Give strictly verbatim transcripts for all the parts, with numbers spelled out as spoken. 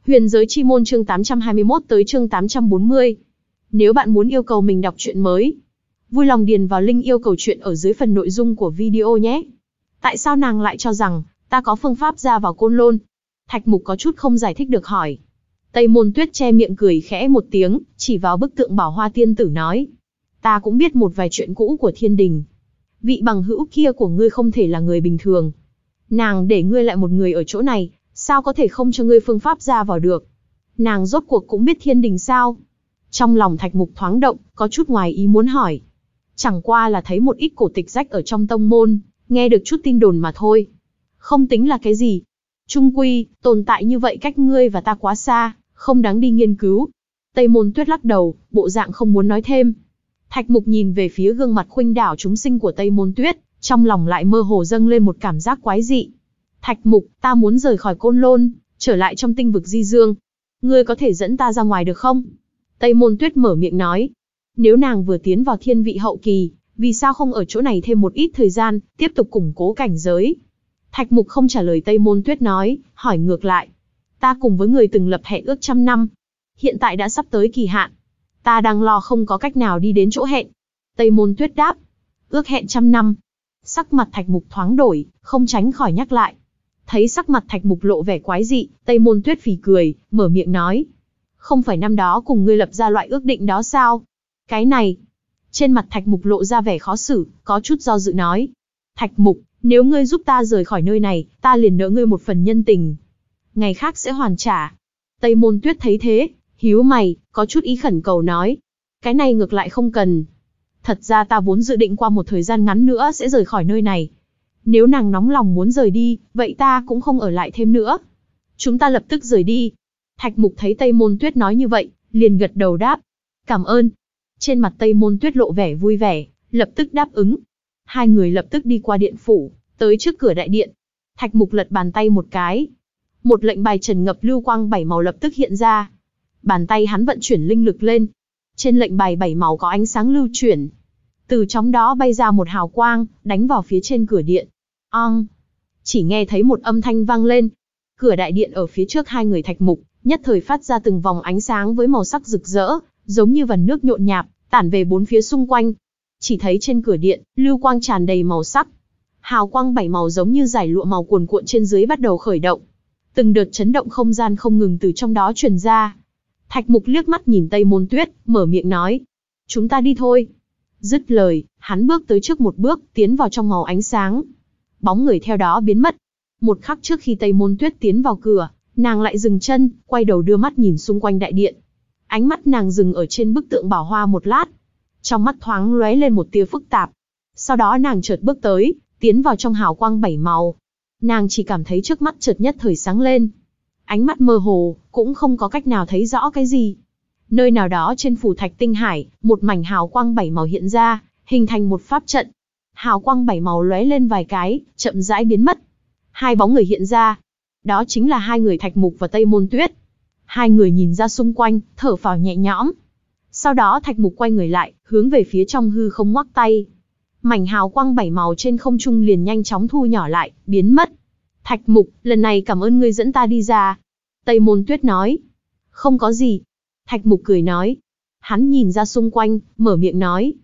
Huyền giới chi môn chương tám trăm hai mươi mốt tới chương tám trăm bốn mươi. Nếu bạn muốn yêu cầu mình đọc truyện mới, vui lòng điền vào link yêu cầu truyện ở dưới phần nội dung của video nhé. Tại sao nàng lại cho rằng ta có phương pháp ra vào Côn Lôn? Thạch Mục có chút không giải thích được hỏi. Tây Môn Tuyết che miệng cười khẽ một tiếng, chỉ vào bức tượng Bảo Hoa tiên tử nói: ta cũng biết một vài chuyện cũ của thiên đình. Vị bằng hữu kia của ngươi không thể là người bình thường. Nàng để ngươi lại một người ở chỗ này, sao có thể không cho ngươi phương pháp ra vào được? Nàng rốt cuộc cũng biết thiên đình sao? Trong lòng Thạch Mục thoáng động, có chút ngoài ý muốn hỏi. Chẳng qua là thấy một ít cổ tịch rách ở trong tông môn, nghe được chút tin đồn mà thôi. Không tính là cái gì. Trung quy, tồn tại như vậy cách ngươi và ta quá xa, không đáng đi nghiên cứu. Tây Môn Tuyết lắc đầu, bộ dạng không muốn nói thêm. Thạch Mục nhìn về phía gương mặt khuynh đảo chúng sinh của Tây Môn Tuyết, trong lòng lại mơ hồ dâng lên một cảm giác quái dị. Thạch Mục, ta muốn rời khỏi Côn Lôn, trở lại trong tinh vực Di Dương. Ngươi có thể dẫn ta ra ngoài được không? Tây Môn Tuyết mở miệng nói. Nếu nàng vừa tiến vào thiên vị hậu kỳ, vì sao không ở chỗ này thêm một ít thời gian, tiếp tục củng cố cảnh giới? Thạch Mục không trả lời Tây Môn Tuyết nói, hỏi ngược lại. Ta cùng với người từng lập hẹn ước trăm năm. Hiện tại đã sắp tới kỳ hạn. Ta đang lo không có cách nào đi đến chỗ hẹn. Tây Môn Tuyết đáp. Ước hẹn trăm năm. Sắc mặt Thạch Mục thoáng đổi, không tránh khỏi nhắc lại. Thấy sắc mặt Thạch Mục lộ vẻ quái dị, Tây Môn Tuyết phì cười, mở miệng nói. Không phải năm đó cùng ngươi lập ra loại ước định đó sao? Cái này. Trên mặt Thạch Mục lộ ra vẻ khó xử, có chút do dự nói. Thạch Mục, nếu ngươi giúp ta rời khỏi nơi này, ta liền nợ ngươi một phần nhân tình. Ngày khác sẽ hoàn trả. Tây Môn Tuyết thấy thế, híu mày, có chút ý khẩn cầu nói. Cái này ngược lại không cần. Thật ra ta vốn dự định qua một thời gian ngắn nữa sẽ rời khỏi nơi này. Nếu nàng nóng lòng muốn rời đi, vậy ta cũng không ở lại thêm nữa. Chúng ta lập tức rời đi. Thạch Mục thấy Tây Môn Tuyết nói như vậy, liền gật đầu đáp. Cảm ơn. Trên mặt Tây Môn Tuyết lộ vẻ vui vẻ, lập tức đáp ứng. Hai người lập tức đi qua điện phủ, tới trước cửa đại điện. Thạch Mục lật bàn tay một cái. Một lệnh bài trần ngập lưu quang bảy màu lập tức hiện ra. Bàn tay hắn vận chuyển linh lực lên. Trên lệnh bài bảy màu có ánh sáng lưu chuyển. Từ trong đó bay ra một hào quang, đánh vào phía trên cửa điện. Ong! Chỉ nghe thấy một âm thanh vang lên. Cửa đại điện ở phía trước hai người Thạch Mục, nhất thời phát ra từng vòng ánh sáng với màu sắc rực rỡ, giống như vần nước nhộn nhạp, tản về bốn phía xung quanh. Chỉ thấy trên cửa điện, lưu quang tràn đầy màu sắc. Hào quang bảy màu giống như dải lụa màu cuồn cuộn trên dưới bắt đầu khởi động. Từng đợt chấn động không gian không ngừng từ trong đó truyền ra. Thạch Mục liếc mắt nhìn Tây Môn Tuyết, mở miệng nói. Chúng ta đi thôi. Dứt lời, hắn bước tới trước một bước, tiến vào trong màu ánh sáng. Bóng người theo đó biến mất. Một khắc trước khi Tây Môn Tuyết tiến vào cửa, nàng lại dừng chân, quay đầu đưa mắt nhìn xung quanh đại điện. Ánh mắt nàng dừng ở trên bức tượng Bảo Hoa một lát. Trong mắt thoáng lóe lên một tia phức tạp. Sau đó nàng chợt bước tới, tiến vào trong hào quang bảy màu. Nàng chỉ cảm thấy trước mắt chợt nhất thời sáng lên. Ánh mắt mơ hồ, cũng không có cách nào thấy rõ cái gì. Nơi nào đó trên phù thạch tinh hải, một mảnh hào quang bảy màu hiện ra, hình thành một pháp trận. Hào quang bảy màu lóe lên vài cái, chậm rãi biến mất. Hai bóng người hiện ra. Đó chính là hai người Thạch Mục và Tây Môn Tuyết. Hai người nhìn ra xung quanh, thở phào nhẹ nhõm. Sau đó Thạch Mục quay người lại, hướng về phía trong hư không ngoắc tay. Mảnh hào quang bảy màu trên không trung liền nhanh chóng thu nhỏ lại, biến mất. Thạch Mục, lần này cảm ơn ngươi dẫn ta đi ra. Tây Môn Tuyết nói. Không có gì. Thạch Mục cười nói. Hắn nhìn ra xung quanh, mở miệng nói.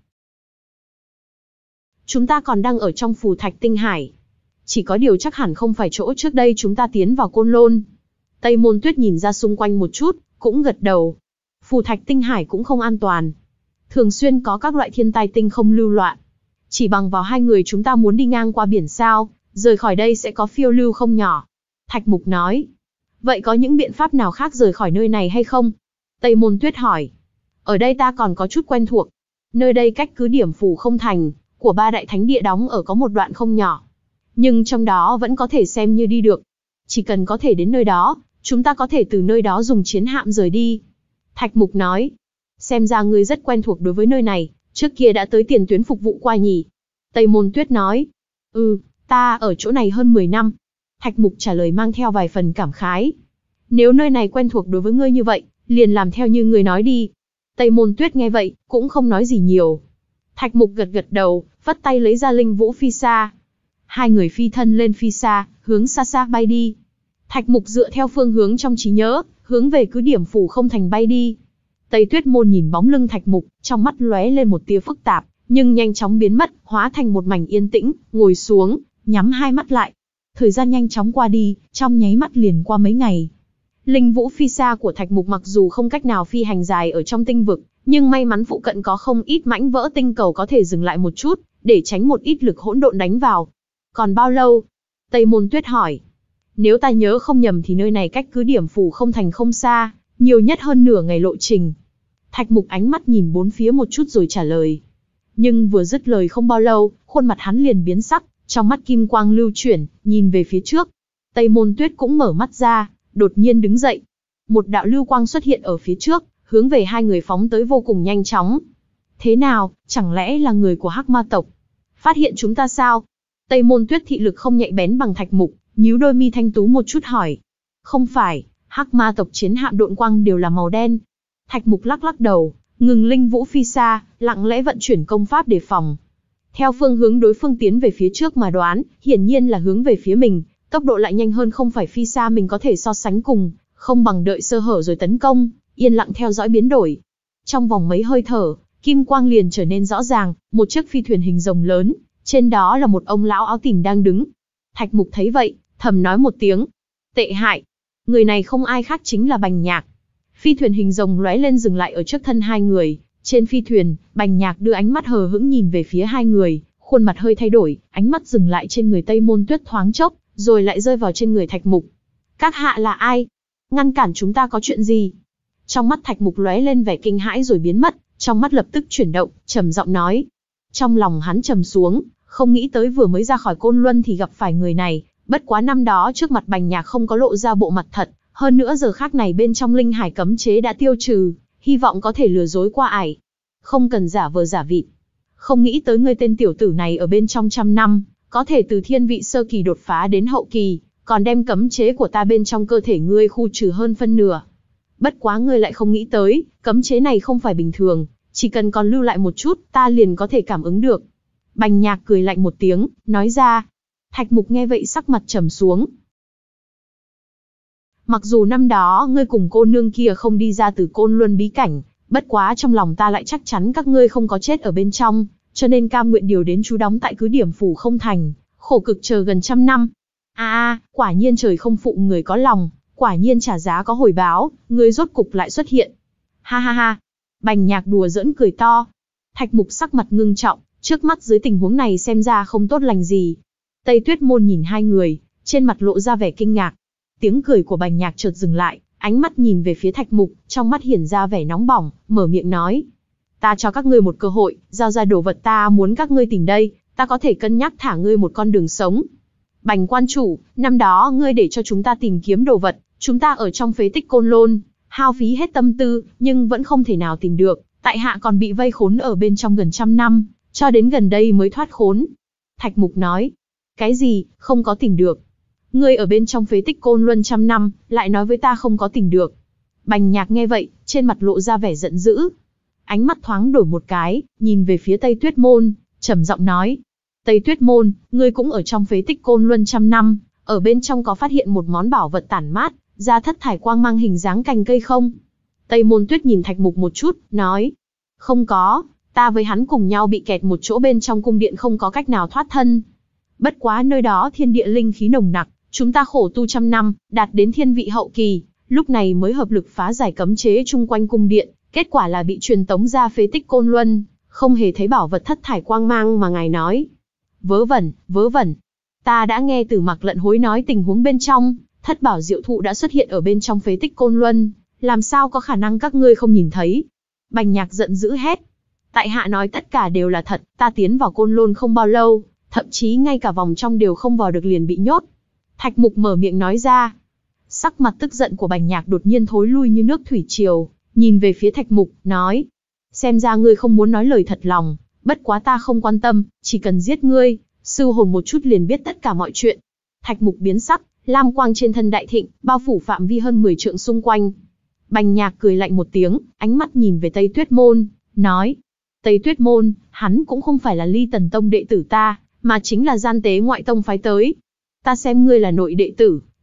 Chúng ta còn đang ở trong phù thạch tinh hải. Chỉ có điều chắc hẳn không phải chỗ trước đây chúng ta tiến vào Côn Lôn. Tây Môn Tuyết nhìn ra xung quanh một chút, cũng gật đầu. Phù thạch tinh hải cũng không an toàn. Thường xuyên có các loại thiên tai tinh không lưu loạn. Chỉ bằng vào hai người chúng ta muốn đi ngang qua biển sao, rời khỏi đây sẽ có phiêu lưu không nhỏ. Thạch Mục nói. Vậy có những biện pháp nào khác rời khỏi nơi này hay không? Tây Môn Tuyết hỏi. Ở đây ta còn có chút quen thuộc. Nơi đây cách cứ điểm Phù Không Thành, của ba đại thánh địa đóng ở có một đoạn không nhỏ. Nhưng trong đó vẫn có thể xem như đi được. Chỉ cần có thể đến nơi đó, chúng ta có thể từ nơi đó dùng chiến hạm rời đi. Thạch Mục nói. Xem ra ngươi rất quen thuộc đối với nơi này, trước kia đã tới tiền tuyến phục vụ qua nhỉ? Tây Môn Tuyết nói. Ừ, ta ở chỗ này hơn mười năm. Thạch Mục trả lời mang theo vài phần cảm khái. Nếu nơi này quen thuộc đối với ngươi như vậy, liền làm theo như ngươi nói đi. Tây Môn Tuyết nghe vậy, cũng không nói gì nhiều. Thạch Mục gật gật đầu, vất tay lấy ra linh vũ phi sa. Hai người phi thân lên phi sa, hướng xa xa bay đi. Thạch Mục dựa theo phương hướng trong trí nhớ, hướng về cứ điểm Phù Không Thành bay đi. Tây Tuyết Môn nhìn bóng lưng Thạch Mục, trong mắt lóe lên một tia phức tạp, nhưng nhanh chóng biến mất, hóa thành một mảnh yên tĩnh, ngồi xuống, nhắm hai mắt lại. Thời gian nhanh chóng qua đi, trong nháy mắt liền qua mấy ngày. Linh vũ phi xa của Thạch Mục mặc dù không cách nào phi hành dài ở trong tinh vực, nhưng may mắn phụ cận có không ít mảnh vỡ tinh cầu có thể dừng lại một chút, để tránh một ít lực hỗn độn đánh vào. Còn bao lâu? Tây Môn Tuyết hỏi. Nếu ta nhớ không nhầm thì nơi này cách cứ điểm Phù Không Thành không xa, nhiều nhất hơn nửa ngày lộ trình. Thạch Mục ánh mắt nhìn bốn phía một chút rồi trả lời. Nhưng vừa dứt lời không bao lâu, khuôn mặt hắn liền biến sắc, trong mắt kim quang lưu chuyển, nhìn về phía trước. Tây Môn Tuyết cũng mở mắt ra, đột nhiên đứng dậy. Một đạo lưu quang xuất hiện ở phía trước, hướng về hai người phóng tới vô cùng nhanh chóng. Thế nào, chẳng lẽ là người của Hắc Ma tộc? Phát hiện chúng ta sao? Tây Môn Tuyết thị lực không nhạy bén bằng Thạch Mục, nhíu đôi mi thanh tú một chút hỏi. Không phải, Hắc Ma tộc chiến hạm độn quang đều là màu đen. Thạch Mục lắc lắc đầu, ngừng linh vũ phi xa, lặng lẽ vận chuyển công pháp đề phòng. Theo phương hướng đối phương tiến về phía trước mà đoán, hiển nhiên là hướng về phía mình, tốc độ lại nhanh hơn không phải phi xa mình có thể so sánh cùng, không bằng đợi sơ hở rồi tấn công, yên lặng theo dõi biến đổi. Trong vòng mấy hơi thở, kim quang liền trở nên rõ ràng, một chiếc phi thuyền hình rồng lớn, trên đó là một ông lão áo tím đang đứng. Thạch Mục thấy vậy, thầm nói một tiếng, tệ hại. Người này không ai khác chính là Bành Nhạc. Phi thuyền hình rồng lóe lên dừng lại ở trước thân hai người. Trên phi thuyền, Bành Nhạc đưa ánh mắt hờ hững nhìn về phía hai người, khuôn mặt hơi thay đổi, ánh mắt dừng lại trên người Tây Môn Tuyết thoáng chốc, rồi lại rơi vào trên người Thạch Mục. Các hạ là ai? Ngăn cản chúng ta có chuyện gì? Trong mắt Thạch Mục lóe lên vẻ kinh hãi rồi biến mất, trong mắt lập tức chuyển động, trầm giọng nói. Trong lòng hắn trầm xuống, không nghĩ tới vừa mới ra khỏi Côn Luân thì gặp phải người này, bất quá năm đó trước mặt Bành Nhạc không có lộ ra bộ mặt thật, hơn nữa giờ khác này bên trong linh hải cấm chế đã tiêu trừ, hy vọng có thể lừa dối qua ải. Không cần giả vờ giả vịt. Không nghĩ tới ngươi tên tiểu tử này ở bên trong trăm năm, có thể từ thiên vị sơ kỳ đột phá đến hậu kỳ, còn đem cấm chế của ta bên trong cơ thể ngươi khu trừ hơn phân nửa. Bất quá ngươi lại không nghĩ tới, cấm chế này không phải bình thường, chỉ cần còn lưu lại một chút, ta liền có thể cảm ứng được. Bành Nhạc cười lạnh một tiếng, nói ra. Thạch Mục nghe vậy sắc mặt trầm xuống. Mặc dù năm đó ngươi cùng cô nương kia không đi ra từ Côn Luân bí cảnh, bất quá trong lòng ta lại chắc chắn các ngươi không có chết ở bên trong, cho nên cam nguyện điều đến trú đóng tại cứ điểm Phù Không Thành, khổ cực chờ gần trăm năm. A a, quả nhiên trời không phụ người có lòng, quả nhiên trả giá có hồi báo, ngươi rốt cục lại xuất hiện. Ha ha ha. Bành Nhạc đùa giỡn cười to. Thạch Mục sắc mặt ngưng trọng, trước mắt dưới tình huống này xem ra không tốt lành gì. Tây Tuyết Môn nhìn hai người, trên mặt lộ ra vẻ kinh ngạc. Tiếng cười của Bành Nhạc chợt dừng lại, ánh mắt nhìn về phía Thạch Mục, trong mắt hiển ra vẻ nóng bỏng, mở miệng nói. Ta cho các ngươi một cơ hội, giao ra đồ vật ta muốn các ngươi tìm đây, ta có thể cân nhắc thả ngươi một con đường sống. Bành quan chủ, năm đó ngươi để cho chúng ta tìm kiếm đồ vật, chúng ta ở trong phế tích Côn Lôn, hao phí hết tâm tư, nhưng vẫn không thể nào tìm được, tại hạ còn bị vây khốn ở bên trong gần trăm năm, cho đến gần đây mới thoát khốn. Thạch Mục nói. Cái gì, không có tìm được? Ngươi ở bên trong phế tích Côn Luân trăm năm, lại nói với ta không có tìm được. Bành Nhạc nghe vậy, trên mặt lộ ra vẻ giận dữ. Ánh mắt thoáng đổi một cái, nhìn về phía Tây Tuyết Môn, trầm giọng nói. Tây Tuyết Môn, ngươi cũng ở trong phế tích Côn Luân trăm năm, ở bên trong có phát hiện một món bảo vật tản mát, ra thất thải quang mang hình dáng cành cây không? Tây Môn Tuyết nhìn Thạch Mục một chút, nói. Không có, ta với hắn cùng nhau bị kẹt một chỗ bên trong cung điện không có cách nào thoát thân. Bất quá nơi đó thiên địa linh khí nồng nặc, chúng ta khổ tu trăm năm, đạt đến thiên vị hậu kỳ, lúc này mới hợp lực phá giải cấm chế chung quanh cung điện, kết quả là bị truyền tống ra phế tích Côn Luân, không hề thấy bảo vật thất thải quang mang mà ngài nói. Vớ vẩn, vớ vẩn. Ta đã nghe từ Mạc Lận Hối nói tình huống bên trong, thất bảo diệu thụ đã xuất hiện ở bên trong phế tích Côn Luân, làm sao có khả năng các ngươi không nhìn thấy? Bành Nhạc giận dữ hét. Tại hạ nói tất cả đều là thật, ta tiến vào Côn Lôn không bao lâu, thậm chí ngay cả vòng trong đều không vào được liền bị nhốt. Thạch Mục mở miệng nói ra. Sắc mặt tức giận của Bành Nhạc đột nhiên thối lui như nước thủy triều, nhìn về phía Thạch Mục, nói. Xem ra ngươi không muốn nói lời thật lòng, bất quá ta không quan tâm, chỉ cần giết ngươi, sư hồn một chút liền biết tất cả mọi chuyện. Thạch Mục biến sắc, lam quang trên thân đại thịnh, bao phủ phạm vi hơn mười trượng xung quanh. Bành Nhạc cười lạnh một tiếng, ánh mắt nhìn về Tây Tuyết Môn, nói. Tây Tuyết Môn, hắn cũng không phải là Ly Tần Tông đệ tử ta, mà chính là gian tế ngoại tông phái tới. Ta xem ngươi là nội đệ tử,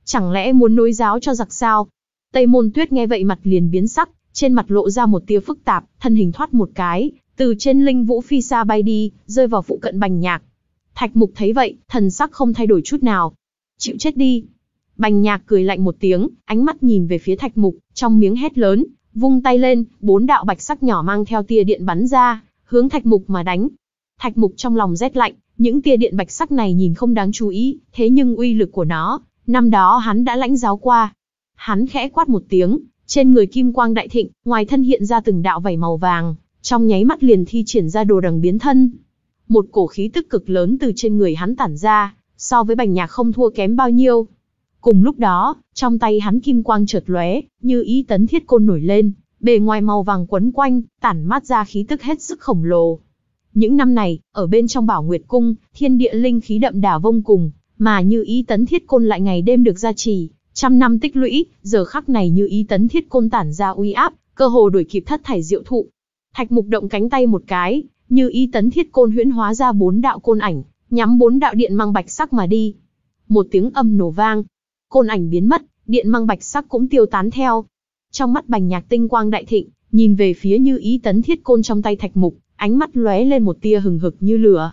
Chẳng lẽ muốn nối giáo cho giặc sao? Tây Môn Tuyết nghe vậy mặt liền biến sắc, trên mặt lộ ra một tia phức tạp, thân hình thoát một cái, từ trên linh vũ phi xa bay đi, rơi vào phụ cận Bành Nhạc. Thạch Mục thấy vậy, thần sắc không thay đổi chút nào. Chịu chết đi. Bành Nhạc cười lạnh một tiếng, ánh mắt nhìn về phía Thạch Mục, trong miếng hét lớn, vung tay lên, bốn đạo bạch sắc nhỏ mang theo tia điện bắn ra, hướng Thạch Mục mà đánh. Thạch Mục trong lòng rét lạnh, những tia điện bạch sắc này nhìn không đáng chú ý, thế nhưng uy lực của nó, năm đó hắn đã lãnh giáo qua. Hắn khẽ quát một tiếng, trên người kim quang đại thịnh, ngoài thân hiện ra từng đạo vảy màu vàng, trong nháy mắt liền thi triển ra đồ đằng biến thân. Một cổ khí tức cực lớn từ trên người hắn tản ra, so với Bành Nhạc không thua kém bao nhiêu. Cùng lúc đó, trong tay hắn kim quang chợt lóe, như ý tấn thiết côn nổi lên, bề ngoài màu vàng quấn quanh, tản mát ra khí tức hết sức khổng lồ. Những năm này, ở bên trong Bảo Nguyệt Cung, thiên địa linh khí đậm đà vô cùng, mà như ý tấn thiết côn lại ngày đêm được gia trì, trăm năm tích lũy, giờ khắc này như ý tấn thiết côn tản ra uy áp, cơ hồ đuổi kịp thất thải diệu thụ. Thạch Mục động cánh tay một cái, như ý tấn thiết côn huyễn hóa ra bốn đạo côn ảnh, nhắm bốn đạo điện mang bạch sắc mà đi. Một tiếng âm nổ vang, côn ảnh biến mất, điện mang bạch sắc cũng tiêu tán theo. Trong mắt Bành Nhạc tinh quang đại thịnh, nhìn về phía như ý tấn thiết côn trong tay Thạch Mục, ánh mắt lóe lên một tia hừng hực như lửa.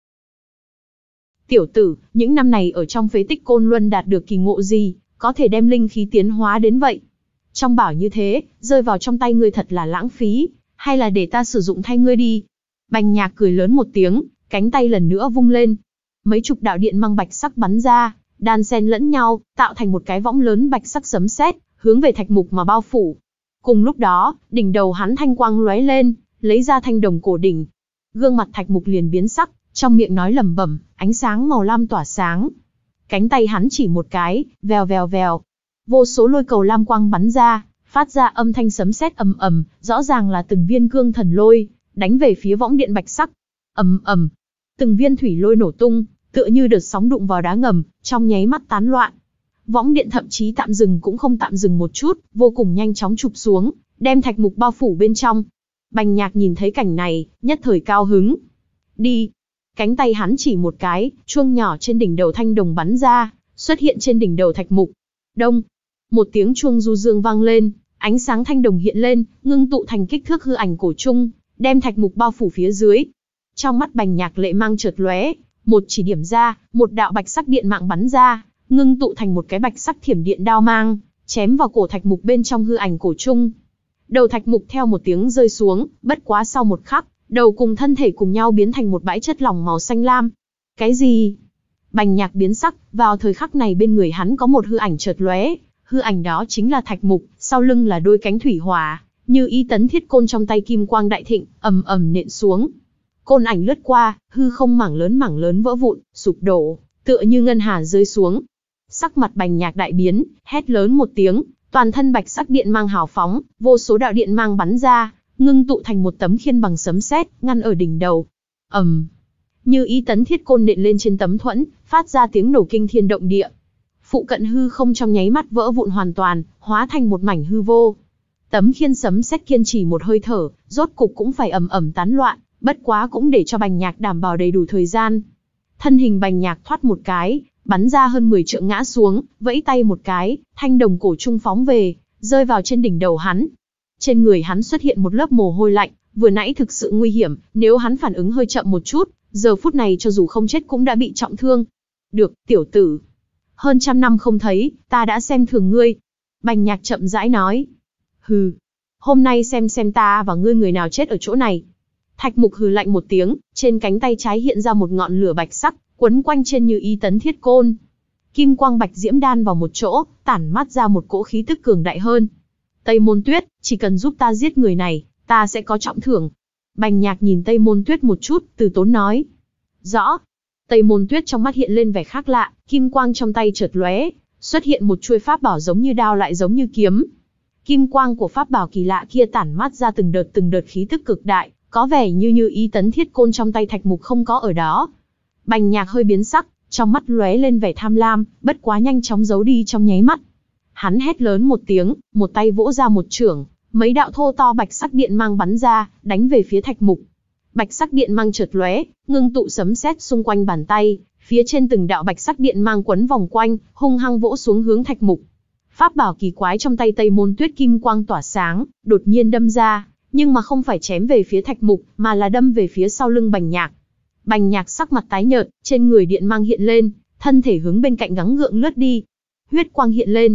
Tiểu tử, những năm này ở trong phế tích Côn Luân đạt được kỳ ngộ gì, có thể đem linh khí tiến hóa đến vậy? Trong bảo như thế, rơi vào trong tay ngươi thật là lãng phí, hay là để ta sử dụng thay ngươi đi? Bành Nhạc cười lớn một tiếng, cánh tay lần nữa vung lên. Mấy chục đạo điện mang bạch sắc bắn ra, đan xen lẫn nhau, tạo thành một cái võng lớn bạch sắc sấm sét, hướng về Thạch Mục mà bao phủ. Cùng lúc đó, đỉnh đầu hắn thanh quang lóe lên, lấy ra thanh đồng cổ đỉnh. Gương mặt Thạch Mục liền biến sắc, trong miệng nói lẩm bẩm, ánh sáng màu lam tỏa sáng. Cánh tay hắn chỉ một cái, vèo vèo vèo. Vô số lôi cầu lam quang bắn ra, phát ra âm thanh sấm sét ầm ầm, rõ ràng là từng viên cương thần lôi, đánh về phía võng điện bạch sắc. Ầm ầm, từng viên thủy lôi nổ tung, tựa như đợt sóng đụng vào đá ngầm, trong nháy mắt tán loạn. Võng điện thậm chí tạm dừng cũng không tạm dừng một chút, vô cùng nhanh chóng chụp xuống, đem Thạch Mục bao phủ bên trong. Bành Nhạc nhìn thấy cảnh này, nhất thời cao hứng. Đi. Cánh tay hắn chỉ một cái, chuông nhỏ trên đỉnh đầu thanh đồng bắn ra, xuất hiện trên đỉnh đầu Thạch Mục. Đông. Một tiếng chuông du dương vang lên, ánh sáng thanh đồng hiện lên, ngưng tụ thành kích thước hư ảnh cổ trung, đem Thạch Mục bao phủ phía dưới. Trong mắt Bành Nhạc lệ mang chợt lóe, một chỉ điểm ra, một đạo bạch sắc điện mạng bắn ra, ngưng tụ thành một cái bạch sắc thiểm điện đao mang, chém vào cổ Thạch Mục bên trong hư ảnh cổ trung. Đầu Thạch Mục theo một tiếng rơi xuống, bất quá sau một khắc, đầu cùng thân thể cùng nhau biến thành một bãi chất lỏng màu xanh lam. Cái gì? Bành Nhạc biến sắc, vào thời khắc này bên người hắn có một hư ảnh chợt lóe, hư ảnh đó chính là Thạch Mục, sau lưng là đôi cánh thủy hỏa, như ý tấn thiết côn trong tay kim quang đại thịnh, ầm ầm nện xuống. Côn ảnh lướt qua, hư không mảng lớn mảng lớn vỡ vụn, sụp đổ, tựa như ngân hà rơi xuống. Sắc mặt Bành Nhạc đại biến, hét lớn một tiếng, toàn thân bạch sắc điện mang hào phóng, vô số đạo điện mang bắn ra, ngưng tụ thành một tấm khiên bằng sấm sét, ngăn ở đỉnh đầu. Ầm. Như ý tấn thiết côn nện lên trên tấm thuẫn, phát ra tiếng nổ kinh thiên động địa. Phụ cận hư không trong nháy mắt vỡ vụn hoàn toàn, hóa thành một mảnh hư vô. Tấm khiên sấm sét kiên trì một hơi thở, rốt cục cũng phải ầm ầm tán loạn, bất quá cũng để cho Bành Nhạc đảm bảo đầy đủ thời gian. Thân hình Bành Nhạc thoát một cái, bắn ra hơn mười trượng ngã xuống, vẫy tay một cái, thanh đồng cổ trung phóng về, rơi vào trên đỉnh đầu hắn. Trên người hắn xuất hiện một lớp mồ hôi lạnh, vừa nãy thực sự nguy hiểm, nếu hắn phản ứng hơi chậm một chút, giờ phút này cho dù không chết cũng đã bị trọng thương. Được, tiểu tử. Hơn trăm năm không thấy, ta đã xem thường ngươi. Bành Nhạc chậm rãi nói. Hừ. Hôm nay xem xem ta và ngươi người nào chết ở chỗ này. Thạch Mục hừ lạnh một tiếng, trên cánh tay trái hiện ra một ngọn lửa bạch sắc, quấn quanh trên như ý tấn thiết côn. Kim quang bạch diễm đan vào một chỗ, tản mát ra một cỗ khí tức cường đại hơn. Tây Môn Tuyết, chỉ cần giúp ta giết người này, ta sẽ có trọng thưởng. Bành Nhạc nhìn Tây Môn Tuyết một chút, từ tốn nói. Rõ. Tây Môn Tuyết trong mắt hiện lên vẻ khác lạ, kim quang trong tay chợt lóe, xuất hiện một chuôi pháp bảo giống như đao lại giống như kiếm. Kim quang của pháp bảo kỳ lạ kia tản mát ra từng đợt từng đợt khí tức cực đại, có vẻ như như ý tấn thiết côn trong tay Thạch Mục không có ở đó. Bành Nhạc hơi biến sắc, trong mắt lóe lên vẻ tham lam, bất quá nhanh chóng giấu đi trong nháy mắt. Hắn hét lớn một tiếng, một tay vỗ ra một chưởng, mấy đạo thô to bạch sắc điện mang bắn ra, đánh về phía Thạch Mục. Bạch sắc điện mang chợt lóe, ngưng tụ sấm sét xung quanh bàn tay, phía trên từng đạo bạch sắc điện mang quấn vòng quanh, hung hăng vỗ xuống hướng Thạch Mục. Pháp bảo kỳ quái trong tay Tây Môn Tuyết kim quang tỏa sáng, đột nhiên đâm ra, nhưng mà không phải chém về phía Thạch Mục, mà là đâm về phía sau lưng Bành Nhạc. Bành Nhạc sắc mặt tái nhợt, trên người điện mang hiện lên, thân thể hướng bên cạnh gắng gượng lướt đi. Huyết quang hiện lên.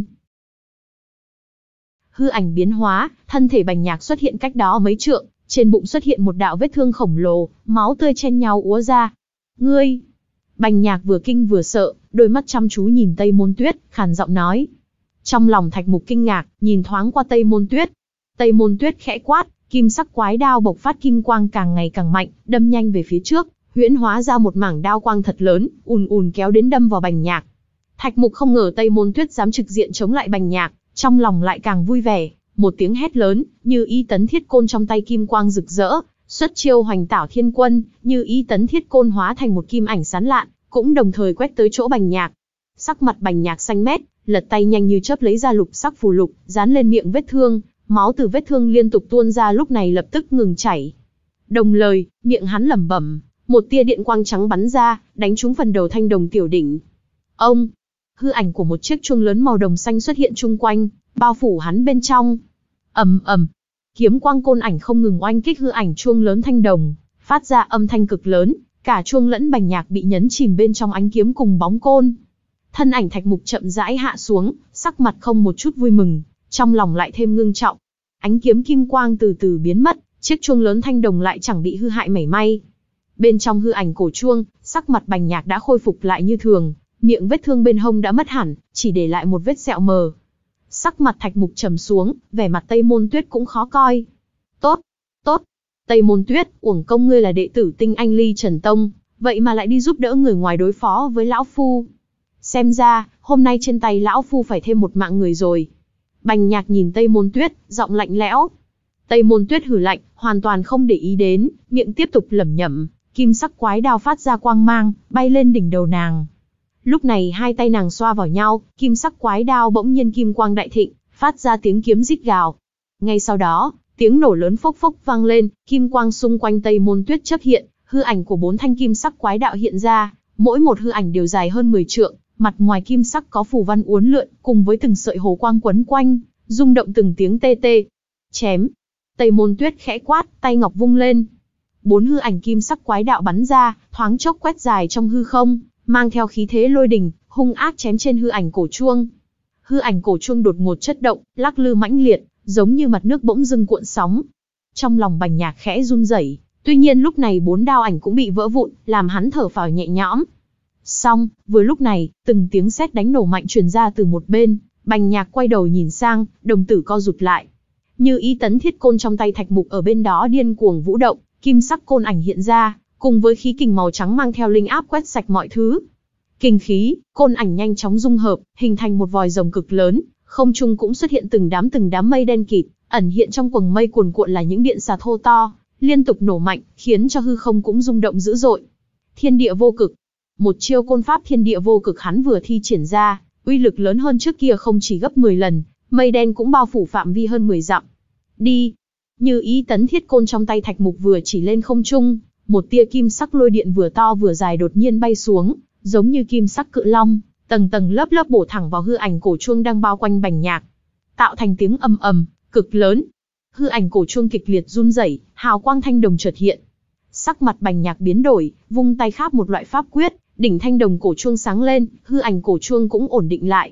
Hư ảnh biến hóa, thân thể Bành Nhạc xuất hiện cách đó mấy trượng, trên bụng xuất hiện một đạo vết thương khổng lồ, máu tươi chen nhau úa ra. Ngươi! Bành Nhạc vừa kinh vừa sợ, đôi mắt chăm chú nhìn Tây Môn Tuyết, khàn giọng nói. Trong lòng Thạch Mục kinh ngạc, nhìn thoáng qua Tây Môn Tuyết. Tây Môn Tuyết khẽ quát, kim sắc quái đao bộc phát kim quang càng ngày càng mạnh, đâm nhanh về phía trước, huyễn hóa ra một mảng đao quang thật lớn, ùn ùn kéo đến đâm vào Bành Nhạc. Thạch Mục không ngờ Tây Môn Tuyết dám trực diện chống lại Bành Nhạc, trong lòng lại càng vui vẻ, một tiếng hét lớn, Như Ý Tấn Thiết Côn trong tay kim quang rực rỡ, xuất chiêu Hoành Tảo Thiên Quân, Như Ý Tấn Thiết Côn hóa thành một kim ảnh sáng lạn, cũng đồng thời quét tới chỗ Bành Nhạc. Sắc mặt Bành Nhạc xanh mét, lật tay nhanh như chớp lấy ra lục sắc phù lục, dán lên miệng vết thương, máu từ vết thương liên tục tuôn ra, lúc này lập tức ngừng chảy. Đồng lời, miệng hắn lẩm bẩm, một tia điện quang trắng bắn ra, đánh trúng phần đầu thanh đồng tiểu đỉnh. Ông, hư ảnh của một chiếc chuông lớn màu đồng xanh xuất hiện chung quanh, bao phủ hắn bên trong. Ầm ầm, kiếm quang côn ảnh không ngừng oanh kích hư ảnh chuông lớn thanh đồng, phát ra âm thanh cực lớn, cả chuông lẫn Bành Nhạc bị nhấn chìm bên trong ánh kiếm cùng bóng côn. Thân ảnh Thạch Mục chậm rãi hạ xuống, sắc mặt không một chút vui mừng, trong lòng lại thêm ngưng trọng. Ánh kiếm kim quang từ từ biến mất, chiếc chuông lớn thanh đồng lại chẳng bị hư hại mảy may. Bên trong hư ảnh cổ chuông, sắc mặt Bành Nhạc đã khôi phục lại như thường, miệng vết thương bên hông đã mất hẳn, chỉ để lại một vết sẹo mờ. Sắc mặt Thạch Mục trầm xuống, vẻ mặt Tây Môn Tuyết cũng khó coi. Tốt, tốt, Tây Môn Tuyết, uổng công ngươi là đệ tử Tinh Anh Ly Trần Tông, vậy mà lại đi giúp đỡ người ngoài đối phó với lão phu. Xem ra, hôm nay trên tay lão phu phải thêm một mạng người rồi. Bành Nhạc nhìn Tây Môn Tuyết, giọng lạnh lẽo. Tây Môn Tuyết hừ lạnh, hoàn toàn không để ý đến, miệng tiếp tục lẩm nhẩm, kim sắc quái đao phát ra quang mang, bay lên đỉnh đầu nàng. Lúc này hai tay nàng xoa vào nhau, kim sắc quái đao bỗng nhiên kim quang đại thịnh, phát ra tiếng kiếm rít gào. Ngay sau đó, tiếng nổ lớn phốc phốc vang lên, kim quang xung quanh Tây Môn Tuyết chớp hiện, hư ảnh của bốn thanh kim sắc quái đạo hiện ra, mỗi một hư ảnh đều dài hơn mười trượng, mặt ngoài kim sắc có phù văn uốn lượn, cùng với từng sợi hồ quang quấn quanh, rung động từng tiếng tê tê. Chém! Tây Môn Tuyết khẽ quát, tay ngọc vung lên. Bốn hư ảnh kim sắc quái đạo bắn ra, thoáng chốc quét dài trong hư không, mang theo khí thế lôi đình, hung ác chém trên hư ảnh cổ chuông. Hư ảnh cổ chuông đột ngột chất động, lắc lư mãnh liệt, giống như mặt nước bỗng dưng cuộn sóng. Trong lòng Bành Nhạc khẽ run rẩy, tuy nhiên lúc này bốn đao ảnh cũng bị vỡ vụn, làm hắn thở phào nhẹ nhõm. Xong, vừa lúc này, từng tiếng sét đánh nổ mạnh truyền ra từ một bên, Bành Nhạc quay đầu nhìn sang, đồng tử co rụt lại. Như Ý Tấn Thiết Côn trong tay Thạch Mục ở bên đó điên cuồng vũ động, kim sắc côn ảnh hiện ra, cùng với khí kình màu trắng mang theo linh áp quét sạch mọi thứ. Kình khí, côn ảnh nhanh chóng dung hợp, hình thành một vòi rồng cực lớn, không trung cũng xuất hiện từng đám từng đám mây đen kịt, ẩn hiện trong quầng mây cuồn cuộn là những điện xà thô to, liên tục nổ mạnh, khiến cho hư không cũng rung động dữ dội. Thiên địa vô cực. Một chiêu côn pháp thiên địa vô cực hắn vừa thi triển ra, uy lực lớn hơn trước kia không chỉ gấp mười lần, mây đen cũng bao phủ phạm vi hơn mười dặm. Đi! Như Ý Tấn Thiết Côn trong tay Thạch Mục vừa chỉ lên không trung, một tia kim sắc lôi điện vừa to vừa dài đột nhiên bay xuống, giống như kim sắc cự long, tầng tầng lớp lớp bổ thẳng vào hư ảnh cổ chuông đang bao quanh Bành Nhạc, tạo thành tiếng ầm ầm cực lớn. Hư ảnh cổ chuông kịch liệt run rẩy, hào quang thanh đồng chợt hiện. Sắc mặt Bành Nhạc biến đổi, vung tay kháp một loại pháp quyết, đỉnh thanh đồng cổ chuông sáng lên, hư ảnh cổ chuông cũng ổn định lại.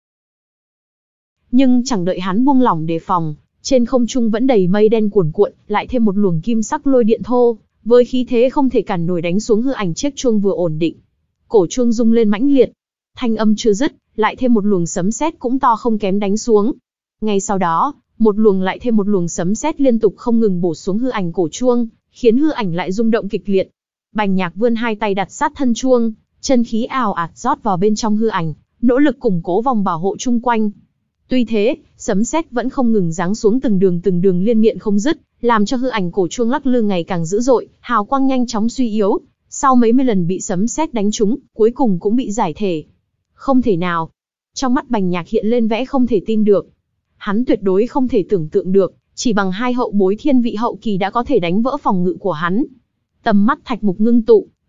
Nhưng chẳng đợi hắn buông lỏng đề phòng, trên không trung vẫn đầy mây đen cuồn cuộn, lại thêm một luồng kim sắc lôi điện thô, với khí thế không thể cản nổi đánh xuống hư ảnh chiếc chuông vừa ổn định. Cổ chuông rung lên mãnh liệt, thanh âm chưa dứt, lại thêm một luồng sấm sét cũng to không kém đánh xuống. Ngay sau đó, một luồng lại thêm một luồng sấm sét liên tục không ngừng bổ xuống hư ảnh cổ chuông, khiến hư ảnh lại rung động kịch liệt. Bành Nhạc vươn hai tay đặt sát thân chuông, chân khí ào ạt rót vào bên trong hư ảnh, nỗ lực củng cố vòng bảo hộ chung quanh. Tuy thế, sấm sét vẫn không ngừng giáng xuống từng đường từng đường liên miện không dứt, làm cho hư ảnh cổ chuông lắc lư ngày càng dữ dội, hào quang nhanh chóng suy yếu. Sau mấy mươi lần bị sấm sét đánh trúng, cuối cùng cũng bị giải thể. Không thể nào! Trong mắt Bành Nhạc hiện lên vẻ không thể tin được. Hắn tuyệt đối không thể tưởng tượng được, chỉ bằng hai hậu bối thiên vị hậu kỳ đã có thể đánh vỡ phòng ngự của hắn. Tầm mắt Thạch Mục ngưng tụ,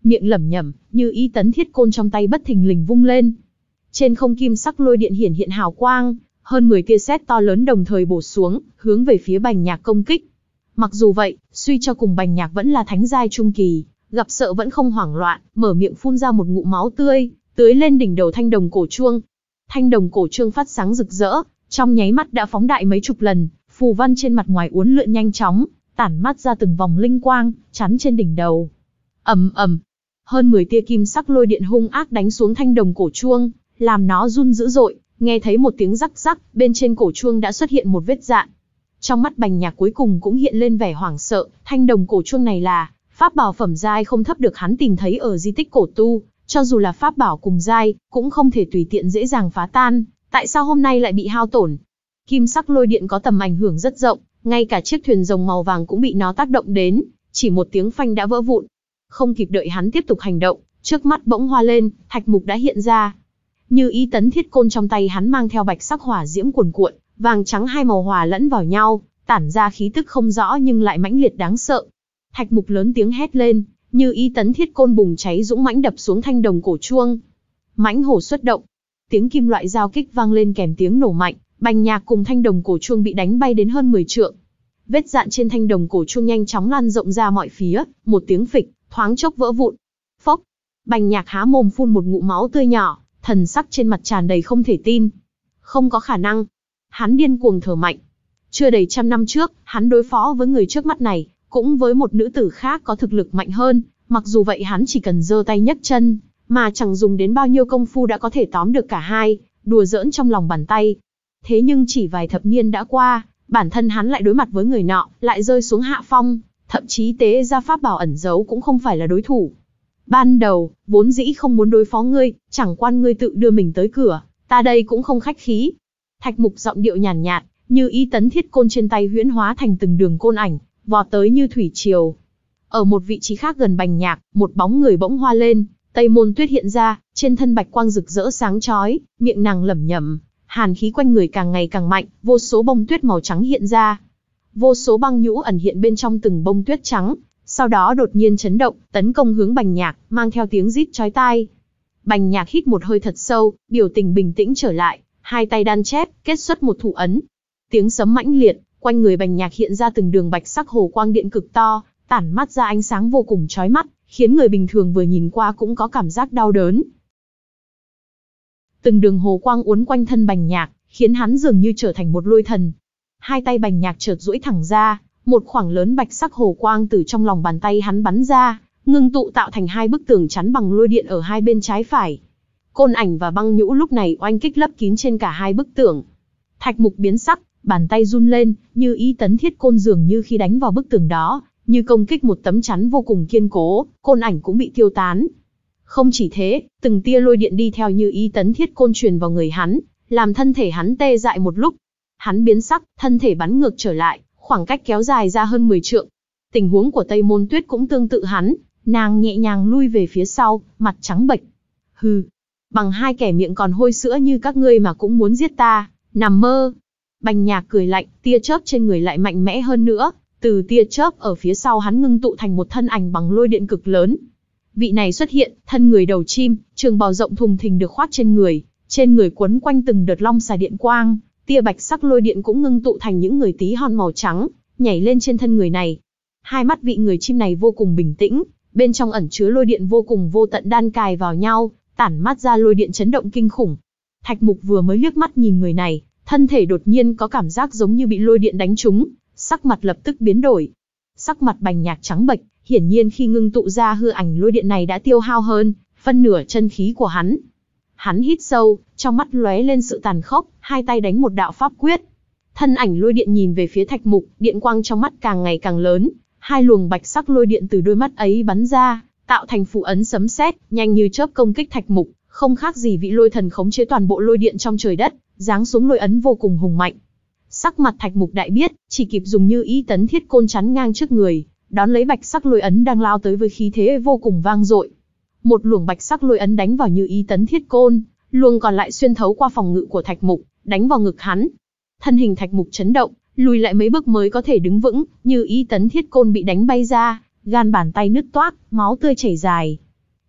miệng lẩm nhẩm, Như Ý Tấn Thiết Côn trong tay bất thình lình vung lên. Trên không kim sắc lôi điện hiển hiện hào quang, hơn mười tia sét to lớn đồng thời bổ xuống, hướng về phía Bành Nhạc công kích. Mặc dù vậy, suy cho cùng Bành Nhạc vẫn là thánh giai trung kỳ, gặp sợ vẫn không hoảng loạn, mở miệng phun ra một ngụm máu tươi, tưới lên đỉnh đầu thanh đồng cổ chuông. Thanh đồng cổ chuông phát sáng rực rỡ, trong nháy mắt đã phóng đại mấy chục lần, phù văn trên mặt ngoài uốn lượn nhanh chóng, tản mát ra từng vòng linh quang, chắn trên đỉnh đầu. Ầm ầm, hơn mười tia kim sắc lôi điện hung ác đánh xuống thanh đồng cổ chuông, làm nó run dữ dội, nghe thấy một tiếng rắc rắc, bên trên cổ chuông đã xuất hiện một vết rạn. Trong mắt Bành Nhạc cuối cùng cũng hiện lên vẻ hoảng sợ, thanh đồng cổ chuông này là pháp bảo phẩm giai không thấp được hắn tìm thấy ở di tích cổ tu, cho dù là pháp bảo cùng giai, cũng không thể tùy tiện dễ dàng phá tan, tại sao hôm nay lại bị hao tổn? Kim sắc lôi điện có tầm ảnh hưởng rất rộng, ngay cả chiếc thuyền rồng màu vàng cũng bị nó tác động đến, chỉ một tiếng phanh đã vỡ vụn. Không kịp đợi hắn tiếp tục hành động, trước mắt bỗng hoa lên, thạch mục đã hiện ra. Như Ý Tấn Thiết Côn trong tay hắn mang theo bạch sắc hỏa diễm cuồn cuộn, vàng trắng hai màu hòa lẫn vào nhau, tản ra khí tức không rõ nhưng lại mãnh liệt đáng sợ. Thạch mục lớn tiếng hét lên, Như Ý Tấn Thiết Côn bùng cháy dũng mãnh đập xuống thanh đồng cổ chuông. Mãnh hổ xuất động, tiếng kim loại giao kích vang lên kèm tiếng nổ mạnh, Bành Nhạc cùng thanh đồng cổ chuông bị đánh bay đến hơn mười trượng. Vết rạn trên thanh đồng cổ chuông nhanh chóng lan rộng ra mọi phía, một tiếng phịch, thoáng chốc vỡ vụn. Phốc, Bành Nhạc há mồm phun một ngụm máu tươi nhỏ, thần sắc trên mặt tràn đầy không thể tin. Không có khả năng. Hắn điên cuồng thở mạnh. Chưa đầy trăm năm trước, hắn đối phó với người trước mắt này, cũng với một nữ tử khác có thực lực mạnh hơn, mặc dù vậy hắn chỉ cần giơ tay nhấc chân, mà chẳng dùng đến bao nhiêu công phu đã có thể tóm được cả hai, đùa giỡn trong lòng bàn tay. Thế nhưng chỉ vài thập niên đã qua, bản thân hắn lại đối mặt với người nọ, lại rơi xuống hạ phong, thậm chí tế ra pháp bảo ẩn giấu cũng không phải là đối thủ. Ban đầu, vốn dĩ không muốn đối phó ngươi, chẳng quan ngươi tự đưa mình tới cửa, ta đây cũng không khách khí. Thạch mục giọng điệu nhàn nhạt, nhạt, Như Ý Tấn Thiết Côn trên tay huyễn hóa thành từng đường côn ảnh, vọt tới như thủy triều. Ở một vị trí khác gần Bành Nhạc, một bóng người bỗng hoa lên, Tây Môn Tuyết hiện ra, trên thân bạch quang rực rỡ sáng chói, miệng nàng lẩm nhẩm, hàn khí quanh người càng ngày càng mạnh, vô số bông tuyết màu trắng hiện ra. Vô số băng nhũ ẩn hiện bên trong từng bông tuyết trắng, sau đó đột nhiên chấn động, tấn công hướng Bành Nhạc, mang theo tiếng rít chói tai. Bành Nhạc hít một hơi thật sâu, biểu tình bình tĩnh trở lại, hai tay đan chép, kết xuất một thủ ấn. Tiếng sấm mãnh liệt, quanh người Bành Nhạc hiện ra từng đường bạch sắc hồ quang điện cực to, tản mát ra ánh sáng vô cùng chói mắt, khiến người bình thường vừa nhìn qua cũng có cảm giác đau đớn. Từng đường hồ quang uốn quanh thân Bành Nhạc, khiến hắn dường như trở thành một lôi thần. Hai tay Bành Nhạc chợt duỗi thẳng ra, một khoảng lớn bạch sắc hồ quang từ trong lòng bàn tay hắn bắn ra, ngưng tụ tạo thành hai bức tường chắn bằng lôi điện ở hai bên trái phải. Côn ảnh và băng nhũ lúc này oanh kích lấp kín trên cả hai bức tường. Thạch mục biến sắc, bàn tay run lên, Như Ý Tấn Thiết Côn dường như khi đánh vào bức tường đó, như công kích một tấm chắn vô cùng kiên cố, côn ảnh cũng bị tiêu tán. Không chỉ thế, từng tia lôi điện đi theo Như Ý Tấn Thiết Côn truyền vào người hắn, làm thân thể hắn tê dại một lúc. Hắn biến sắc, thân thể bắn ngược trở lại, khoảng cách kéo dài ra hơn mười trượng. Tình huống của Tây Môn Tuyết cũng tương tự hắn, nàng nhẹ nhàng lui về phía sau, mặt trắng bệch. Hừ, bằng hai kẻ miệng còn hôi sữa như các ngươi mà cũng muốn giết ta, nằm mơ. Bành Nhạc cười lạnh, tia chớp trên người lại mạnh mẽ hơn nữa, từ tia chớp ở phía sau hắn ngưng tụ thành một thân ảnh bằng lôi điện cực lớn. Vị này xuất hiện, thân người đầu chim, trường bào rộng thùng thình được khoác trên người, trên người quấn quanh từng đợt long xà điện quang, tia bạch sắc lôi điện cũng ngưng tụ thành những người tí hon màu trắng, nhảy lên trên thân người này. Hai mắt vị người chim này vô cùng bình tĩnh, bên trong ẩn chứa lôi điện vô cùng vô tận đan cài vào nhau, tản mát ra lôi điện chấn động kinh khủng. Thạch mục vừa mới liếc mắt nhìn người này, thân thể đột nhiên có cảm giác giống như bị lôi điện đánh trúng, sắc mặt lập tức biến đổi. Sắc mặt Bành Nhạc trắng bệch, hiển nhiên khi ngưng tụ ra hư ảnh lôi điện này đã tiêu hao hơn phân nửa chân khí của hắn. Hắn hít sâu, trong mắt lóe lên sự tàn khốc, hai tay đánh một đạo pháp quyết. Thân ảnh lôi điện nhìn về phía Thạch Mục, điện quang trong mắt càng ngày càng lớn, hai luồng bạch sắc lôi điện từ đôi mắt ấy bắn ra, tạo thành phù ấn sấm sét, nhanh như chớp công kích Thạch Mục, không khác gì vị lôi thần khống chế toàn bộ lôi điện trong trời đất, giáng xuống lôi ấn vô cùng hùng mạnh. Sắc mặt Thạch Mục đại biết, chỉ kịp dùng Như Ý Tấn Thiết Côn chắn ngang trước người, đón lấy bạch sắc lôi ấn đang lao tới với khí thế vô cùng vang dội. Một luồng bạch sắc lôi ấn đánh vào Như Ý Tấn Thiết Côn, luồng còn lại xuyên thấu qua phòng ngự của Thạch Mục, đánh vào ngực hắn. Thân hình Thạch Mục chấn động, lùi lại mấy bước mới có thể đứng vững, Như Ý Tấn Thiết Côn bị đánh bay ra, gan bàn tay nứt toác, máu tươi chảy dài.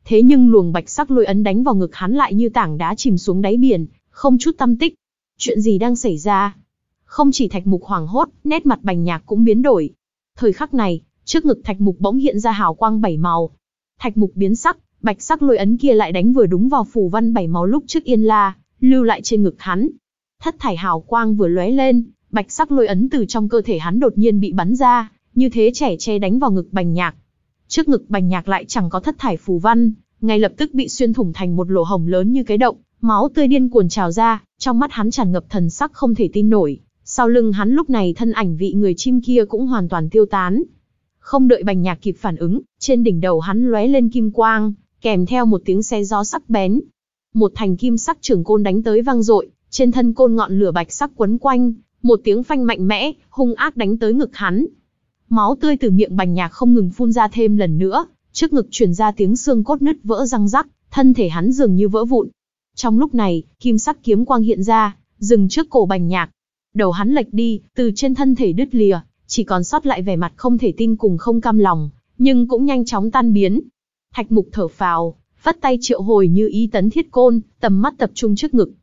Thế nhưng luồng bạch sắc lôi ấn đánh vào ngực hắn lại như tảng đá chìm xuống đáy biển, không chút tăm tích. Chuyện gì đang xảy ra? Không chỉ Thạch Mục hoảng hốt, nét mặt Bành Nhạc cũng biến đổi. Thời khắc này, trước ngực Thạch Mục bỗng hiện ra hào quang bảy màu. Thạch Mục biến sắc, bạch sắc lôi ấn kia lại đánh vừa đúng vào phù văn bảy màu lúc trước Yên La lưu lại trên ngực hắn. Thất thải hào quang vừa lóe lên, bạch sắc lôi ấn từ trong cơ thể hắn đột nhiên bị bắn ra, như thế chẻ che đánh vào ngực Bành Nhạc. Trước ngực Bành Nhạc lại chẳng có thất thải phù văn, ngay lập tức bị xuyên thủng thành một lỗ hổng lớn như cái động, máu tươi điên cuồng trào ra, trong mắt hắn tràn ngập thần sắc không thể tin nổi. Sau lưng hắn lúc này thân ảnh vị người chim kia cũng hoàn toàn tiêu tán. Không đợi Bành Nhạc kịp phản ứng, trên đỉnh đầu hắn lóe lên kim quang, kèm theo một tiếng xé gió sắc bén. Một thành kim sắc trường côn đánh tới vang dội, trên thân côn ngọn lửa bạch sắc quấn quanh, một tiếng phanh mạnh mẽ, hung ác đánh tới ngực hắn. Máu tươi từ miệng Bành Nhạc không ngừng phun ra thêm lần nữa, trước ngực truyền ra tiếng xương cốt nứt vỡ răng rắc, thân thể hắn dường như vỡ vụn. Trong lúc này, kim sắc kiếm quang hiện ra, dừng trước cổ Bành Nhạc. Đầu hắn lệch đi, từ trên thân thể đứt lìa, chỉ còn sót lại vẻ mặt không thể tin cùng không cam lòng, nhưng cũng nhanh chóng tan biến. Thạch Mục thở phào, phất tay triệu hồi Như Ý Tấn Thiết Côn, tầm mắt tập trung trước ngực.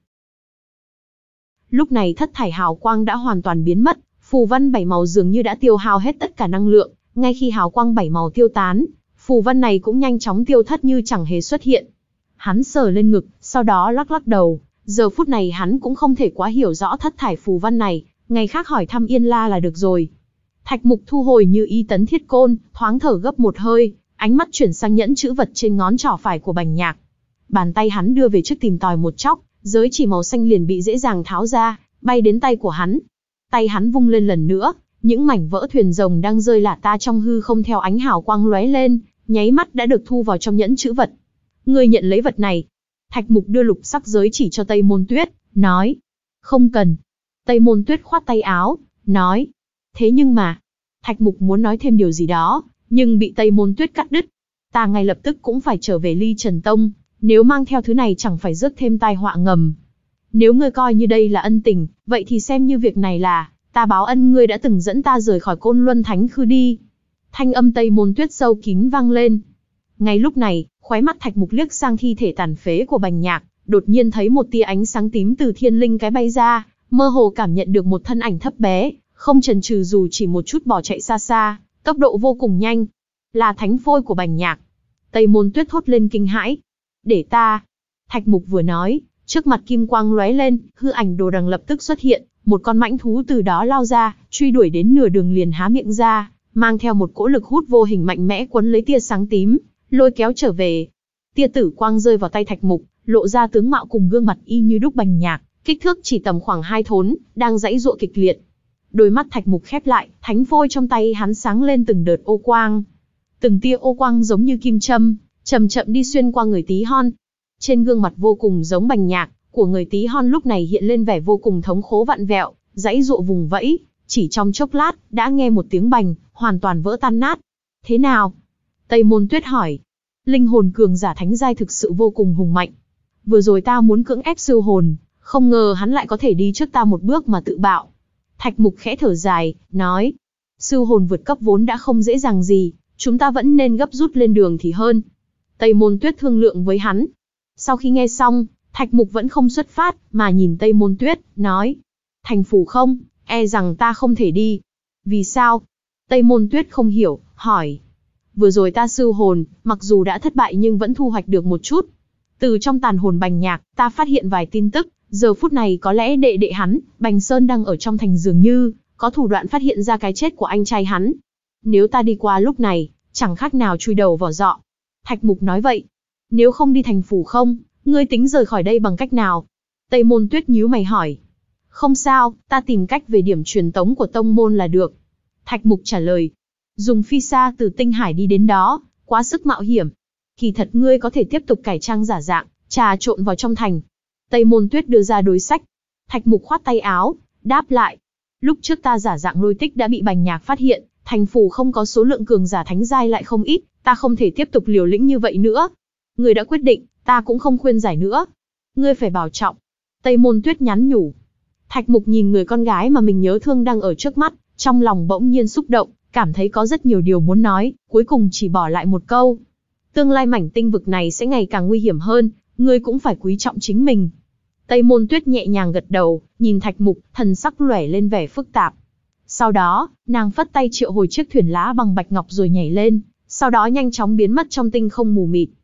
Lúc này thất thải hào quang đã hoàn toàn biến mất, phù văn bảy màu dường như đã tiêu hao hết tất cả năng lượng, ngay khi hào quang bảy màu tiêu tán, phù văn này cũng nhanh chóng tiêu thất như chẳng hề xuất hiện. Hắn sờ lên ngực, sau đó lắc lắc đầu, giờ phút này hắn cũng không thể quá hiểu rõ thất thải phù văn này, ngày khác hỏi thăm Yên La là được rồi. Thạch Mục thu hồi Như Ý Tấn Thiết Côn, thoáng thở gấp một hơi, ánh mắt chuyển sang nhẫn chữ vật trên ngón trỏ phải của Bành Nhạc. Bàn tay hắn đưa về trước tìm tòi một chốc, giới chỉ màu xanh liền bị dễ dàng tháo ra, bay đến tay của hắn. Tay hắn vung lên lần nữa, những mảnh vỡ thuyền rồng đang rơi lả ta trong hư không theo ánh hào quang lóe lên, nháy mắt đã được thu vào trong nhẫn chữ vật. Ngươi nhận lấy vật này. Thạch Mục đưa lục sắc giới chỉ cho Tây Môn Tuyết, nói. Không cần. Tây Môn Tuyết khoát tay áo, nói. Thế nhưng mà, Thạch Mục muốn nói thêm điều gì đó, nhưng bị Tây Môn Tuyết cắt đứt. Ta ngay lập tức cũng phải trở về Ly Trần Tông, nếu mang theo thứ này chẳng phải rước thêm tai họa ngầm. Nếu ngươi coi như đây là ân tình, vậy thì xem như việc này là, ta báo ân ngươi đã từng dẫn ta rời khỏi Côn Luân Thánh Khư đi. Thanh âm Tây Môn Tuyết sâu kín vang lên. Ngay lúc này, khóe mắt Thạch Mục liếc sang thi thể tàn phế của Bành Nhạc, đột nhiên thấy một tia ánh sáng tím từ thiên linh cái bay ra, mơ hồ cảm nhận được một thân ảnh thấp bé, không chần chừ dù chỉ một chút bỏ chạy xa xa, tốc độ vô cùng nhanh. Là thánh phôi của Bành Nhạc. Tây Môn Tuyết thốt lên kinh hãi. Để ta. Thạch Mục vừa nói, trước mặt kim quang lóe lên, hư ảnh đồ đằng lập tức xuất hiện, một con mãnh thú từ đó lao ra, truy đuổi đến nửa đường liền há miệng ra, mang theo một cỗ lực hút vô hình mạnh mẽ quấn lấy tia sáng tím, lôi kéo trở về. Tia tử quang rơi vào tay Thạch Mục, lộ ra tướng mạo cùng gương mặt y như đúc Bành Nhạc, kích thước chỉ tầm khoảng hai thốn, đang giãy giụa kịch liệt. Đôi mắt Thạch Mục khép lại, thánh phôi trong tay hắn sáng lên từng đợt ô quang. Từng tia ô quang giống như kim châm, chậm chậm đi xuyên qua người tí hon. Trên gương mặt vô cùng giống Bành Nhạc của người tí hon lúc này hiện lên vẻ vô cùng thống khổ vặn vẹo, giãy giụa vùng vẫy, chỉ trong chốc lát, đã nghe một tiếng bành, hoàn toàn vỡ tan nát. Thế nào? Tây Môn Tuyết hỏi. Linh hồn cường giả thánh giai thực sự vô cùng hùng mạnh. Vừa rồi ta muốn cưỡng ép sư hồn, không ngờ hắn lại có thể đi trước ta một bước mà tự bạo. Thạch Mục khẽ thở dài, nói. Sư hồn vượt cấp vốn đã không dễ dàng gì, chúng ta vẫn nên gấp rút lên đường thì hơn. Tây Môn Tuyết thương lượng với hắn. Sau khi nghe xong, Thạch Mục vẫn không xuất phát, mà nhìn Tây Môn Tuyết, nói. Thành phủ không, e rằng ta không thể đi. Vì sao? Tây Môn Tuyết không hiểu, hỏi. Vừa rồi ta sư hồn, mặc dù đã thất bại nhưng vẫn thu hoạch được một chút. Từ trong tàn hồn Bành Nhạc, ta phát hiện vài tin tức, giờ phút này có lẽ đệ đệ hắn, Bành Sơn đang ở trong thành dường như, có thủ đoạn phát hiện ra cái chết của anh trai hắn. Nếu ta đi qua lúc này, chẳng khác nào chui đầu vào giọ. Thạch Mục nói vậy. Nếu không đi thành phủ không, ngươi tính rời khỏi đây bằng cách nào? Tây Môn Tuyết nhíu mày hỏi. Không sao, ta tìm cách về điểm truyền tống của tông môn là được. Thạch Mục trả lời. Dùng phi xa từ tinh hải đi đến đó, quá sức mạo hiểm. Kỳ thật ngươi có thể tiếp tục cải trang giả dạng, trà trộn vào trong thành. Tây Môn Tuyết đưa ra đối sách. Thạch Mục khoát tay áo, đáp lại. Lúc trước ta giả dạng Lôi Tích đã bị Bành Nhạc phát hiện, thành phủ không có số lượng cường giả thánh giai lại không ít, ta không thể tiếp tục liều lĩnh như vậy nữa. Ngươi đã quyết định, ta cũng không khuyên giải nữa. Ngươi phải bảo trọng. Tây Môn Tuyết nhắn nhủ. Thạch Mục nhìn người con gái mà mình nhớ thương đang ở trước mắt, trong lòng bỗng nhiên xúc động, cảm thấy có rất nhiều điều muốn nói, cuối cùng chỉ bỏ lại một câu. Tương lai mảnh tinh vực này sẽ ngày càng nguy hiểm hơn, ngươi cũng phải quý trọng chính mình. Tây Môn Tuyết nhẹ nhàng gật đầu, nhìn Thạch Mục, thần sắc lóe lên vẻ phức tạp. Sau đó, nàng phất tay triệu hồi chiếc thuyền lá bằng bạch ngọc rồi nhảy lên, sau đó nhanh chóng biến mất trong tinh không mù mịt.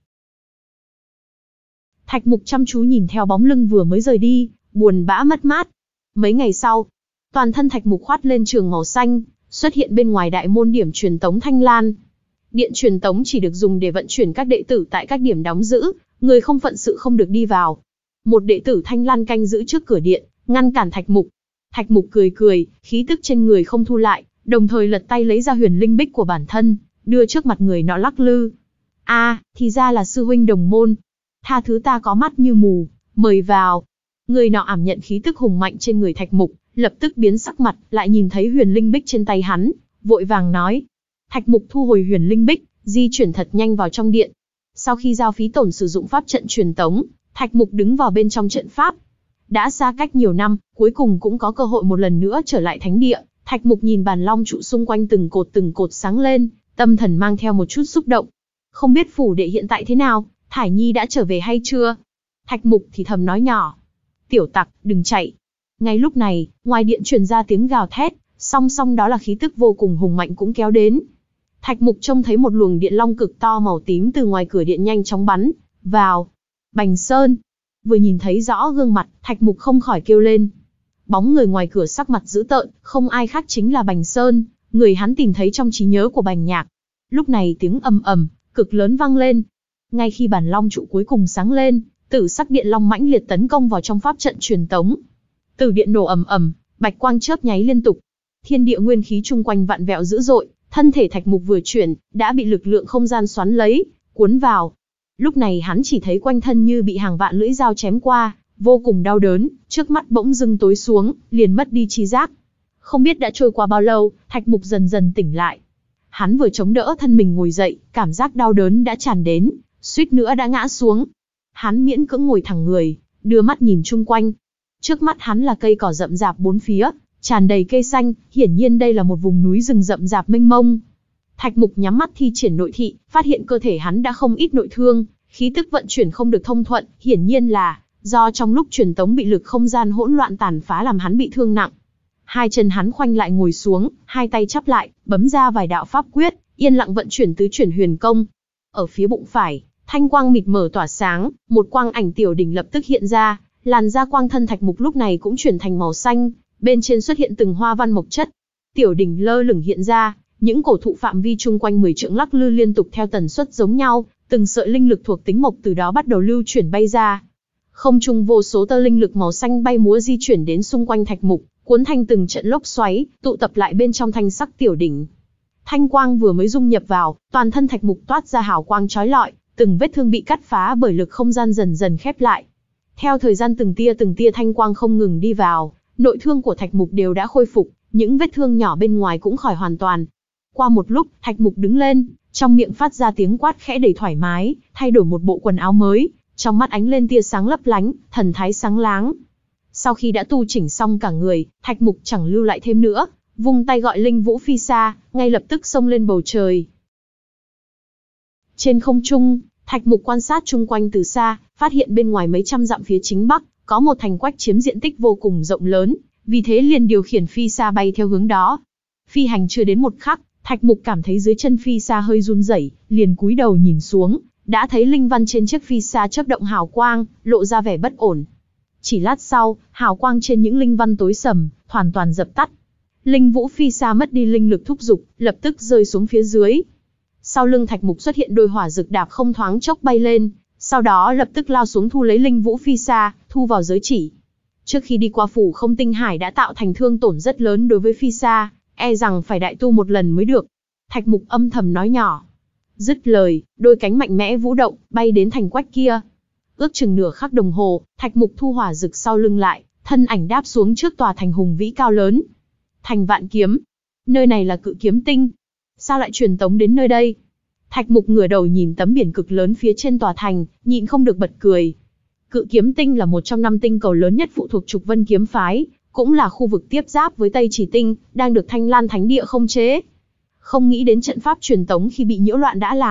Thạch Mục chăm chú nhìn theo bóng lưng vừa mới rời đi, buồn bã mất mát. Mấy ngày sau, toàn thân Thạch Mục khoát lên trường màu xanh, xuất hiện bên ngoài đại môn điểm truyền tống Thanh Lan. Điện truyền tống chỉ được dùng để vận chuyển các đệ tử tại các điểm đóng giữ, người không phận sự không được đi vào. Một đệ tử Thanh Lan canh giữ trước cửa điện, ngăn cản Thạch Mục. Thạch Mục cười cười, khí tức trên người không thu lại, đồng thời lật tay lấy ra huyền linh bích của bản thân, đưa trước mặt người nọ lắc lư. A, à, thì ra là sư huynh đồng môn. Tha thứ ta có mắt như mù, mời vào. Người nọ ảm nhận khí tức hùng mạnh trên người Thạch Mục, lập tức biến sắc mặt, lại nhìn thấy huyền linh bích trên tay hắn, vội vàng nói. Thạch Mục thu hồi huyền linh bích, di chuyển thật nhanh vào trong điện. Sau khi giao phí tổn sử dụng pháp trận truyền tống, Thạch Mục đứng vào bên trong trận pháp. Đã xa cách nhiều năm, cuối cùng cũng có cơ hội một lần nữa trở lại thánh địa. Thạch Mục nhìn bàn long trụ xung quanh từng cột từng cột sáng lên, tâm thần mang theo một chút xúc động. Không biết phủ đệ hiện tại thế nào, Thải Nhi đã trở về hay chưa? Thạch Mục thì thầm nói nhỏ. Tiểu tặc, đừng chạy. Ngay lúc này, ngoài điện truyền ra tiếng gào thét, song song đó là khí tức vô cùng hùng mạnh cũng kéo đến. Thạch Mục trông thấy một luồng điện long cực to màu tím từ ngoài cửa điện nhanh chóng bắn vào. Bành Sơn. Vừa nhìn thấy rõ gương mặt, Thạch Mục không khỏi kêu lên. Bóng người ngoài cửa sắc mặt dữ tợn, không ai khác chính là Bành Sơn, người hắn tìm thấy trong trí nhớ của Bành Nhạc. Lúc này tiếng ầm ầm cực lớn vang lên. Ngay khi bản long trụ cuối cùng sáng lên, tử sắc điện long mãnh liệt tấn công vào trong pháp trận truyền tống. Tử điện nổ ầm ầm, bạch quang chớp nháy liên tục. Thiên địa nguyên khí chung quanh vặn vẹo dữ dội, thân thể Thạch Mục vừa chuyển, đã bị lực lượng không gian xoắn lấy, cuốn vào. Lúc này hắn chỉ thấy quanh thân như bị hàng vạn lưỡi dao chém qua, vô cùng đau đớn, trước mắt bỗng dưng tối xuống, liền mất đi trí giác. Không biết đã trôi qua bao lâu, Thạch Mục dần dần tỉnh lại. Hắn vừa chống đỡ thân mình ngồi dậy, cảm giác đau đớn đã tràn đến, suýt nữa đã ngã xuống. Hắn miễn cưỡng ngồi thẳng người, đưa mắt nhìn chung quanh. Trước mắt hắn là cây cỏ rậm rạp bốn phía, tràn đầy cây xanh, hiển nhiên đây là một vùng núi rừng rậm rạp mênh mông. Thạch Mục nhắm mắt thi triển nội thị, phát hiện cơ thể hắn đã không ít nội thương, khí tức vận chuyển không được thông thuận, hiển nhiên là do trong lúc truyền tống bị lực không gian hỗn loạn tàn phá làm hắn bị thương nặng. Hai chân hắn khoanh lại ngồi xuống, hai tay chắp lại, bấm ra vài đạo pháp quyết, yên lặng vận chuyển tứ chuyển huyền công. Ở phía bụng phải, thanh quang mịt mờ tỏa sáng, một quang ảnh tiểu đỉnh lập tức hiện ra, làn da quang thân Thạch Mục lúc này cũng chuyển thành màu xanh, bên trên xuất hiện từng hoa văn mộc chất. Tiểu đỉnh lơ lửng hiện ra, những cổ thụ phạm vi chung quanh mười trượng lắc lư liên tục theo tần suất giống nhau, từng sợi linh lực thuộc tính mộc từ đó bắt đầu lưu chuyển bay ra. Không trung vô số tơ linh lực màu xanh bay múa di chuyển đến xung quanh Thạch Mục, cuốn thành từng trận lốc xoáy, tụ tập lại bên trong thanh sắc tiểu đỉnh. Thanh quang vừa mới dung nhập vào, toàn thân Thạch Mục toát ra hào quang chói lọi, từng vết thương bị cắt phá bởi lực không gian dần dần khép lại. Theo thời gian từng tia từng tia thanh quang không ngừng đi vào, nội thương của Thạch Mục đều đã khôi phục, những vết thương nhỏ bên ngoài cũng khỏi hoàn toàn. Qua một lúc, Thạch Mục đứng lên, trong miệng phát ra tiếng quát khẽ đầy thoải mái, thay đổi một bộ quần áo mới, trong mắt ánh lên tia sáng lấp lánh, thần thái sáng láng. Sau khi đã tu chỉnh xong cả người, Thạch Mục chẳng lưu lại thêm nữa, vung tay gọi Linh Vũ phi xa, ngay lập tức xông lên bầu trời. Trên không trung, Thạch Mục quan sát chung quanh từ xa, phát hiện bên ngoài mấy trăm dặm phía chính bắc, có một thành quách chiếm diện tích vô cùng rộng lớn, vì thế liền điều khiển phi xa bay theo hướng đó. Phi hành chưa đến một khắc, Thạch Mục cảm thấy dưới chân phi xa hơi run rẩy, liền cúi đầu nhìn xuống, đã thấy linh văn trên chiếc phi xa chớp động hào quang, lộ ra vẻ bất ổn. Chỉ lát sau, hào quang trên những linh văn tối sầm, hoàn toàn dập tắt. Linh Vũ phi xa mất đi linh lực thúc giục, lập tức rơi xuống phía dưới. Sau lưng Thạch Mục xuất hiện đôi hỏa dực đạp không thoáng chốc bay lên, sau đó lập tức lao xuống thu lấy Linh Vũ phi xa, thu vào giới chỉ. Trước khi đi qua phủ Không Tinh Hải đã tạo thành thương tổn rất lớn đối với phi xa, e rằng phải đại tu một lần mới được. Thạch Mục âm thầm nói nhỏ. Dứt lời, đôi cánh mạnh mẽ vũ động, bay đến thành quách kia. Ước chừng nửa khắc đồng hồ, Thạch Mục thu hỏa dực sau lưng lại, thân ảnh đáp xuống trước tòa thành hùng vĩ cao lớn. Thành Vạn Kiếm. Nơi này là Cự Kiếm Tinh. Sao lại truyền tống đến nơi đây? Thạch Mục ngửa đầu nhìn tấm biển cực lớn phía trên tòa thành, nhịn không được bật cười. Cự Kiếm Tinh là một trong năm tinh cầu lớn nhất phụ thuộc Trục Vân Kiếm Phái, cũng là khu vực tiếp giáp với Tây Chỉ Tinh, đang được Thanh Lan Thánh Địa khống chế. Không nghĩ đến trận pháp truyền tống khi bị nhiễu loạn đã làm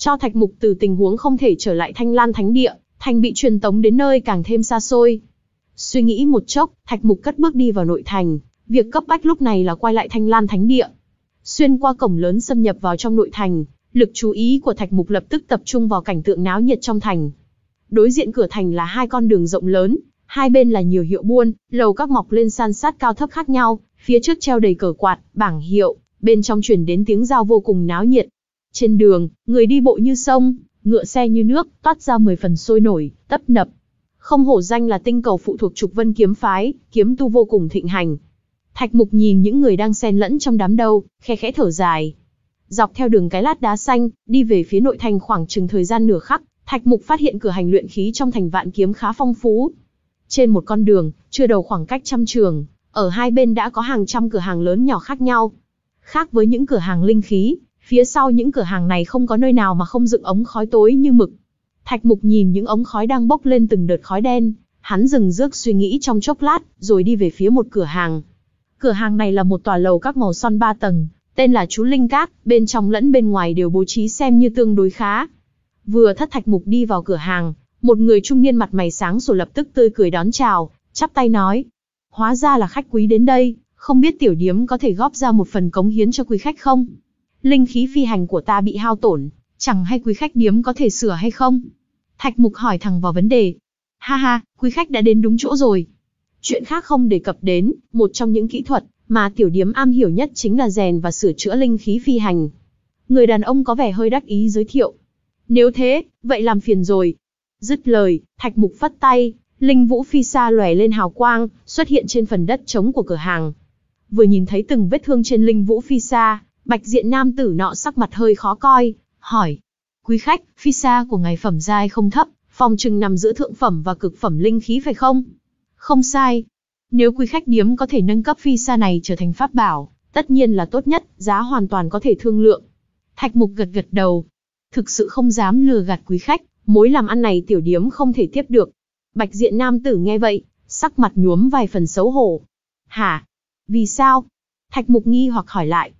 cho Thạch Mục từ tình huống không thể trở lại Thanh Lan Thánh Địa, thành bị truyền tống đến nơi càng thêm xa xôi. Suy nghĩ một chốc, Thạch Mục cất bước đi vào nội thành, việc cấp bách lúc này là quay lại Thanh Lan Thánh Địa. Xuyên qua cổng lớn xâm nhập vào trong nội thành, lực chú ý của Thạch Mục lập tức tập trung vào cảnh tượng náo nhiệt trong thành. Đối diện cửa thành là hai con đường rộng lớn, hai bên là nhiều hiệu buôn, lầu các mọc lên san sát cao thấp khác nhau, phía trước treo đầy cờ quạt, bảng hiệu, bên trong truyền đến tiếng giao vô cùng náo nhiệt. Trên đường, người đi bộ như sông, ngựa xe như nước, toát ra mười phần sôi nổi, tấp nập. Không hổ danh là tinh cầu phụ thuộc Trục Vân kiếm phái, kiếm tu vô cùng thịnh hành. Thạch Mục nhìn những người đang xen lẫn trong đám đông, khe khẽ thở dài. Dọc theo đường cái lát đá xanh, đi về phía nội thành khoảng chừng thời gian nửa khắc, Thạch Mục phát hiện cửa hành luyện khí trong thành Vạn Kiếm khá phong phú. Trên một con đường, chưa đầu khoảng cách trăm trường, ở hai bên đã có hàng trăm cửa hàng lớn nhỏ khác nhau. Khác với những cửa hàng linh khí, phía sau những cửa hàng này không có nơi nào mà không dựng ống khói tối như mực. Thạch Mục nhìn những ống khói đang bốc lên từng đợt khói đen, hắn dừng dước suy nghĩ trong chốc lát, rồi đi về phía một cửa hàng. Cửa hàng này là một tòa lầu các màu son ba tầng, tên là Chú Linh Các, bên trong lẫn bên ngoài đều bố trí xem như tương đối khá. Vừa thất Thạch Mục đi vào cửa hàng, một người trung niên mặt mày sáng sủa lập tức tươi cười đón chào, chắp tay nói: "Hóa ra là khách quý đến đây, không biết tiểu điếm có thể góp ra một phần cống hiến cho quý khách không? Linh khí phi hành của ta bị hao tổn, chẳng hay quý khách điếm có thể sửa hay không?" Thạch Mục hỏi thẳng vào vấn đề. "Ha ha, quý khách đã đến đúng chỗ rồi. Chuyện khác không đề cập đến, một trong những kỹ thuật mà tiểu điếm am hiểu nhất chính là rèn và sửa chữa linh khí phi hành." Người đàn ông có vẻ hơi đắc ý giới thiệu. "Nếu thế, vậy làm phiền rồi." Dứt lời, Thạch Mục phất tay, linh vũ phi sa lóe lên hào quang, xuất hiện trên phần đất trống của cửa hàng. Vừa nhìn thấy từng vết thương trên linh vũ phi sa, bạch diện nam tử nọ sắc mặt hơi khó coi, hỏi: "Quý khách, phi sa của ngài phẩm giai không thấp, phòng trừng nằm giữa thượng phẩm và cực phẩm linh khí phải không?" "Không sai. Nếu quý khách điếm có thể nâng cấp phi sa này trở thành pháp bảo, tất nhiên là tốt nhất, giá hoàn toàn có thể thương lượng." Thạch Mục gật gật đầu. Thực sự không dám lừa gạt quý khách, mối làm ăn này tiểu điếm không thể tiếp được. Bạch diện nam tử nghe vậy, sắc mặt nhuốm vài phần xấu hổ. "Hả? Vì sao?" Thạch Mục nghi hoặc hỏi lại.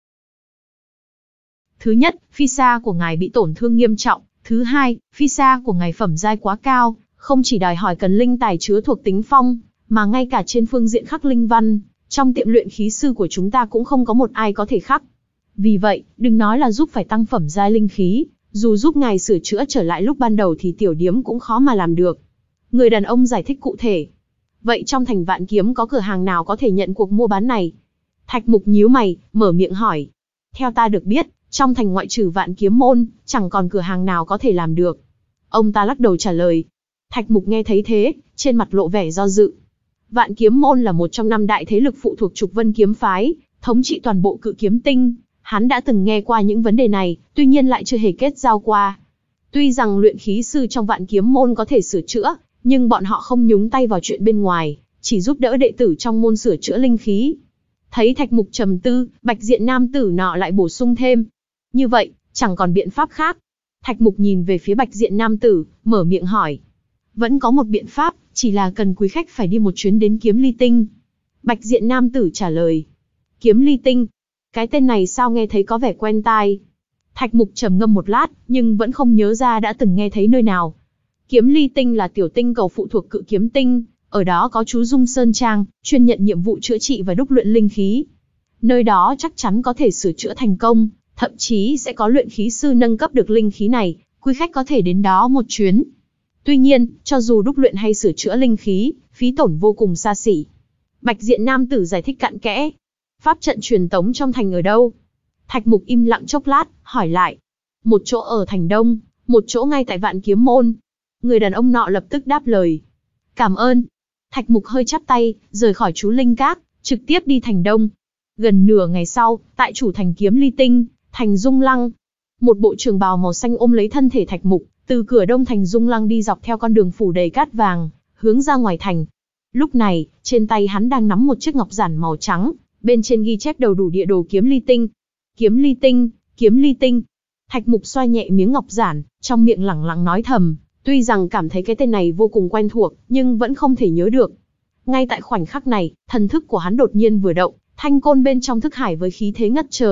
"Thứ nhất, phi sa của ngài bị tổn thương nghiêm trọng. Thứ hai, phi sa của ngài phẩm giai quá cao, không chỉ đòi hỏi cần linh tài chứa thuộc tính phong, mà ngay cả trên phương diện khắc linh văn, trong tiệm luyện khí sư của chúng ta cũng không có một ai có thể khắc. Vì vậy, đừng nói là giúp phải tăng phẩm giai linh khí, dù giúp ngài sửa chữa trở lại lúc ban đầu thì tiểu điếm cũng khó mà làm được." Người đàn ông giải thích cụ thể. "Vậy trong thành Vạn Kiếm có cửa hàng nào có thể nhận cuộc mua bán này?" Thạch Mục nhíu mày, mở miệng hỏi. "Theo ta được biết, trong thành ngoại trừ Vạn Kiếm môn, chẳng còn cửa hàng nào có thể làm được." Ông ta lắc đầu trả lời. Thạch Mục nghe thấy thế, trên mặt lộ vẻ do dự. Vạn Kiếm môn là một trong năm đại thế lực phụ thuộc Trục Vân kiếm phái, thống trị toàn bộ Cự Kiếm Tinh. Hắn đã từng nghe qua những vấn đề này, tuy nhiên lại chưa hề kết giao qua. Tuy rằng luyện khí sư trong Vạn Kiếm môn có thể sửa chữa, nhưng bọn họ không nhúng tay vào chuyện bên ngoài, chỉ giúp đỡ đệ tử trong môn sửa chữa linh khí. Thấy Thạch Mục trầm tư, bạch diện nam tử nọ lại bổ sung thêm. "Như vậy, chẳng còn biện pháp khác." Thạch Mục nhìn về phía bạch diện nam tử, mở miệng hỏi. "Vẫn có một biện pháp, chỉ là cần quý khách phải đi một chuyến đến Kiếm Ly Tinh." Bạch diện nam tử trả lời. "Kiếm Ly Tinh? Cái tên này sao nghe thấy có vẻ quen tai?" Thạch Mục trầm ngâm một lát, nhưng vẫn không nhớ ra đã từng nghe thấy nơi nào. Kiếm Ly Tinh là tiểu tinh cầu phụ thuộc Cự Kiếm Tinh, ở đó có chú Dung Sơn Trang, chuyên nhận nhiệm vụ chữa trị và đúc luyện linh khí. Nơi đó chắc chắn có thể sửa chữa thành công, thậm chí sẽ có luyện khí sư nâng cấp được linh khí này, quý khách có thể đến đó một chuyến. Tuy nhiên, cho dù đúc luyện hay sửa chữa linh khí, phí tổn vô cùng xa xỉ." Bạch diện nam tử giải thích cặn kẽ. "Pháp trận truyền tống trong thành ở đâu?" Thạch Mục im lặng chốc lát, hỏi lại. "Một chỗ ở thành Đông, một chỗ ngay tại Vạn Kiếm môn." Người đàn ông nọ lập tức đáp lời. "Cảm ơn." Thạch Mục hơi chắp tay, rời khỏi Chú Linh Các, trực tiếp đi thành Đông. Gần nửa ngày sau, tại chủ thành Kiếm Ly Tinh, thành Dung Lăng, một bộ trường bào màu xanh ôm lấy thân thể Thạch Mục, từ cửa đông thành Dung Lăng đi dọc theo con đường phủ đầy cát vàng, hướng ra ngoài thành. Lúc này, trên tay hắn đang nắm một chiếc ngọc giản màu trắng, bên trên ghi chép đầu đủ địa đồ Kiếm Ly Tinh. Kiếm Ly Tinh, Kiếm Ly Tinh. Thạch Mục xoa nhẹ miếng ngọc giản, trong miệng lẳng lặng nói thầm, tuy rằng cảm thấy cái tên này vô cùng quen thuộc, nhưng vẫn không thể nhớ được. Ngay tại khoảnh khắc này, thần thức của hắn đột nhiên vừa động, thanh côn bên trong thức hải với khí thế ngất trời,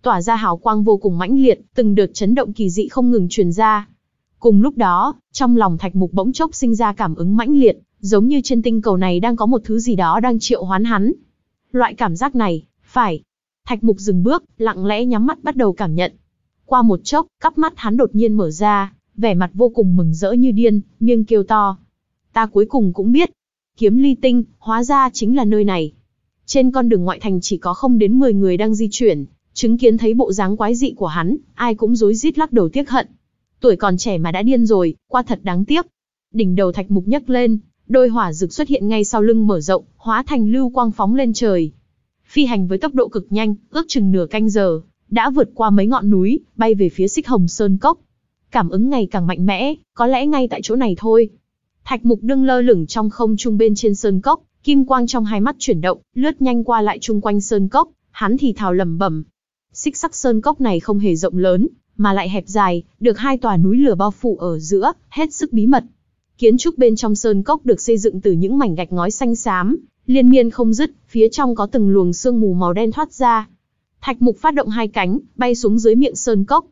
tỏa ra hào quang vô cùng mãnh liệt, từng đợt chấn động kỳ dị không ngừng truyền ra. Cùng lúc đó, trong lòng Thạch Mục bỗng chốc sinh ra cảm ứng mãnh liệt, giống như trên tinh cầu này đang có một thứ gì đó đang triệu hoán hắn. Loại cảm giác này, phải. Thạch Mục dừng bước, lặng lẽ nhắm mắt bắt đầu cảm nhận. Qua một chốc, cắp mắt hắn đột nhiên mở ra, vẻ mặt vô cùng mừng rỡ như điên, miệng kêu to. Ta cuối cùng cũng biết. Kiếm Ly Tinh, hóa ra chính là nơi này. Trên con đường ngoại thành chỉ có không đến mười người đang di chuyển, chứng kiến thấy bộ dáng quái dị của hắn, ai cũng rối rít lắc đầu tiếc hận. Tuổi còn trẻ mà đã điên rồi, qua thật đáng tiếc. Đỉnh đầu Thạch Mục nhấc lên, đôi hỏa dược xuất hiện ngay sau lưng mở rộng, hóa thành lưu quang phóng lên trời. Phi hành với tốc độ cực nhanh, ước chừng nửa canh giờ, đã vượt qua mấy ngọn núi, bay về phía Xích Hồng Sơn Cốc. Cảm ứng ngày càng mạnh mẽ, có lẽ ngay tại chỗ này thôi. Thạch Mục đương lơ lửng trong không trung bên trên sơn cốc, kim quang trong hai mắt chuyển động, lướt nhanh qua lại chung quanh sơn cốc, hắn thì thào lẩm bẩm. Xích sắc sơn cốc này không hề rộng lớn, mà lại hẹp dài, được hai tòa núi lửa bao phủ ở giữa, hết sức bí mật. Kiến trúc bên trong sơn cốc được xây dựng từ những mảnh gạch ngói xanh xám, liên miên không dứt, phía trong có từng luồng sương mù màu đen thoát ra. Thạch Mục phát động hai cánh, bay xuống dưới miệng sơn cốc.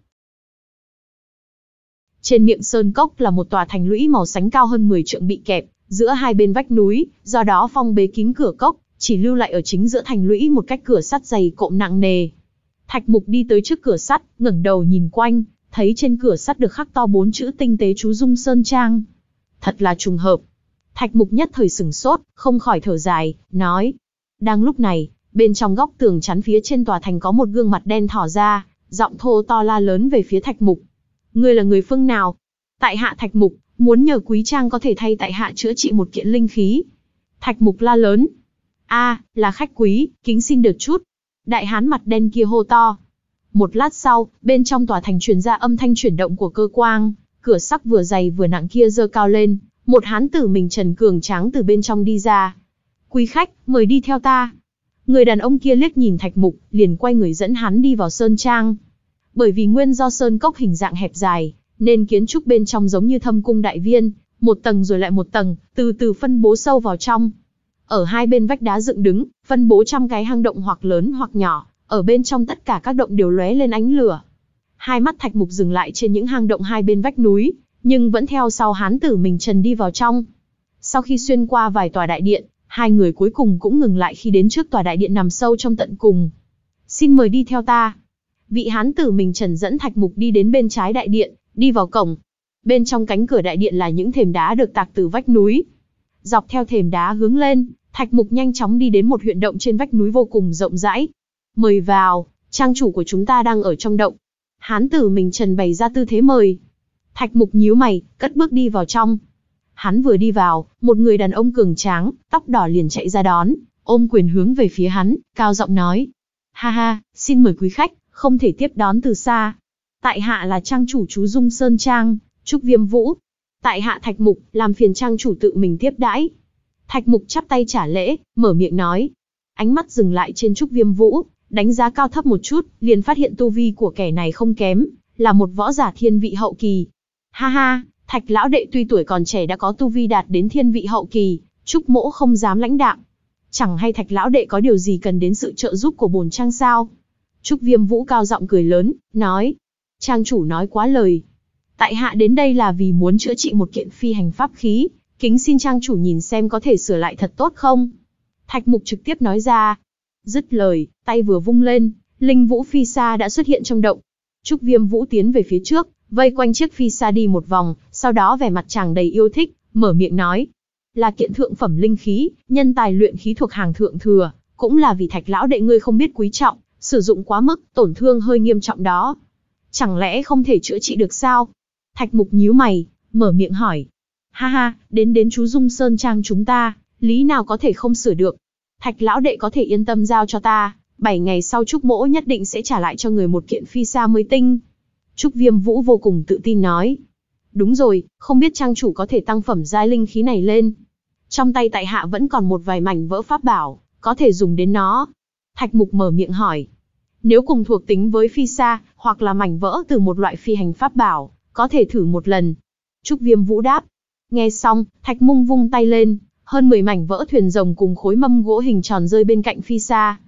Trên miệng sơn cốc là một tòa thành lũy màu sánh cao hơn mười trượng bị kẹp giữa hai bên vách núi, do đó phong bế kín cửa cốc, chỉ lưu lại ở chính giữa thành lũy một cách cửa sắt dày cộm nặng nề. Thạch Mục đi tới trước cửa sắt, ngẩng đầu nhìn quanh, thấy trên cửa sắt được khắc to bốn chữ tinh tế chú Dung Sơn Trang. Thật là trùng hợp. Thạch Mục nhất thời sửng sốt, không khỏi thở dài, nói. Đang lúc này, bên trong góc tường chắn phía trên tòa thành có một gương mặt đen thỏ ra, giọng thô to la lớn về phía Thạch Mục. Ngươi là người phương nào? Tại hạ Thạch Mục, muốn nhờ quý trang có thể thay tại hạ chữa trị một kiện linh khí. Thạch Mục la lớn. A, là khách quý, kính xin được chút. Đại hán mặt đen kia hô to. Một lát sau, bên trong tòa thành truyền ra âm thanh chuyển động của cơ quang, cửa sắt vừa dày vừa nặng kia giơ cao lên, một hán tử mình trần cường tráng từ bên trong đi ra. Quý khách, mời đi theo ta. Người đàn ông kia liếc nhìn Thạch Mục, liền quay người dẫn hắn đi vào sơn trang. Bởi vì nguyên do sơn cốc hình dạng hẹp dài, nên kiến trúc bên trong giống như thâm cung đại viên, một tầng rồi lại một tầng, từ từ phân bố sâu vào trong. Ở hai bên vách đá dựng đứng, phân bố trăm cái hang động hoặc lớn hoặc nhỏ, ở bên trong tất cả các động đều lóe lên ánh lửa. Hai mắt Thạch Mục dừng lại trên những hang động hai bên vách núi, nhưng vẫn theo sau hán tử mình trần đi vào trong. Sau khi xuyên qua vài tòa đại điện, hai người cuối cùng cũng ngừng lại khi đến trước tòa đại điện nằm sâu trong tận cùng. Xin mời đi theo ta. Vị hán tử mình trần dẫn Thạch Mục đi đến bên trái đại điện, đi vào cổng. Bên trong cánh cửa đại điện là những thềm đá được tạc từ vách núi. Dọc theo thềm đá hướng lên, Thạch Mục nhanh chóng đi đến một huyệt động trên vách núi vô cùng rộng rãi. Mời vào, trang chủ của chúng ta đang ở trong động. Hán tử mình trần bày ra tư thế mời. Thạch Mục nhíu mày, cất bước đi vào trong. Hắn vừa đi vào, một người đàn ông cường tráng, tóc đỏ liền chạy ra đón, ôm quyền hướng về phía hắn, cao giọng nói. Ha ha, xin mời quý khách, không thể tiếp đón từ xa. Tại hạ là trang chủ chú Dung Sơn Trang, Trúc Viêm Vũ. Tại hạ Thạch Mục, làm phiền trang chủ tự mình tiếp đãi. Thạch Mục chắp tay trả lễ, mở miệng nói. Ánh mắt dừng lại trên Trúc Viêm Vũ, đánh giá cao thấp một chút, liền phát hiện tu vi của kẻ này không kém, là một võ giả thiên vị hậu kỳ. Ha ha, Thạch lão đệ tuy tuổi còn trẻ đã có tu vi đạt đến thiên vị hậu kỳ, Trúc mỗ không dám lãnh đạm. Chẳng hay Thạch lão đệ có điều gì cần đến sự trợ giúp của bổn trang sao? Trúc Viêm Vũ cao giọng cười lớn, nói. Trang chủ nói quá lời. Tại hạ đến đây là vì muốn chữa trị một kiện phi hành pháp khí, kính xin trang chủ nhìn xem có thể sửa lại thật tốt không? Thạch Mục trực tiếp nói ra. Dứt lời, tay vừa vung lên, linh vũ phi sa đã xuất hiện trong động. Trúc Viêm Vũ tiến về phía trước, vây quanh chiếc phi sa đi một vòng, sau đó vẻ mặt chàng đầy yêu thích, mở miệng nói. Là kiện thượng phẩm linh khí, nhân tài luyện khí thuộc hàng thượng thừa, cũng là vì Thạch lão đệ ngươi không biết quý trọng, sử dụng quá mức, tổn thương hơi nghiêm trọng đó. Chẳng lẽ không thể chữa trị được sao? Thạch Mục nhíu mày, mở miệng hỏi. Ha ha, đến đến chú Dung Sơn Trang chúng ta, lý nào có thể không sửa được. Thạch lão đệ có thể yên tâm giao cho ta, bảy ngày sau Trúc mỗ nhất định sẽ trả lại cho người một kiện phi sa mới tinh. Trúc Viêm Vũ vô cùng tự tin nói. Đúng rồi, không biết trang chủ có thể tăng phẩm giai linh khí này lên. Trong tay tại hạ vẫn còn một vài mảnh vỡ pháp bảo, có thể dùng đến nó. Thạch Mục mở miệng hỏi. Nếu cùng thuộc tính với phi sa, hoặc là mảnh vỡ từ một loại phi hành pháp bảo, có thể thử một lần. Trúc Viêm Vũ đáp. Nghe xong, Thạch Mung vung tay lên, hơn mười mảnh vỡ thuyền rồng cùng khối mâm gỗ hình tròn rơi bên cạnh phi sa.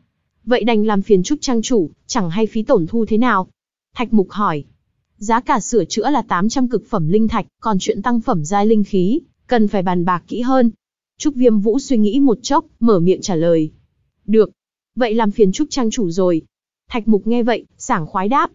Vậy đành làm phiền Trúc trang chủ, chẳng hay phí tổn thu thế nào? Thạch Mục hỏi. Giá cả sửa chữa là tám trăm cực phẩm linh thạch, còn chuyện tăng phẩm giai linh khí, cần phải bàn bạc kỹ hơn. Trúc Viêm Vũ suy nghĩ một chốc, mở miệng trả lời. Được. Vậy làm phiền Trúc trang chủ rồi. Thạch Mục nghe vậy, sảng khoái đáp.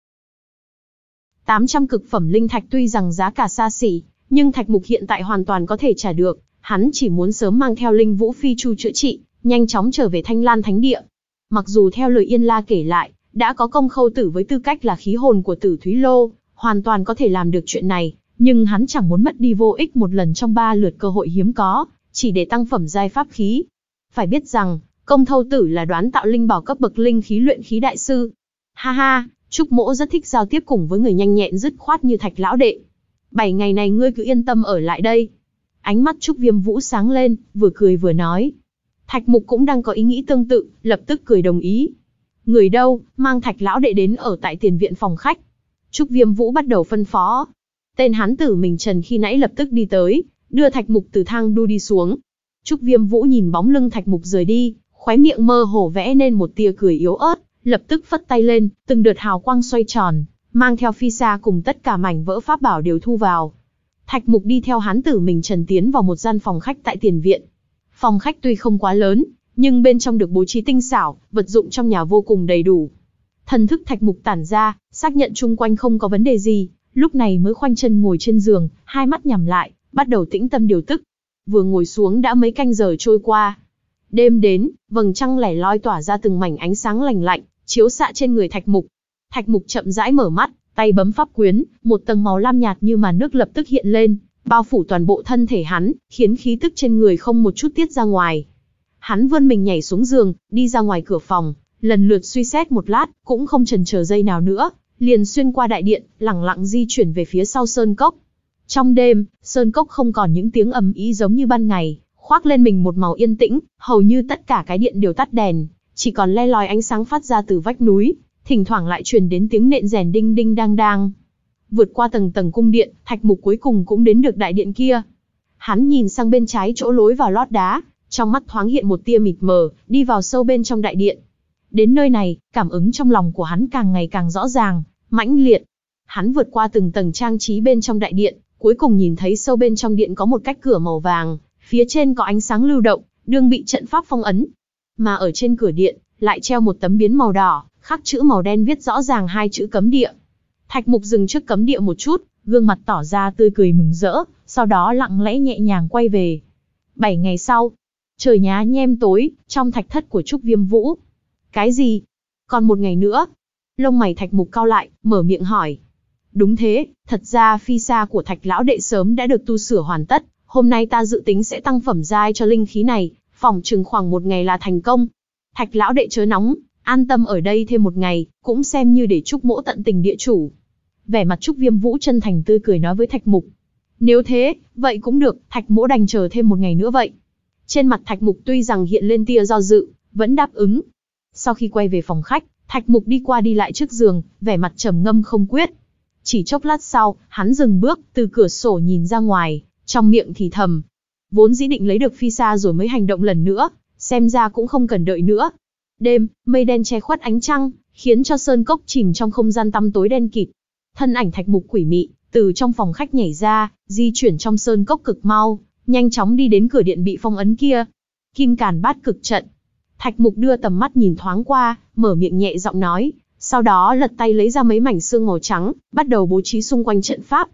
tám trăm cực phẩm linh thạch tuy rằng giá cả xa xỉ, nhưng Thạch Mục hiện tại hoàn toàn có thể trả được. Hắn chỉ muốn sớm mang theo Linh Vũ Phi Chu chữa trị, nhanh chóng trở về Thanh Lan Thánh Địa. Mặc dù theo lời Yên La kể lại, đã có Công Khâu Tử với tư cách là khí hồn của Tử Thúy Lô, hoàn toàn có thể làm được chuyện này, nhưng hắn chẳng muốn mất đi vô ích một lần trong ba lượt cơ hội hiếm có, chỉ để tăng phẩm giai pháp khí. Phải biết rằng, Công Khâu Tử là đoán tạo linh bảo cấp bậc linh khí luyện khí đại sư. Ha ha, Trúc Mỗ rất thích giao tiếp cùng với người nhanh nhẹn dứt khoát như Thạch lão đệ. Bảy ngày này ngươi cứ yên tâm ở lại đây. Ánh mắt Trúc Viêm Vũ sáng lên, vừa cười vừa nói. Thạch Mục cũng đang có ý nghĩ tương tự, lập tức cười đồng ý. Người đâu, mang Thạch lão đệ đến ở tại tiền viện phòng khách. Trúc Viêm Vũ bắt đầu phân phó. Tên hán tử mình Trần khi nãy lập tức đi tới, đưa Thạch Mục từ thang đu đi xuống. Trúc Viêm Vũ nhìn bóng lưng Thạch Mục rời đi, khóe miệng mơ hồ vẽ nên một tia cười yếu ớt, lập tức phất tay lên, từng đợt hào quang xoay tròn, mang theo phi sa cùng tất cả mảnh vỡ pháp bảo đều thu vào. Thạch Mục đi theo hán tử mình Trần tiến vào một gian phòng khách tại tiền viện. Phòng khách tuy không quá lớn, nhưng bên trong được bố trí tinh xảo, vật dụng trong nhà vô cùng đầy đủ. Thần thức Thạch Mục tản ra, xác nhận chung quanh không có vấn đề gì, lúc này mới khoanh chân ngồi trên giường, hai mắt nhắm lại, bắt đầu tĩnh tâm điều tức. Vừa ngồi xuống đã mấy canh giờ trôi qua. Đêm đến, vầng trăng lẻ loi tỏa ra từng mảnh ánh sáng lành lạnh, chiếu xạ trên người Thạch Mục. Thạch Mục chậm rãi mở mắt, tay bấm pháp quyến, một tầng màu lam nhạt như màn nước lập tức hiện lên, bao phủ toàn bộ thân thể hắn, khiến khí tức trên người không một chút tiết ra ngoài. Hắn vươn mình nhảy xuống giường, đi ra ngoài cửa phòng, lần lượt suy xét một lát, cũng không chần chờ giây nào nữa, liền xuyên qua đại điện, lẳng lặng di chuyển về phía sau sơn cốc. Trong đêm, sơn cốc không còn những tiếng ầm ĩ giống như ban ngày, khoác lên mình một màu yên tĩnh, hầu như tất cả cái điện đều tắt đèn, chỉ còn le lói ánh sáng phát ra từ vách núi, thỉnh thoảng lại truyền đến tiếng nện rèn đinh đinh đang đang. Vượt qua tầng tầng cung điện, Thạch Mục cuối cùng cũng đến được đại điện kia. Hắn nhìn sang bên trái chỗ lối vào lót đá, trong mắt thoáng hiện một tia mịt mờ, đi vào sâu bên trong đại điện. Đến nơi này, cảm ứng trong lòng của hắn càng ngày càng rõ ràng, mãnh liệt. Hắn vượt qua từng tầng trang trí bên trong đại điện, cuối cùng nhìn thấy sâu bên trong điện có một cách cửa màu vàng, phía trên có ánh sáng lưu động, đương bị trận pháp phong ấn. Mà ở trên cửa điện, lại treo một tấm biến màu đỏ, khắc chữ màu đen viết rõ ràng hai chữ cấm địa. Thạch Mục dừng trước cấm địa một chút, gương mặt tỏ ra tươi cười mừng rỡ, sau đó lặng lẽ nhẹ nhàng quay về. Bảy ngày sau, trời nhá nhem tối, trong thạch thất của Trúc Viêm Vũ. Cái gì? Còn một ngày nữa? Lông mày Thạch Mục cau lại, mở miệng hỏi. Đúng thế, thật ra phi sa của Thạch lão đệ sớm đã được tu sửa hoàn tất, hôm nay ta dự tính sẽ tăng phẩm giai cho linh khí này, phỏng chừng khoảng một ngày là thành công. Thạch lão đệ chớ nóng, an tâm ở đây thêm một ngày, cũng xem như để Trúc Mỗ tận tình địa chủ. Vẻ mặt Trúc Viêm Vũ chân thành tươi cười nói với Thạch Mục. Nếu thế, vậy cũng được, Thạch Mỗ đành chờ thêm một ngày nữa vậy. Trên mặt Thạch Mục tuy rằng hiện lên tia do dự, vẫn đáp ứng. Sau khi quay về phòng khách, Thạch Mục đi qua đi lại trước giường, vẻ mặt trầm ngâm không quyết. Chỉ chốc lát sau, hắn dừng bước, từ cửa sổ nhìn ra ngoài, trong miệng thì thầm. Vốn dĩ định lấy được phi sa rồi mới hành động lần nữa, xem ra cũng không cần đợi nữa. Đêm, mây đen che khuất ánh trăng, khiến cho sơn cốc chìm trong không gian tăm tối đen kịt. Thân ảnh Thạch Mục quỷ mị, từ trong phòng khách nhảy ra, di chuyển trong sơn cốc cực mau, nhanh chóng đi đến cửa điện bị phong ấn kia. Kim Càn Bát Cực Trận. Thạch Mục đưa tầm mắt nhìn thoáng qua, mở miệng nhẹ giọng nói, sau đó lật tay lấy ra mấy mảnh xương màu trắng, bắt đầu bố trí xung quanh trận pháp.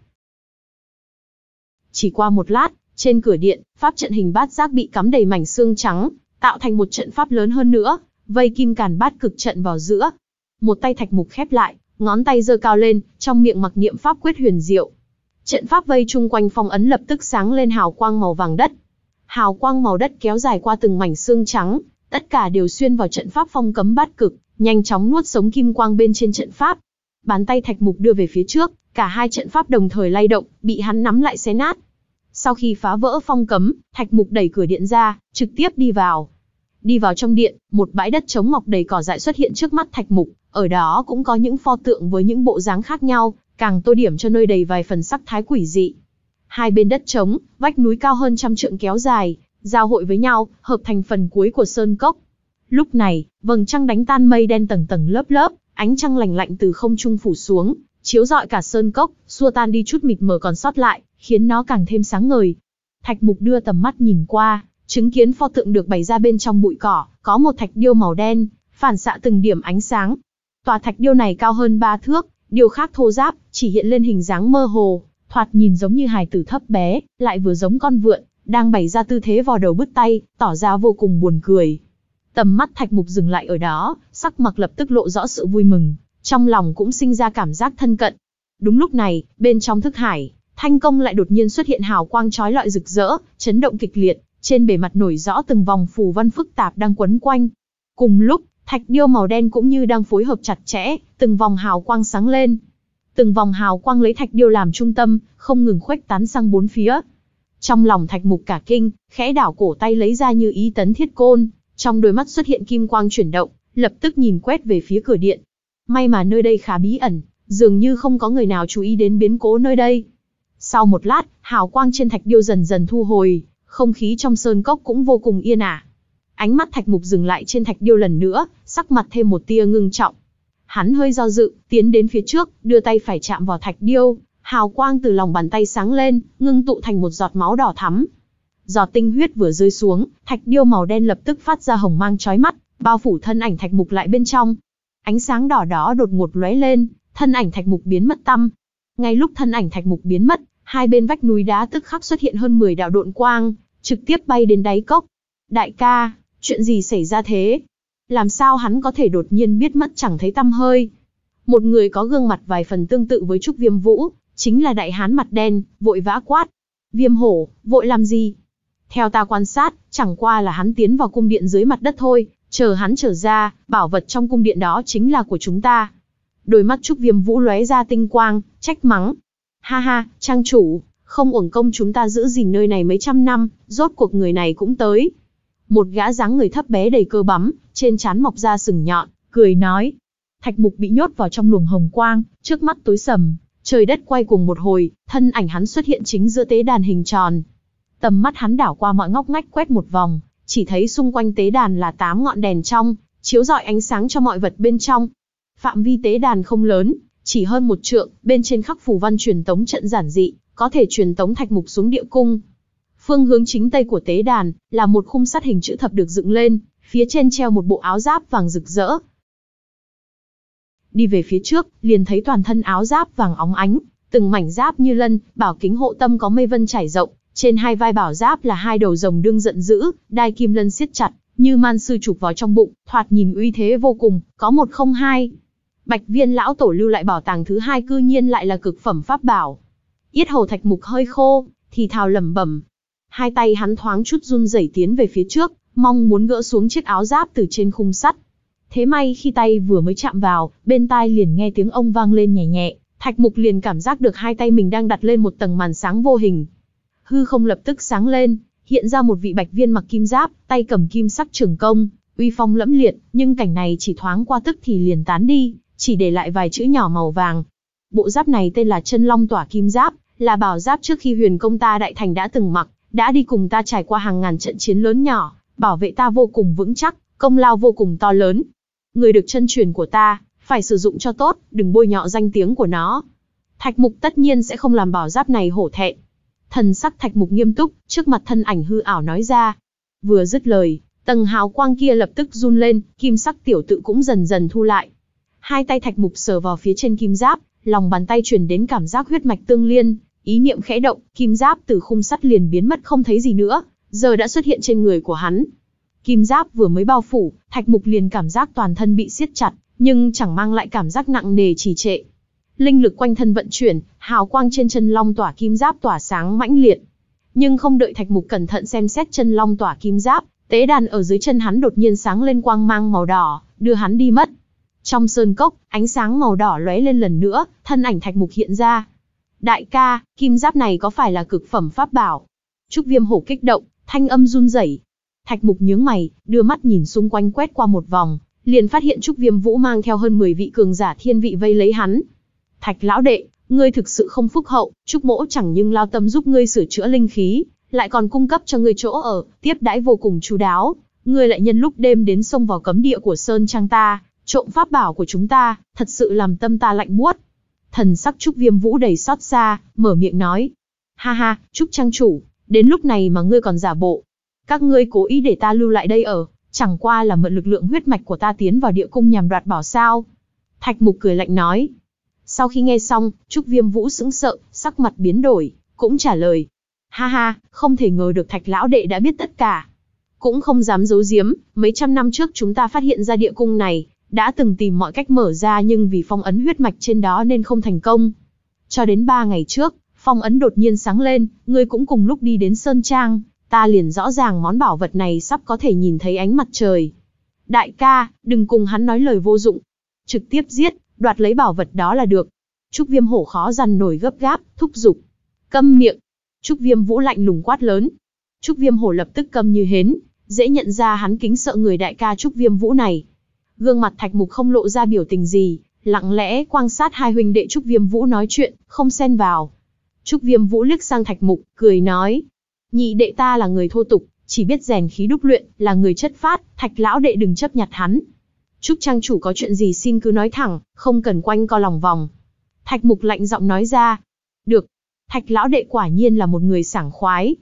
Chỉ qua một lát, trên cửa điện, pháp trận hình bát giác bị cắm đầy mảnh xương trắng, tạo thành một trận pháp lớn hơn nữa, vây Kim Càn Bát Cực Trận vào giữa. Một tay Thạch Mục khép lại, ngón tay giơ cao lên, trong miệng mặc niệm pháp quyết huyền diệu. Trận pháp vây chung quanh phong ấn lập tức sáng lên hào quang màu vàng đất. Hào quang màu đất kéo dài qua từng mảnh xương trắng, tất cả đều xuyên vào trận pháp phong cấm bát cực, nhanh chóng nuốt sống kim quang bên trên trận pháp. Bàn tay Thạch Mục đưa về phía trước, cả hai trận pháp đồng thời lay động, bị hắn nắm lại xé nát. Sau khi phá vỡ phong cấm, Thạch Mục đẩy cửa điện ra, trực tiếp đi vào. Đi vào trong điện, một bãi đất trống mọc đầy cỏ dại xuất hiện trước mắt Thạch Mục, ở đó cũng có những pho tượng với những bộ dáng khác nhau, càng tô điểm cho nơi đầy vài phần sắc thái quỷ dị. Hai bên đất trống, vách núi cao hơn trăm trượng kéo dài, giao hội với nhau, hợp thành phần cuối của sơn cốc. Lúc này, vầng trăng đánh tan mây đen tầng tầng lớp lớp, ánh trăng lành lạnh từ không trung phủ xuống, chiếu rọi cả sơn cốc, xua tan đi chút mịt mờ còn sót lại, khiến nó càng thêm sáng ngời. Thạch Mục đưa tầm mắt nhìn qua, chứng kiến pho tượng được bày ra bên trong bụi cỏ, có một thạch điêu màu đen, phản xạ từng điểm ánh sáng. Tòa thạch điêu này cao hơn ba thước, điêu khắc thô ráp, chỉ hiện lên hình dáng mơ hồ, thoạt nhìn giống như hài tử thấp bé, lại vừa giống con vượn, đang bày ra tư thế vò đầu bứt tay, tỏ ra vô cùng buồn cười. Tầm mắt Thạch Mục dừng lại ở đó, sắc mặt lập tức lộ rõ sự vui mừng, trong lòng cũng sinh ra cảm giác thân cận. Đúng lúc này, bên trong thức hải, thanh công lại đột nhiên xuất hiện hào quang chói lọi rực rỡ, chấn động kịch liệt, trên bề mặt nổi rõ từng vòng phù văn phức tạp đang quấn quanh. Cùng lúc, thạch điêu màu đen cũng như đang phối hợp chặt chẽ, từng vòng hào quang sáng lên. Từng vòng hào quang lấy thạch điêu làm trung tâm, không ngừng khuếch tán sang bốn phía. Trong lòng Thạch Mục cả kinh, khẽ đảo cổ tay lấy ra Như Ý Tấn Thiết Côn, trong đôi mắt xuất hiện kim quang chuyển động, lập tức nhìn quét về phía cửa điện. May mà nơi đây khá bí ẩn, dường như không có người nào chú ý đến biến cố nơi đây. Sau một lát, hào quang trên thạch điêu dần dần thu hồi, không khí trong sơn cốc cũng vô cùng yên ả. Ánh mắt Thạch Mục dừng lại trên thạch điêu lần nữa, sắc mặt thêm một tia ngưng trọng. Hắn hơi do dự, tiến đến phía trước, đưa tay phải chạm vào thạch điêu, hào quang từ lòng bàn tay sáng lên, ngưng tụ thành một giọt máu đỏ thắm. Giọt tinh huyết vừa rơi xuống, thạch điêu màu đen lập tức phát ra hồng mang chói mắt, bao phủ thân ảnh Thạch Mục lại bên trong. Ánh sáng đỏ đó đột ngột lóe lên, thân ảnh Thạch Mục biến mất tăm. Ngay lúc thân ảnh Thạch Mục biến mất, hai bên vách núi đá tức khắc xuất hiện hơn mười đạo độn quang, trực tiếp bay đến đáy cốc. Đại ca, chuyện gì xảy ra thế? Làm sao hắn có thể đột nhiên biết mất chẳng thấy tăm hơi? Một người có gương mặt vài phần tương tự với Trúc Viêm Vũ, chính là đại hán mặt đen, vội vã quát. Viêm hổ, vội làm gì? Theo ta quan sát, chẳng qua là hắn tiến vào cung điện dưới mặt đất thôi, chờ hắn trở ra, bảo vật trong cung điện đó chính là của chúng ta. Đôi mắt Trúc Viêm Vũ lóe ra tinh quang, trách mắng. Ha ha, trang chủ, không uổng công chúng ta giữ gìn nơi này mấy trăm năm, rốt cuộc người này cũng tới. Một gã dáng người thấp bé đầy cơ bắp, trên trán mọc ra sừng nhọn, cười nói. Thạch Mục bị nhốt vào trong luồng hồng quang, trước mắt tối sầm, trời đất quay cuồng một hồi, thân ảnh hắn xuất hiện chính giữa tế đàn hình tròn. Tầm mắt hắn đảo qua mọi ngóc ngách quét một vòng, chỉ thấy xung quanh tế đàn là tám ngọn đèn trong, chiếu rọi ánh sáng cho mọi vật bên trong. Phạm vi tế đàn không lớn, chỉ hơn một trượng, bên trên khắc phù văn truyền tống trận giản dị, có thể truyền tống Thạch Mục xuống địa cung. Phương hướng chính tây của tế đàn là một khung sắt hình chữ thập được dựng lên, phía trên treo một bộ áo giáp vàng rực rỡ. Đi về phía trước, liền thấy toàn thân áo giáp vàng óng ánh, từng mảnh giáp như lân, bảo kính hộ tâm có mây vân trải rộng, trên hai vai bảo giáp là hai đầu rồng đương giận dữ, đai kim lân siết chặt, như man sư chụp vào trong bụng, thoạt nhìn uy thế vô cùng, có một không hai. Bạch Viên lão tổ lưu lại bảo tàng thứ hai cư nhiên lại là cực phẩm pháp bảo. Yết hầu Thạch Mục hơi khô, thì thào lẩm bẩm. Hai tay hắn thoáng chút run rẩy tiến về phía trước, mong muốn gỡ xuống chiếc áo giáp từ trên khung sắt. Thế may khi tay vừa mới chạm vào, bên tai liền nghe tiếng ông vang lên nhẹ nhẹ, Thạch Mục liền cảm giác được hai tay mình đang đặt lên một tầng màn sáng vô hình. Hư không lập tức sáng lên, hiện ra một vị Bạch Viên mặc kim giáp, tay cầm kim sắc trường công, uy phong lẫm liệt, nhưng cảnh này chỉ thoáng qua tức thì liền tán đi, chỉ để lại vài chữ nhỏ màu vàng. Bộ giáp này tên là Chân Long Tỏa Kim Giáp, là bảo giáp trước khi Huyền công ta đại thành đã từng mặc, đã đi cùng ta trải qua hàng ngàn trận chiến lớn nhỏ, bảo vệ ta vô cùng vững chắc, công lao vô cùng to lớn. Người được chân truyền của ta, phải sử dụng cho tốt, đừng bôi nhọ danh tiếng của nó. Thạch Mục tất nhiên sẽ không làm bảo giáp này hổ thẹn. Thần sắc Thạch Mục nghiêm túc, trước mặt thân ảnh hư ảo nói ra. Vừa dứt lời, tầng hào quang kia lập tức run lên, kim sắc tiểu tự cũng dần dần thu lại. Hai tay Thạch Mục sờ vào phía trên kim giáp, lòng bàn tay truyền đến cảm giác huyết mạch tương liên, ý niệm khẽ động, kim giáp từ khung sắt liền biến mất không thấy gì nữa, giờ đã xuất hiện trên người của hắn. Kim giáp vừa mới bao phủ, Thạch Mục liền cảm giác toàn thân bị siết chặt, nhưng chẳng mang lại cảm giác nặng nề trì trệ. Linh lực quanh thân vận chuyển, hào quang trên Chân Long Tỏa Kim Giáp tỏa sáng mãnh liệt. Nhưng không đợi Thạch Mục cẩn thận xem xét Chân Long Tỏa Kim Giáp, tế đàn ở dưới chân hắn đột nhiên sáng lên quang mang màu đỏ, đưa hắn đi mất. Trong sơn cốc, ánh sáng màu đỏ lóe lên lần nữa, thân ảnh Thạch Mục hiện ra. Đại ca, kim giáp này có phải là cực phẩm pháp bảo? Trúc Viêm hổ kích động, thanh âm run rẩy. Thạch Mục nhướng mày, đưa mắt nhìn xung quanh quét qua một vòng, liền phát hiện Trúc Viêm Vũ mang theo hơn mười vị cường giả thiên vị vây lấy hắn. Thạch lão đệ, ngươi thực sự không phúc hậu, Trúc mỗ chẳng nhưng lao tâm giúp ngươi sửa chữa linh khí, lại còn cung cấp cho ngươi chỗ ở, tiếp đãi vô cùng chu đáo, ngươi lại nhân lúc đêm đến xông vào cấm địa của Sơn Trang ta, trộm pháp bảo của chúng ta, thật sự làm tâm ta lạnh buốt. Thần sắc Trúc Viêm Vũ đầy xót xa, mở miệng nói. Ha ha, Trúc Trang chủ, đến lúc này mà ngươi còn giả bộ. Các ngươi cố ý để ta lưu lại đây ở, chẳng qua là mượn lực lượng huyết mạch của ta tiến vào địa cung nhằm đoạt bảo sao. Thạch Mục cười lạnh nói. Sau khi nghe xong, Trúc Viêm Vũ sững sờ, sắc mặt biến đổi, cũng trả lời. Ha ha, không thể ngờ được Thạch lão đệ đã biết tất cả. Cũng không dám giấu giếm, mấy trăm năm trước chúng ta phát hiện ra địa cung này, đã từng tìm mọi cách mở ra nhưng vì phong ấn huyết mạch trên đó nên không thành công. Cho đến ba ngày trước, phong ấn đột nhiên sáng lên, ngươi cũng cùng lúc đi đến Sơn Trang, ta liền rõ ràng món bảo vật này sắp có thể nhìn thấy ánh mặt trời. Đại ca, đừng cùng hắn nói lời vô dụng. Trực tiếp giết, đoạt lấy bảo vật đó là được. Trúc Viêm Hổ khó dằn nổi gấp gáp, thúc giục. Câm miệng. Trúc Viêm Vũ lạnh lùng quát lớn. Trúc Viêm Hổ lập tức câm như hến, dễ nhận ra hắn kính sợ người đại ca Trúc Viêm Vũ này. Gương mặt Thạch Mục không lộ ra biểu tình gì, lặng lẽ quan sát hai huynh đệ Trúc Viêm Vũ nói chuyện, không xen vào. Trúc Viêm Vũ liếc sang Thạch Mục, cười nói. Nhị đệ ta là người thô tục, chỉ biết rèn khí đúc luyện, là người chất phát, Thạch lão đệ đừng chấp nhặt hắn. Trúc Trang chủ có chuyện gì xin cứ nói thẳng, không cần quanh co lòng vòng. Thạch Mục lạnh giọng nói ra. Được, Thạch lão đệ quả nhiên là một người sảng khoái.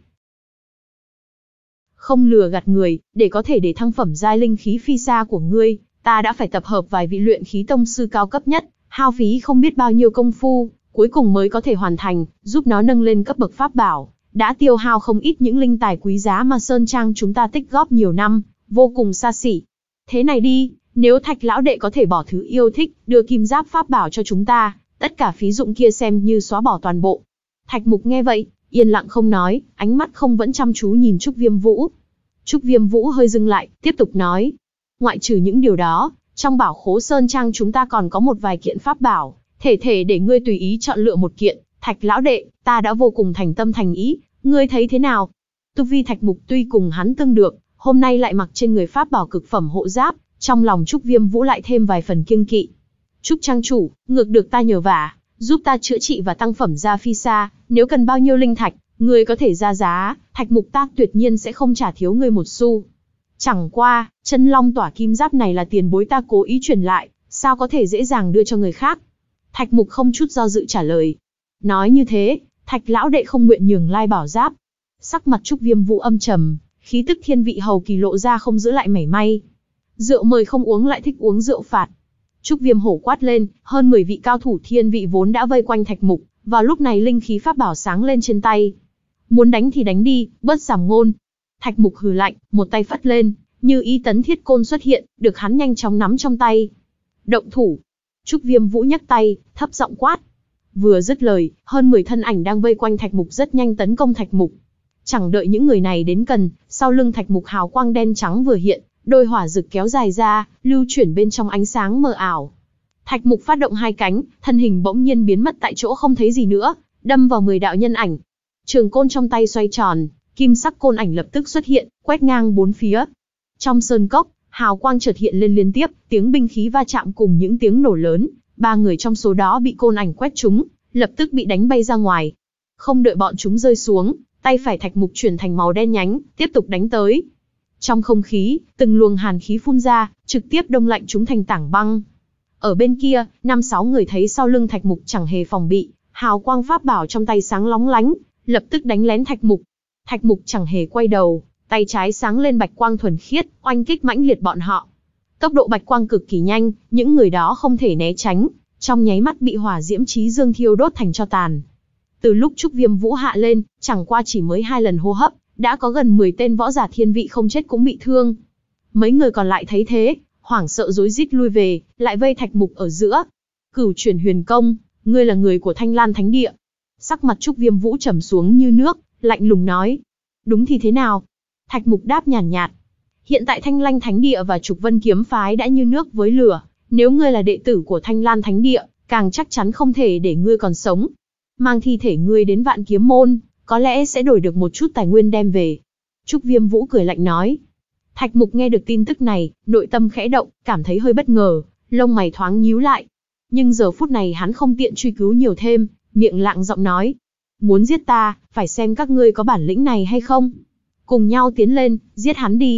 Không lừa gạt người, để có thể để thăng phẩm giai linh khí phi sa của ngươi, ta đã phải tập hợp vài vị luyện khí tông sư cao cấp nhất, hao phí không biết bao nhiêu công phu, cuối cùng mới có thể hoàn thành, giúp nó nâng lên cấp bậc pháp bảo, đã tiêu hao không ít những linh tài quý giá mà Sơn Trang chúng ta tích góp nhiều năm, vô cùng xa xỉ. Thế này đi, nếu Thạch lão đệ có thể bỏ thứ yêu thích, đưa kim giáp pháp bảo cho chúng ta, tất cả phí dụng kia xem như xóa bỏ toàn bộ. Thạch Mục nghe vậy, yên lặng không nói, ánh mắt không vẫn chăm chú nhìn Trúc Viêm Vũ. Trúc Viêm Vũ hơi dừng lại, tiếp tục nói. Ngoại trừ những điều đó, trong bảo khố Sơn Trang chúng ta còn có một vài kiện pháp bảo, thể thể để ngươi tùy ý chọn lựa một kiện. Thạch lão đệ, ta đã vô cùng thành tâm thành ý, ngươi thấy thế nào? Tu vi Thạch Mục tuy cùng hắn tương được, hôm nay lại mặc trên người pháp bảo cực phẩm hộ giáp, trong lòng Trúc Viêm Vũ lại thêm vài phần kiêng kỵ. Trúc Trang chủ, ngược được ta nhờ vả, giúp ta chữa trị và tăng phẩm gia phi sa, nếu cần bao nhiêu linh thạch, ngươi có thể ra giá, Thạch Mục ta tuyệt nhiên sẽ không trả thiếu ngươi một xu. Chẳng qua, chân long tỏa kim giáp này là tiền bối ta cố ý truyền lại, sao có thể dễ dàng đưa cho người khác? Thạch Mục không chút do dự trả lời. Nói như thế, Thạch lão đệ không nguyện nhường lai bảo giáp. Sắc mặt Trúc Viêm Vũ âm trầm, khí tức thiên vị hầu kỳ lộ ra không giữ lại mảy may. Rượu mời không uống lại thích uống rượu phạt. Trúc Viêm hổ quát lên, hơn mười vị cao thủ thiên vị vốn đã vây quanh Thạch Mục, vào lúc này linh khí pháp bảo sáng lên trên tay. Muốn đánh thì đánh đi, bớt giảm ngôn. Thạch Mục hừ lạnh, một tay phất lên, như ý tấn thiết côn xuất hiện, được hắn nhanh chóng nắm trong tay. Động thủ. Trúc Viêm Vũ nhấc tay, thấp giọng quát. Vừa dứt lời, hơn mười thân ảnh đang vây quanh Thạch Mục rất nhanh tấn công Thạch Mục. Chẳng đợi những người này đến gần, sau lưng Thạch Mục hào quang đen trắng vừa hiện, đôi hỏa rực kéo dài ra, lưu chuyển bên trong ánh sáng mờ ảo. Thạch Mục phát động hai cánh, thân hình bỗng nhiên biến mất tại chỗ không thấy gì nữa, đâm vào mười đạo nhân ảnh. Trường côn trong tay xoay tròn, kim sắc côn ảnh lập tức xuất hiện, quét ngang bốn phía. Trong sơn cốc, hào quang chợt hiện lên liên tiếp, tiếng binh khí va chạm cùng những tiếng nổ lớn, ba người trong số đó bị côn ảnh quét trúng, lập tức bị đánh bay ra ngoài. Không đợi bọn chúng rơi xuống, tay phải Thạch Mục chuyển thành màu đen nhánh, tiếp tục đánh tới. Trong không khí, từng luồng hàn khí phun ra, trực tiếp đông lạnh chúng thành tảng băng. Ở bên kia, năm sáu người thấy sau lưng Thạch Mục chẳng hề phòng bị, hào quang pháp bảo trong tay sáng lóng lánh, lập tức đánh lén Thạch Mục. Thạch Mục chẳng hề quay đầu, tay trái sáng lên bạch quang thuần khiết, oanh kích mãnh liệt bọn họ. Tốc độ bạch quang cực kỳ nhanh, những người đó không thể né tránh, trong nháy mắt bị hỏa diễm chí dương thiêu đốt thành tro tàn. Từ lúc Trúc Viêm Vũ hạ lên, chẳng qua chỉ mới hai lần hô hấp, đã có gần mười tên võ giả thiên vị không chết cũng bị thương. Mấy người còn lại thấy thế, hoảng sợ rối rít lui về, lại vây Thạch Mục ở giữa. Cửu Chuyển Huyền Công, ngươi là người của Thanh Lan Thánh Địa. Sắc mặt Trúc Viêm Vũ trầm xuống như nước, lạnh lùng nói. Đúng thì thế nào? Thạch Mục đáp nhàn nhạt, nhạt. Hiện tại Thanh Lan Thánh Địa và Trục Vân Kiếm Phái đã như nước với lửa, nếu ngươi là đệ tử của Thanh Lan Thánh Địa, càng chắc chắn không thể để ngươi còn sống. Mang thi thể ngươi đến Vạn Kiếm Môn, có lẽ sẽ đổi được một chút tài nguyên đem về. Trúc Viêm Vũ cười lạnh nói. Thạch Mục nghe được tin tức này, nội tâm khẽ động, cảm thấy hơi bất ngờ, lông mày thoáng nhíu lại. Nhưng giờ phút này hắn không tiện truy cứu nhiều thêm, miệng lặng giọng nói. Muốn giết ta, phải xem các ngươi có bản lĩnh này hay không. Cùng nhau tiến lên, giết hắn đi.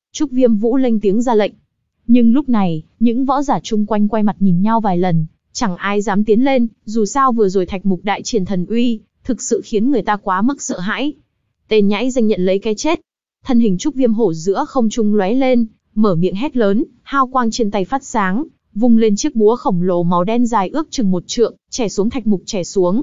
Trúc Viêm Vũ lên tiếng ra lệnh. Nhưng lúc này, những võ giả chung quanh quay mặt nhìn nhau vài lần, chẳng ai dám tiến lên, dù sao vừa rồi Thạch Mục đại triển thần uy, thực sự khiến người ta quá mức sợ hãi. Tên nhãi danh nhận lấy cái chết. Thân hình Trúc Viêm Hổ giữa không trung lóe lên, mở miệng hét lớn, hào quang trên tay phát sáng, vung lên chiếc búa khổng lồ màu đen dài ước chừng một trượng, chẻ xuống Thạch Mục chẻ xuống.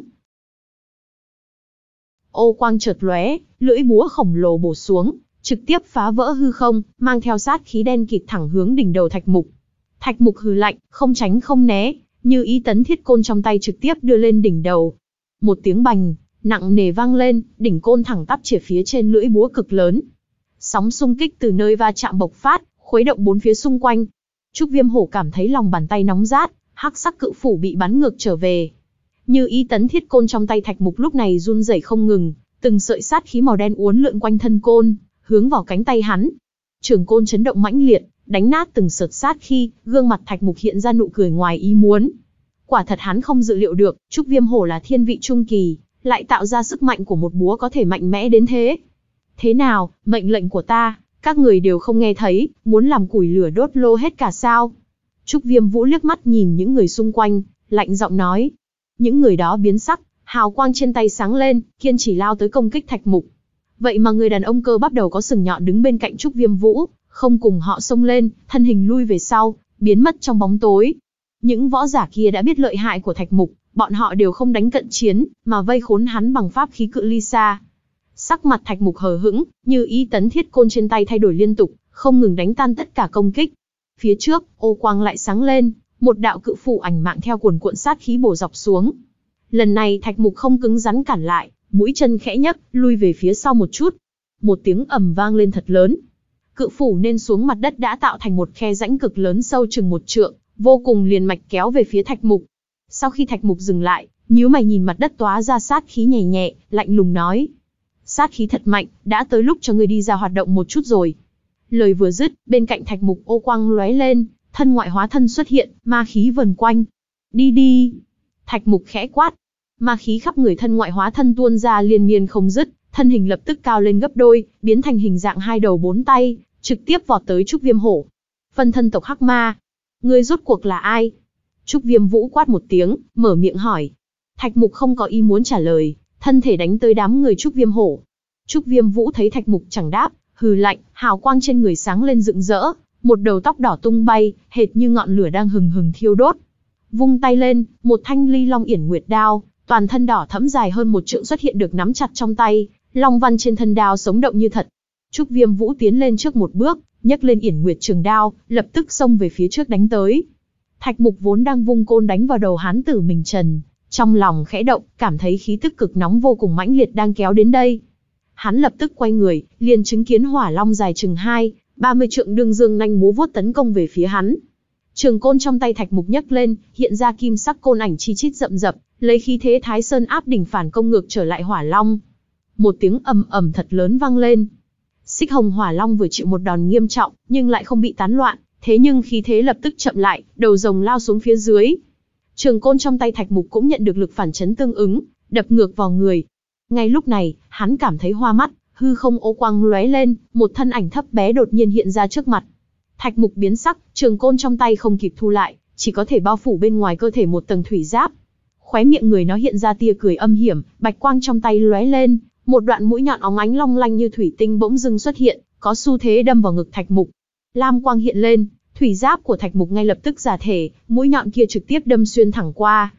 Ô quang chợt lóe, lưỡi búa khổng lồ bổ xuống, trực tiếp phá vỡ hư không, mang theo sát khí đen kịt thẳng hướng đỉnh đầu Thạch Mục. Thạch Mục hừ lạnh, không tránh không né, như ý tấn thiết côn trong tay trực tiếp đưa lên đỉnh đầu. Một tiếng bành, nặng nề vang lên, đỉnh côn thẳng tắp chĩa phía trên lưỡi búa cực lớn. Sóng xung kích từ nơi va chạm bộc phát, khuấy động bốn phía xung quanh. Trúc Viêm Hổ cảm thấy lòng bàn tay nóng rát, hắc sắc cự phủ bị bắn ngược trở về. Như ý tấn thiết côn trong tay Thạch Mục lúc này run rẩy không ngừng, từng sợi sát khí màu đen uốn lượn quanh thân côn, hướng vào cánh tay hắn. Trường côn chấn động mãnh liệt, đánh nát từng sợi sát khí, gương mặt Thạch Mục hiện ra nụ cười ngoài ý muốn. Quả thật hắn không dự liệu được, Trúc Viêm Hổ là thiên vị trung kỳ, lại tạo ra sức mạnh của một búa có thể mạnh mẽ đến thế. Thế nào, mệnh lệnh của ta, các người đều không nghe thấy, muốn làm củi lửa đốt lô hết cả sao? Trúc Viêm Vũ liếc mắt nhìn những người xung quanh, lạnh giọng nói. Những người đó biến sắc, hào quang trên tay sáng lên, kiên trì lao tới công kích Thạch Mục. Vậy mà người đàn ông cơ bắp đầu có sừng nhọn đứng bên cạnh Trúc Viêm Vũ, không cùng họ xông lên, thân hình lui về sau, biến mất trong bóng tối. Những võ giả kia đã biết lợi hại của Thạch Mục, bọn họ đều không đánh cận chiến, mà vây khốn hắn bằng pháp khí cự ly xa. Sắc mặt Thạch Mục hờ hững, như ý tấn thiết côn trên tay thay đổi liên tục, không ngừng đánh tan tất cả công kích. Phía trước, ô quang lại sáng lên, một đạo cự phủ ảnh mạng theo cuồn cuộn sát khí bổ dọc xuống. Lần này Thạch Mục không cứng rắn cản lại, mũi chân khẽ nhấc, lui về phía sau một chút. Một tiếng ầm vang lên thật lớn. Cự phủ nên xuống mặt đất đã tạo thành một khe rãnh cực lớn sâu chừng một trượng, vô cùng liền mạch kéo về phía Thạch Mục. Sau khi Thạch Mục dừng lại, nhíu mày nhìn mặt đất tóa ra sát khí nhẹ nhẹ, lạnh lùng nói: sát khí thật mạnh, đã tới lúc cho ngươi đi ra hoạt động một chút rồi. Lời vừa dứt, bên cạnh Thạch Mục ô quang lóe lên, thân ngoại hóa thân xuất hiện, ma khí vần quanh. Đi đi! Thạch Mục khẽ quát. Ma khí khắp người thân ngoại hóa thân tuôn ra liên miên không dứt, thân hình lập tức cao lên gấp đôi, biến thành hình dạng hai đầu bốn tay, trực tiếp vọt tới Trúc Viêm Hổ. Phân thân tộc Hắc Ma, ngươi rốt cuộc là ai? Trúc Viêm Vũ quát một tiếng, mở miệng hỏi. Thạch Mục không có ý muốn trả lời, thân thể đánh tới đám người Trúc Viêm Hổ. Trúc Viêm Vũ thấy Thạch Mục chẳng đáp, hừ lạnh, hào quang trên người sáng lên rực rỡ, một đầu tóc đỏ tung bay, hệt như ngọn lửa đang hừng hừng thiêu đốt. Vung tay lên, một thanh Ly Long Yển Nguyệt đao, toàn thân đỏ thẫm dài hơn một trượng xuất hiện được nắm chặt trong tay, long văn trên thân đao sống động như thật. Trúc Viêm Vũ tiến lên trước một bước, nhấc lên Yển Nguyệt trường đao, lập tức xông về phía trước đánh tới. Thạch Mục vốn đang vung côn đánh vào đầu hán tử mình trần, trong lòng khẽ động, cảm thấy khí tức cực nóng vô cùng mãnh liệt đang kéo đến đây. Hắn lập tức quay người, liền chứng kiến hỏa long dài chừng hai, ba mươi trượng đương dương nanh múa vuốt tấn công về phía hắn. Trường côn trong tay Thạch Mục nhấc lên, hiện ra kim sắc côn ảnh chi chít rậm rập, lấy khí thế Thái Sơn áp đỉnh phản công ngược trở lại hỏa long. Một tiếng ầm ầm thật lớn vang lên. Xích Hồng Hỏa Long vừa chịu một đòn nghiêm trọng, nhưng lại không bị tán loạn, thế nhưng khí thế lập tức chậm lại, đầu rồng lao xuống phía dưới. Trường côn trong tay Thạch Mục cũng nhận được lực phản chấn tương ứng, đập ngược vào người. Ngay lúc này, hắn cảm thấy hoa mắt, hư không ô quang lóe lên, một thân ảnh thấp bé đột nhiên hiện ra trước mặt. Thạch Mục biến sắc, trường côn trong tay không kịp thu lại, chỉ có thể bao phủ bên ngoài cơ thể một tầng thủy giáp. Khóe miệng người nó hiện ra tia cười âm hiểm, bạch quang trong tay lóe lên, một đoạn mũi nhọn óng ánh long lanh như thủy tinh bỗng dưng xuất hiện, có xu thế đâm vào ngực Thạch Mục. Lam quang hiện lên, thủy giáp của Thạch Mục ngay lập tức già thể, mũi nhọn kia trực tiếp đâm xuyên thẳng qua.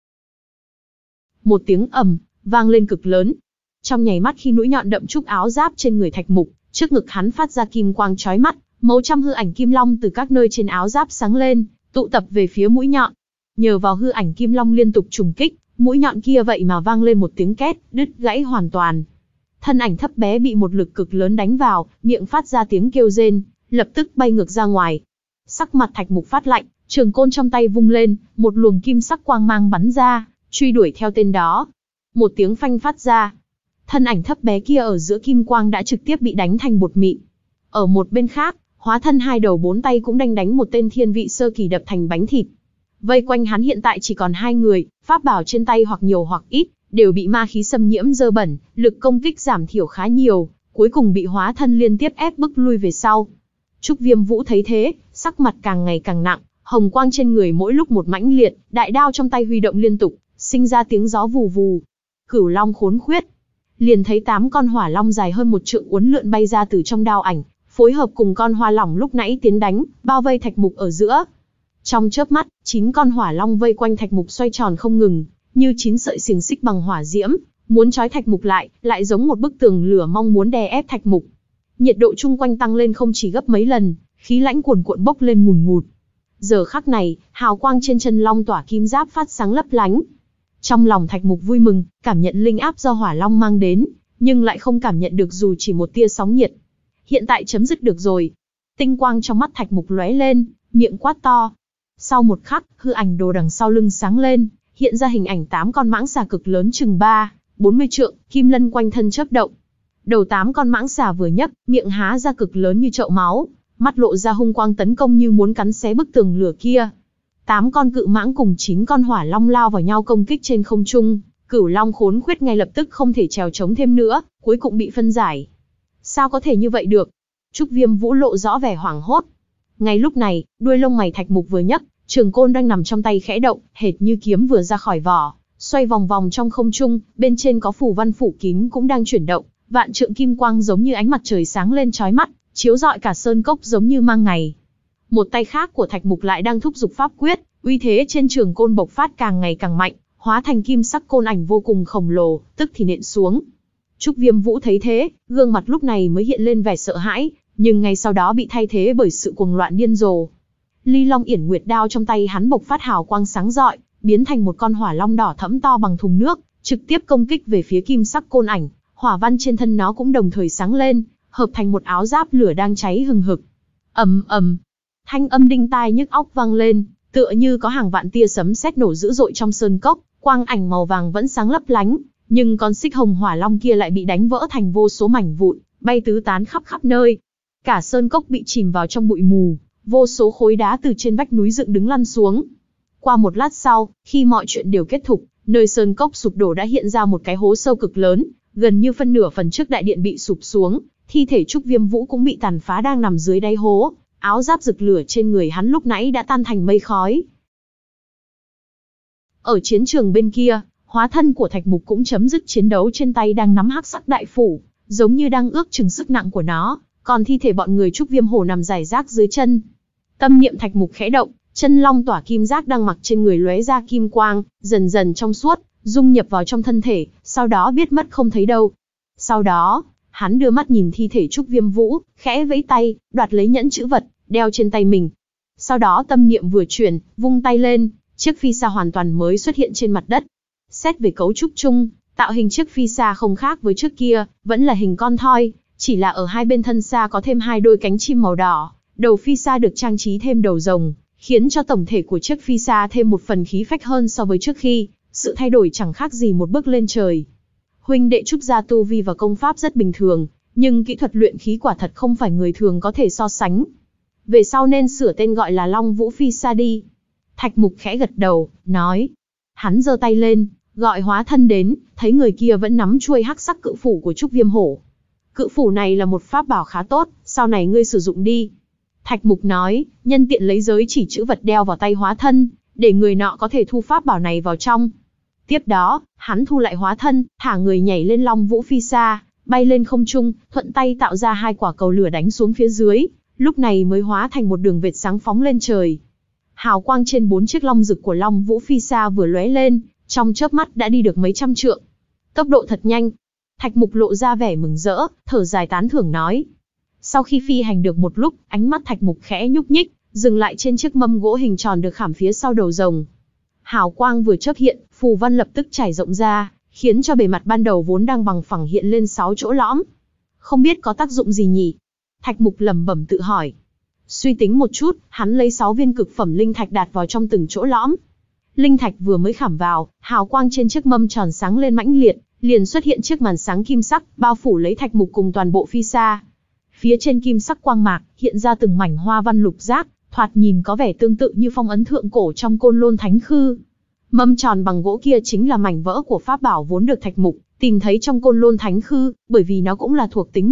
Một tiếng ầm vang lên cực lớn. Trong nháy mắt khi mũi nhọn đậm trúc áo giáp trên người Thạch Mục, trước ngực hắn phát ra kim quang chói mắt, màu trăm hư ảnh kim long từ các nơi trên áo giáp sáng lên, tụ tập về phía mũi nhọn. Nhờ vào hư ảnh kim long liên tục trùng kích, mũi nhọn kia vậy mà vang lên một tiếng két, đứt gãy hoàn toàn. Thân ảnh thấp bé bị một lực cực lớn đánh vào, miệng phát ra tiếng kêu rên, lập tức bay ngược ra ngoài. Sắc mặt Thạch Mục phát lạnh, trường côn trong tay vung lên, một luồng kim sắc quang mang bắn ra, truy đuổi theo tên đó. Một tiếng phanh phát ra, thân ảnh thấp bé kia ở giữa kim quang đã trực tiếp bị đánh thành bột mịn. Ở một bên khác, hóa thân hai đầu bốn tay cũng đanh đánh một tên thiên vị sơ kỳ đập thành bánh thịt. Vây quanh hắn hiện tại chỉ còn hai người, pháp bảo trên tay hoặc nhiều hoặc ít, đều bị ma khí xâm nhiễm dơ bẩn, lực công kích giảm thiểu khá nhiều, cuối cùng bị hóa thân liên tiếp ép bức lui về sau. Trúc Viêm Vũ thấy thế, sắc mặt càng ngày càng nặng, hồng quang trên người mỗi lúc một mãnh liệt, đại đao trong tay huy động liên tục, sinh ra tiếng gió vù vù. Cửu Long khốn khuyết. Liền thấy tám con hỏa long dài hơn một trượng uốn lượn bay ra từ trong đao ảnh, phối hợp cùng con hoa lỏng lúc nãy tiến đánh, bao vây Thạch Mục ở giữa. Trong chớp mắt, chín con hỏa long vây quanh Thạch Mục xoay tròn không ngừng, như chín sợi xiềng xích bằng hỏa diễm, muốn trói Thạch Mục lại, lại giống một bức tường lửa mong muốn đè ép Thạch Mục. Nhiệt độ chung quanh tăng lên không chỉ gấp mấy lần, khí lãnh cuồn cuộn bốc lên ngùn ngụt. Giờ khắc này, hào quang trên chân long tỏa kim giáp phát sáng lấp lánh. Trong lòng Thạch Mục vui mừng, cảm nhận linh áp do hỏa long mang đến, nhưng lại không cảm nhận được dù chỉ một tia sóng nhiệt. Hiện tại chấm dứt được rồi. Tinh quang trong mắt Thạch Mục lóe lên, miệng quát to. Sau một khắc, hư ảnh đồ đằng sau lưng sáng lên, hiện ra hình ảnh tám con mãng xà cực lớn chừng ba, bốn mươi trượng, kim lân quanh thân chớp động. Đầu tám con mãng xà vừa nhấc, miệng há ra cực lớn như chậu máu, mắt lộ ra hung quang tấn công như muốn cắn xé bức tường lửa kia. Tám con cự mãng cùng chín con hỏa long lao vào nhau công kích trên không trung, Cửu Long khốn khuyết ngay lập tức không thể trèo chống thêm nữa, cuối cùng bị phân giải. Sao có thể như vậy được? Trúc Viêm Vũ lộ rõ vẻ hoảng hốt. Ngay lúc này, đuôi lông mày Thạch Mục vừa nhấc, trường côn đang nằm trong tay khẽ động, hệt như kiếm vừa ra khỏi vỏ, xoay vòng vòng trong không trung, bên trên có phù văn phủ kín cũng đang chuyển động, vạn trượng kim quang giống như ánh mặt trời sáng lên chói mắt, chiếu rọi cả sơn cốc giống như mang ngày. Một tay khác của Thạch Mục lại đang thúc giục pháp quyết, uy thế trên trường côn bộc phát càng ngày càng mạnh, hóa thành kim sắc côn ảnh vô cùng khổng lồ, tức thì nện xuống. Trúc Viêm Vũ thấy thế, gương mặt lúc này mới hiện lên vẻ sợ hãi, nhưng ngay sau đó bị thay thế bởi sự cuồng loạn điên rồ. Ly Long Yển Nguyệt đao trong tay hắn bộc phát hào quang sáng rọi, biến thành một con hỏa long đỏ thẫm to bằng thùng nước, trực tiếp công kích về phía kim sắc côn ảnh. Hỏa văn trên thân nó cũng đồng thời sáng lên, hợp thành một áo giáp lửa đang cháy hừng hực. Ầm ầm, thanh âm đinh tai nhức óc vang lên, tựa như có hàng vạn tia sấm sét nổ dữ dội trong sơn cốc, quang ảnh màu vàng vẫn sáng lấp lánh, nhưng con xích hồng hỏa long kia lại bị đánh vỡ thành vô số mảnh vụn, bay tứ tán khắp khắp nơi. Cả sơn cốc bị chìm vào trong bụi mù, vô số khối đá từ trên vách núi dựng đứng lăn xuống. Qua một lát sau, khi mọi chuyện đều kết thúc, nơi sơn cốc sụp đổ đã hiện ra một cái hố sâu cực lớn, gần như phân nửa phần trước đại điện bị sụp xuống, thi thể Trúc Viêm Vũ cũng bị tàn phá đang nằm dưới đáy hố, áo giáp rực lửa trên người hắn lúc nãy đã tan thành mây khói. Ở chiến trường bên kia, hóa thân của Thạch Mục cũng chấm dứt chiến đấu trên tay đang nắm hắc sắc đại phủ, giống như đang ước chừng sức nặng của nó, còn thi thể bọn người Trúc Viêm Hổ nằm rải rác dưới chân. Tâm niệm Thạch Mục khẽ động, chân long tỏa kim giác đang mặc trên người lóe ra kim quang, dần dần trong suốt, dung nhập vào trong thân thể, sau đó biết mất không thấy đâu. Sau đó, hắn đưa mắt nhìn thi thể Trúc Viêm Vũ, khẽ vẫy tay, đoạt lấy nhẫn chữ vật, đeo trên tay mình. Sau đó tâm niệm vừa chuyển, vung tay lên, chiếc phi sa hoàn toàn mới xuất hiện trên mặt đất. Xét về cấu trúc chung, tạo hình chiếc phi sa không khác với trước kia, vẫn là hình con thoi, chỉ là ở hai bên thân sa có thêm hai đôi cánh chim màu đỏ, đầu phi sa được trang trí thêm đầu rồng, khiến cho tổng thể của chiếc phi sa thêm một phần khí phách hơn so với trước khi, sự thay đổi chẳng khác gì một bước lên trời. Huynh đệ Trúc gia tu vi và công pháp rất bình thường, nhưng kỹ thuật luyện khí quả thật không phải người thường có thể so sánh. Về sau nên sửa tên gọi là Long Vũ Phi Sa đi. Thạch Mục khẽ gật đầu, nói. Hắn giơ tay lên, gọi hóa thân đến, thấy người kia vẫn nắm chuôi hắc sắc cự phủ của Trúc Viêm Hổ. Cự phủ này là một pháp bảo khá tốt, sau này ngươi sử dụng đi. Thạch Mục nói, nhân tiện lấy giới chỉ chữ vật đeo vào tay hóa thân, để người nọ có thể thu pháp bảo này vào trong. Tiếp đó, hắn thu lại hóa thân, thả người nhảy lên Long Vũ Phi Sa, bay lên không trung, thuận tay tạo ra hai quả cầu lửa đánh xuống phía dưới, lúc này mới hóa thành một đường vệt sáng phóng lên trời. Hào quang trên bốn chiếc long rực của Long Vũ Phi Sa vừa lóe lên, trong chớp mắt đã đi được mấy trăm trượng. Tốc độ thật nhanh. Thạch Mục lộ ra vẻ mừng rỡ, thở dài tán thưởng nói. Sau khi phi hành được một lúc, ánh mắt Thạch Mục khẽ nhúc nhích, dừng lại trên chiếc mâm gỗ hình tròn được khảm phía sau đầu rồng. Hào quang vừa chớp hiện, phù văn lập tức trải rộng ra, khiến cho bề mặt ban đầu vốn đang bằng phẳng hiện lên sáu chỗ lõm. Không biết có tác dụng gì nhỉ? Thạch Mục lẩm bẩm tự hỏi. Suy tính một chút, hắn lấy sáu viên cực phẩm linh thạch đặt vào trong từng chỗ lõm. Linh thạch vừa mới khảm vào, hào quang trên chiếc mâm tròn sáng lên mãnh liệt, liền xuất hiện chiếc màn sáng kim sắc, bao phủ lấy Thạch Mục cùng toàn bộ phi sa. Phía trên kim sắc quang mạc, hiện ra từng mảnh hoa văn lục giác, thoạt nhìn có vẻ tương tự như phong ấn thượng cổ trong Côn Lôn Thánh Khư. Mâm tròn bằng gỗ kia chính là mảnh vỡ của pháp bảo vốn được Thạch Mục tìm thấy trong Côn Lôn Thánh Khư, bởi vì nó cũng là thuộc tính mộc,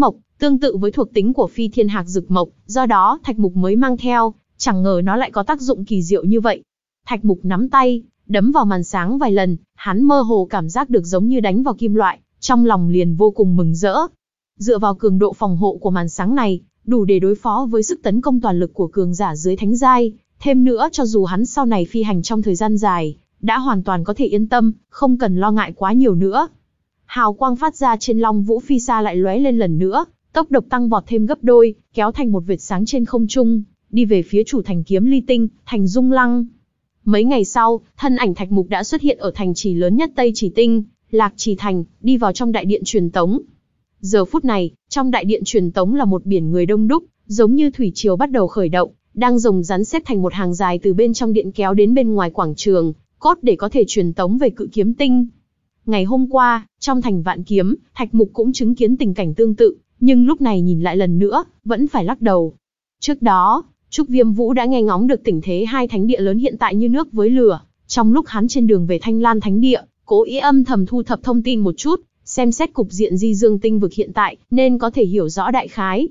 tương tự với thuộc tính của phi thiên hạc dực mộc, do đó Thạch Mục mới mang theo, chẳng ngờ nó lại có tác dụng kỳ diệu như vậy. Thạch Mục nắm tay, đấm vào màn sáng vài lần, hắn mơ hồ cảm giác được giống như đánh vào kim loại, trong lòng liền vô cùng mừng rỡ. Dựa vào cường độ phòng hộ của màn sáng này, đủ để đối phó với sức tấn công toàn lực của cường giả dưới thánh giai, thêm nữa cho dù hắn sau này phi hành trong thời gian dài, đã hoàn toàn có thể yên tâm, không cần lo ngại quá nhiều nữa. Hào quang phát ra trên Long Vũ Phi Sa lại lóe lên lần nữa, tốc độ tăng vọt thêm gấp đôi, kéo thành một vệt sáng trên không trung, đi về phía chủ thành Kiếm Ly Tinh, thành Dung Lăng. Mấy ngày sau, thân ảnh Thạch Mục đã xuất hiện ở thành trì lớn nhất Tây Chỉ Tinh, Lạc Trì Thành, đi vào trong đại điện truyền tống. Giờ phút này, trong đại điện truyền tống là một biển người đông đúc, giống như thủy triều bắt đầu khởi động, đang rồng rắn xếp thành một hàng dài từ bên trong điện kéo đến bên ngoài quảng trường, cốt để có thể truyền tống về Cự Kiếm Tinh. Ngày hôm qua, trong thành Vạn Kiếm, Thạch Mục cũng chứng kiến tình cảnh tương tự, nhưng lúc này nhìn lại lần nữa, vẫn phải lắc đầu. Trước đó, Trúc Viêm Vũ đã nghe ngóng được tình thế hai thánh địa lớn hiện tại như nước với lửa, trong lúc hắn trên đường về Thanh Lan Thánh Địa, cố ý âm thầm thu thập thông tin một chút, xem xét cục diện Di Dương Tinh vực hiện tại, nên có thể hiểu rõ đại khái.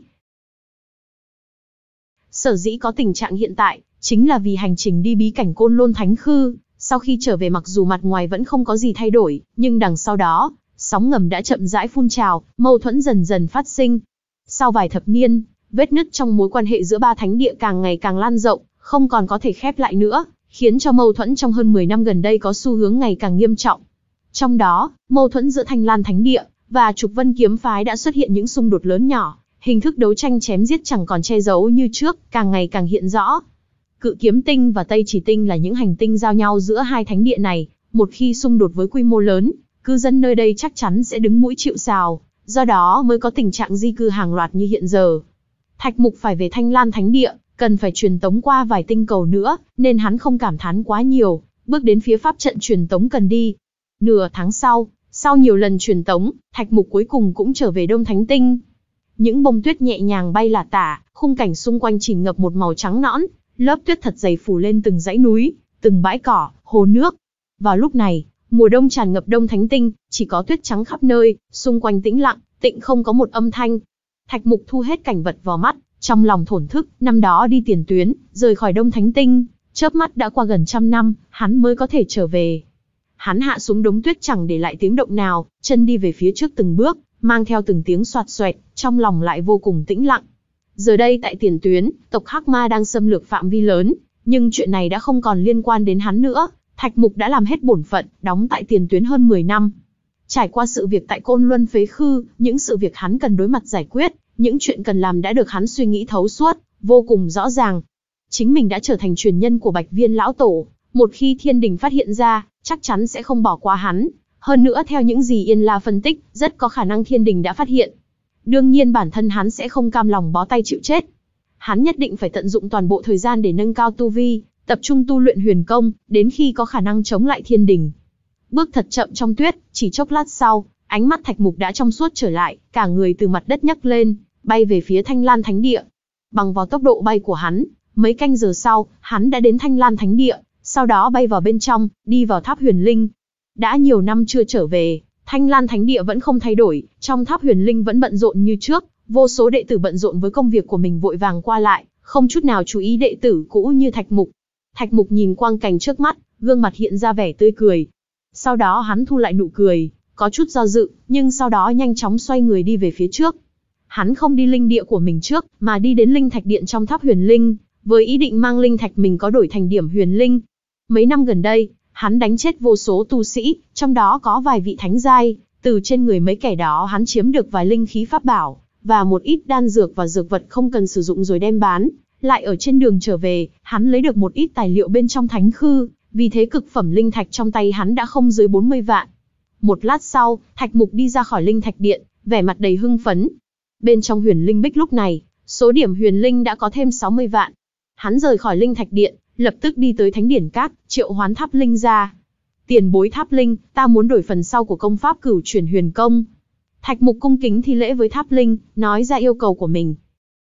Sở dĩ có tình trạng hiện tại, chính là vì hành trình đi bí cảnh Côn Lôn Thánh Khư, sau khi trở về mặc dù mặt ngoài vẫn không có gì thay đổi, nhưng đằng sau đó, sóng ngầm đã chậm rãi phun trào, mâu thuẫn dần dần phát sinh. Sau vài thập niên, vết nứt trong mối quan hệ giữa ba thánh địa càng ngày càng lan rộng, không còn có thể khép lại nữa, khiến cho mâu thuẫn trong hơn mười năm gần đây có xu hướng ngày càng nghiêm trọng. Trong đó, mâu thuẫn giữa Thanh Lan Thánh Địa và Trục Vân Kiếm Phái đã xuất hiện những xung đột lớn nhỏ, hình thức đấu tranh chém giết chẳng còn che giấu như trước, càng ngày càng hiện rõ. Cự Kiếm Tinh và Tây Chỉ Tinh là những hành tinh giao nhau giữa hai thánh địa này, một khi xung đột với quy mô lớn, cư dân nơi đây chắc chắn sẽ đứng mũi chịu sào, do đó mới có tình trạng di cư hàng loạt như hiện giờ. Thạch Mục phải về Thanh Lan Thánh Địa, cần phải truyền tống qua vài tinh cầu nữa, nên hắn không cảm thán quá nhiều, bước đến phía pháp trận truyền tống cần đi. Nửa tháng sau, sau nhiều lần truyền tống, Thạch Mục cuối cùng cũng trở về Đông Thánh Tinh. Những bông tuyết nhẹ nhàng bay lả tả, khung cảnh xung quanh chỉ ngập một màu trắng nõn, lớp tuyết thật dày phủ lên từng dãy núi, từng bãi cỏ, hồ nước. Vào lúc này, mùa đông tràn ngập Đông Thánh Tinh, chỉ có tuyết trắng khắp nơi, xung quanh tĩnh lặng, tịnh không có một âm thanh. Thạch Mục thu hết cảnh vật vào mắt, trong lòng thổn thức, năm đó đi tiền tuyến, rời khỏi Đông Thánh Tinh, chớp mắt đã qua gần trăm năm, hắn mới có thể trở về. Hắn hạ xuống đống tuyết chẳng để lại tiếng động nào, chân đi về phía trước từng bước, mang theo từng tiếng xoạt xoẹt, trong lòng lại vô cùng tĩnh lặng. Giờ đây tại tiền tuyến, tộc Hắc Ma đang xâm lược phạm vi lớn, nhưng chuyện này đã không còn liên quan đến hắn nữa. Thạch Mục đã làm hết bổn phận, đóng tại tiền tuyến hơn mười năm. Trải qua sự việc tại Côn Luân Phế Khư, những sự việc hắn cần đối mặt giải quyết, những chuyện cần làm đã được hắn suy nghĩ thấu suốt, vô cùng rõ ràng. Chính mình đã trở thành truyền nhân của Bạch Viên lão tổ, một khi Thiên Đình phát hiện ra, chắc chắn sẽ không bỏ qua hắn. Hơn nữa theo những gì Yên La phân tích, rất có khả năng Thiên Đình đã phát hiện. Đương nhiên bản thân hắn sẽ không cam lòng bó tay chịu chết. Hắn nhất định phải tận dụng toàn bộ thời gian để nâng cao tu vi, tập trung tu luyện huyền công, đến khi có khả năng chống lại Thiên Đình. Bước thật chậm trong tuyết, chỉ chốc lát sau, ánh mắt Thạch Mục đã trong suốt trở lại, cả người từ mặt đất nhấc lên, bay về phía Thanh Lan Thánh Địa. Bằng vào tốc độ bay của hắn, mấy canh giờ sau, hắn đã đến Thanh Lan Thánh Địa, sau đó bay vào bên trong, đi vào tháp huyền linh. Đã nhiều năm chưa trở về, Thanh Lan Thánh Địa vẫn không thay đổi, trong tháp huyền linh vẫn bận rộn như trước, vô số đệ tử bận rộn với công việc của mình vội vàng qua lại, không chút nào chú ý đệ tử cũ như Thạch Mục. Thạch Mục nhìn quang cảnh trước mắt, gương mặt hiện ra vẻ tươi cười. Sau đó hắn thu lại nụ cười, có chút do dự, nhưng sau đó nhanh chóng xoay người đi về phía trước. Hắn không đi linh địa của mình trước, mà đi đến linh thạch điện trong tháp huyền linh, với ý định mang linh thạch mình có đổi thành điểm huyền linh. Mấy năm gần đây, hắn đánh chết vô số tu sĩ, trong đó có vài vị thánh giai, từ trên người mấy kẻ đó hắn chiếm được vài linh khí pháp bảo, và một ít đan dược và dược vật không cần sử dụng rồi đem bán. Lại ở trên đường trở về, hắn lấy được một ít tài liệu bên trong thánh khư, vì thế cực phẩm linh thạch trong tay hắn đã không dưới bốn mươi vạn. Một lát sau, Thạch Mục đi ra khỏi linh thạch điện, vẻ mặt đầy hưng phấn. Bên trong huyền linh bích lúc này, số điểm huyền linh đã có thêm sáu mươi vạn. Hắn rời khỏi linh thạch điện, lập tức đi tới thánh điển các, triệu hoán tháp linh ra. Tiền bối tháp linh, ta muốn đổi phần sau của công pháp cửu chuyển huyền công. Thạch Mục cung kính thi lễ với tháp linh, nói ra yêu cầu của mình.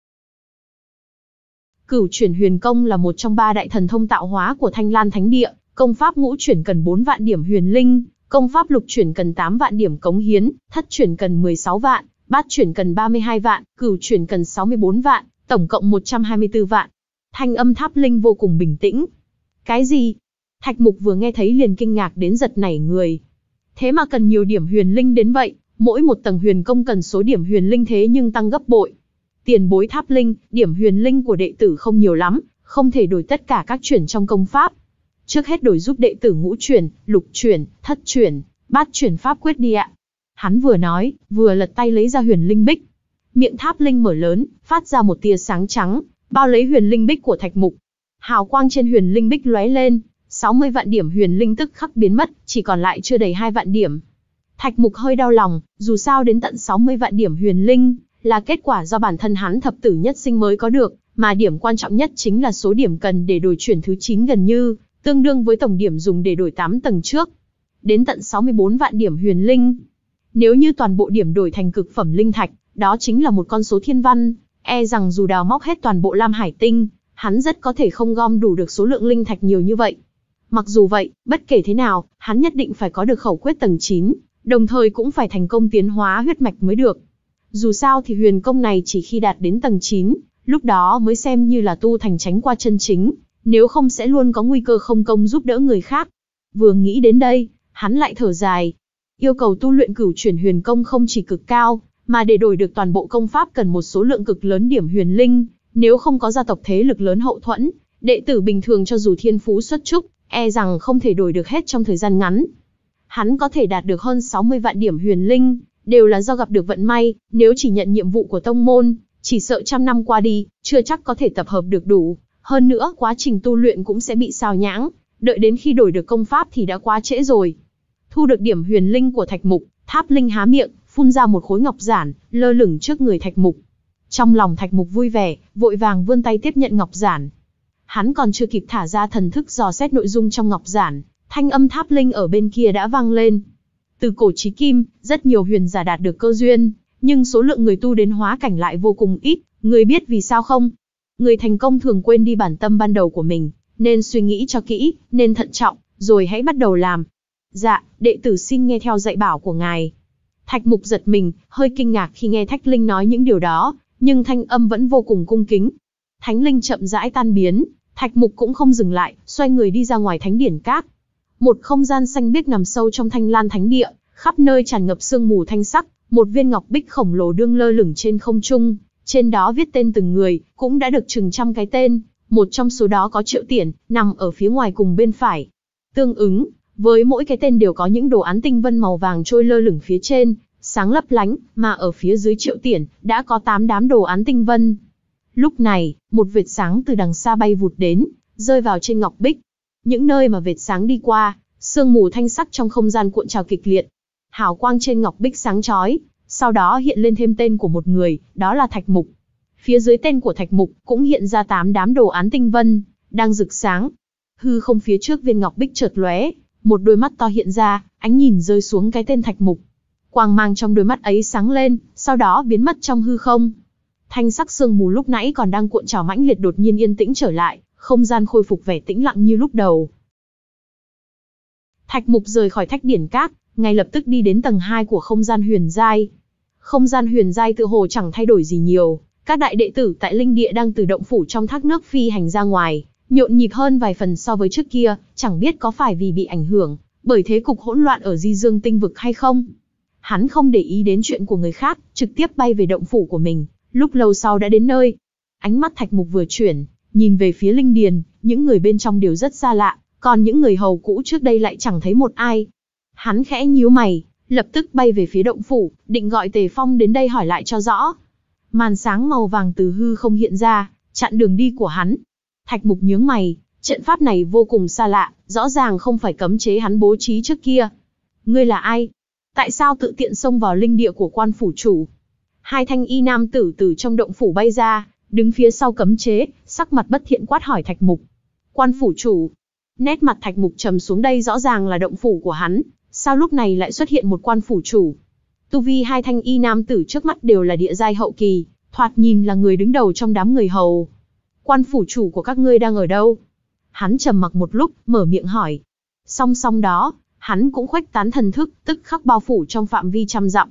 Cửu chuyển huyền công là một trong ba đại thần thông tạo hóa của Thanh Lan Thánh Địa, công pháp ngũ chuyển cần bốn vạn điểm huyền linh, công pháp lục chuyển cần tám vạn điểm cống hiến, thất chuyển cần mười sáu vạn, bát chuyển cần ba mươi hai vạn, cửu chuyển cần sáu mươi bốn vạn, tổng cộng một trăm hai mươi tư vạn. Thanh âm Tháp Linh vô cùng bình tĩnh. Cái gì? Thạch Mục vừa nghe thấy liền kinh ngạc đến giật nảy người. Thế mà cần nhiều điểm huyền linh đến vậy, mỗi một tầng huyền công cần số điểm huyền linh thế nhưng tăng gấp bội. Tiền bối Tháp Linh, điểm huyền linh của đệ tử không nhiều lắm, không thể đổi tất cả các chuyển trong công pháp. Trước hết đổi giúp đệ tử ngũ chuyển, lục chuyển, thất chuyển, bát chuyển pháp quyết đi ạ. Hắn vừa nói, vừa lật tay lấy ra huyền linh bích. Miệng Tháp Linh mở lớn, phát ra một tia sáng trắng, bao lấy huyền linh bích của Thạch Mục. Hào quang trên huyền linh bích lóe lên, sáu mươi vạn điểm huyền linh tức khắc biến mất, chỉ còn lại chưa đầy hai vạn điểm. Thạch Mục hơi đau lòng, dù sao đến tận sáu mươi vạn điểm huyền linh, là kết quả do bản thân hắn thập tử nhất sinh mới có được, mà điểm quan trọng nhất chính là số điểm cần để đổi chuyển thứ chín gần như, tương đương với tổng điểm dùng để đổi tám tầng trước. Đến tận sáu mươi bốn vạn điểm huyền linh. Nếu như toàn bộ điểm đổi thành cực phẩm linh thạch, đó chính là một con số thiên văn, e rằng dù đào móc hết toàn bộ Lam Hải Tinh, hắn rất có thể không gom đủ được số lượng linh thạch nhiều như vậy. Mặc dù vậy, bất kể thế nào, hắn nhất định phải có được khẩu quyết tầng chín, đồng thời cũng phải thành công tiến hóa huyết mạch mới được. Dù sao thì huyền công này chỉ khi đạt đến tầng chín, lúc đó mới xem như là tu thành tránh qua chân chính, nếu không sẽ luôn có nguy cơ không công giúp đỡ người khác. Vừa nghĩ đến đây, hắn lại thở dài. Yêu cầu tu luyện cửu chuyển huyền công không chỉ cực cao, mà để đổi được toàn bộ công pháp cần một số lượng cực lớn điểm huyền linh, nếu không có gia tộc thế lực lớn hậu thuẫn, đệ tử bình thường cho dù thiên phú xuất trúc, e rằng không thể đổi được hết trong thời gian ngắn. Hắn có thể đạt được hơn sáu mươi vạn điểm huyền linh, đều là do gặp được vận may, nếu chỉ nhận nhiệm vụ của tông môn, chỉ sợ trăm năm qua đi, chưa chắc có thể tập hợp được đủ. Hơn nữa, quá trình tu luyện cũng sẽ bị sao nhãng, đợi đến khi đổi được công pháp thì đã quá trễ rồi. Thu được điểm huyền linh của Thạch Mục, Tháp Linh há miệng, phun ra một khối ngọc giản, lơ lửng trước người Thạch Mục. Trong lòng Thạch Mục vui vẻ, vội vàng vươn tay tiếp nhận ngọc giản. Hắn còn chưa kịp thả ra thần thức dò xét nội dung trong ngọc giản, thanh âm Tháp Linh ở bên kia đã vang lên. Từ cổ chí kim, rất nhiều huyền giả đạt được cơ duyên, nhưng số lượng người tu đến hóa cảnh lại vô cùng ít, người biết vì sao không? Người thành công thường quên đi bản tâm ban đầu của mình, nên suy nghĩ cho kỹ, nên thận trọng, rồi hãy bắt đầu làm. Dạ, đệ tử xin nghe theo dạy bảo của ngài. Thạch Mục giật mình, hơi kinh ngạc khi nghe Thách Linh nói những điều đó, nhưng thanh âm vẫn vô cùng cung kính. Thánh linh chậm rãi tan biến, Thạch Mục cũng không dừng lại, xoay người đi ra ngoài thánh điển các. Một không gian xanh biếc nằm sâu trong Thanh Lan Thánh Địa, khắp nơi tràn ngập sương mù thanh sắc, một viên ngọc bích khổng lồ đương lơ lửng trên không trung, trên đó viết tên từng người, cũng đã được chừng trăm cái tên, một trong số đó có Triệu Tiển, nằm ở phía ngoài cùng bên phải. Tương ứng, với mỗi cái tên đều có những đồ án tinh vân màu vàng trôi lơ lửng phía trên, sáng lấp lánh, mà ở phía dưới Triệu Tiển, đã có tám đám đồ án tinh vân. Lúc này, một vệt sáng từ đằng xa bay vụt đến, rơi vào trên ngọc bích. Những nơi mà vệt sáng đi qua, sương mù thanh sắc trong không gian cuộn trào kịch liệt. Hào quang trên ngọc bích sáng chói, sau đó hiện lên thêm tên của một người, đó là Thạch Mục. Phía dưới tên của Thạch Mục cũng hiện ra tám đám đồ án tinh vân, đang rực sáng. Hư không phía trước viên ngọc bích chợt lóe, một đôi mắt to hiện ra, ánh nhìn rơi xuống cái tên Thạch Mục. Quang mang trong đôi mắt ấy sáng lên, sau đó biến mất trong hư không. Thanh sắc sương mù lúc nãy còn đang cuộn trào mãnh liệt đột nhiên yên tĩnh trở lại, không gian khôi phục vẻ tĩnh lặng như lúc đầu. Thạch Mục rời khỏi Thách Điển Các, ngay lập tức đi đến tầng hai của không gian huyền giai. Không gian huyền giai tựa hồ chẳng thay đổi gì nhiều, các đại đệ tử tại linh địa đang từ động phủ trong thác nước phi hành ra ngoài, nhộn nhịp hơn vài phần so với trước kia, chẳng biết có phải vì bị ảnh hưởng bởi thế cục hỗn loạn ở Di Dương Tinh vực hay không. Hắn không để ý đến chuyện của người khác, trực tiếp bay về động phủ của mình, lúc lâu sau đã đến nơi. Ánh mắt Thạch Mục vừa chuyển, nhìn về phía linh điền, những người bên trong đều rất xa lạ, còn những người hầu cũ trước đây lại chẳng thấy một ai. Hắn khẽ nhíu mày, lập tức bay về phía động phủ, định gọi Tề Phong đến đây hỏi lại cho rõ. Màn sáng màu vàng từ hư không hiện ra, chặn đường đi của hắn. Thạch Mục nhướng mày, trận pháp này vô cùng xa lạ, rõ ràng không phải cấm chế hắn bố trí trước kia. Ngươi là ai? Tại sao tự tiện xông vào linh địa của quan phủ chủ? Hai thanh y nam tử từ trong động phủ bay ra, đứng phía sau cấm chế, sắc mặt bất thiện quát hỏi Thạch Mục. Quan phủ chủ? Nét mặt Thạch Mục trầm xuống, đây rõ ràng là động phủ của hắn, sao lúc này lại xuất hiện một quan phủ chủ? Tu vi hai thanh y nam tử trước mắt đều là địa giai hậu kỳ, thoạt nhìn là người đứng đầu trong đám người hầu. Quan phủ chủ của các ngươi đang ở đâu? Hắn trầm mặc một lúc, mở miệng hỏi. Song song đó, hắn cũng khuếch tán thần thức, tức khắc bao phủ trong phạm vi trăm dặm.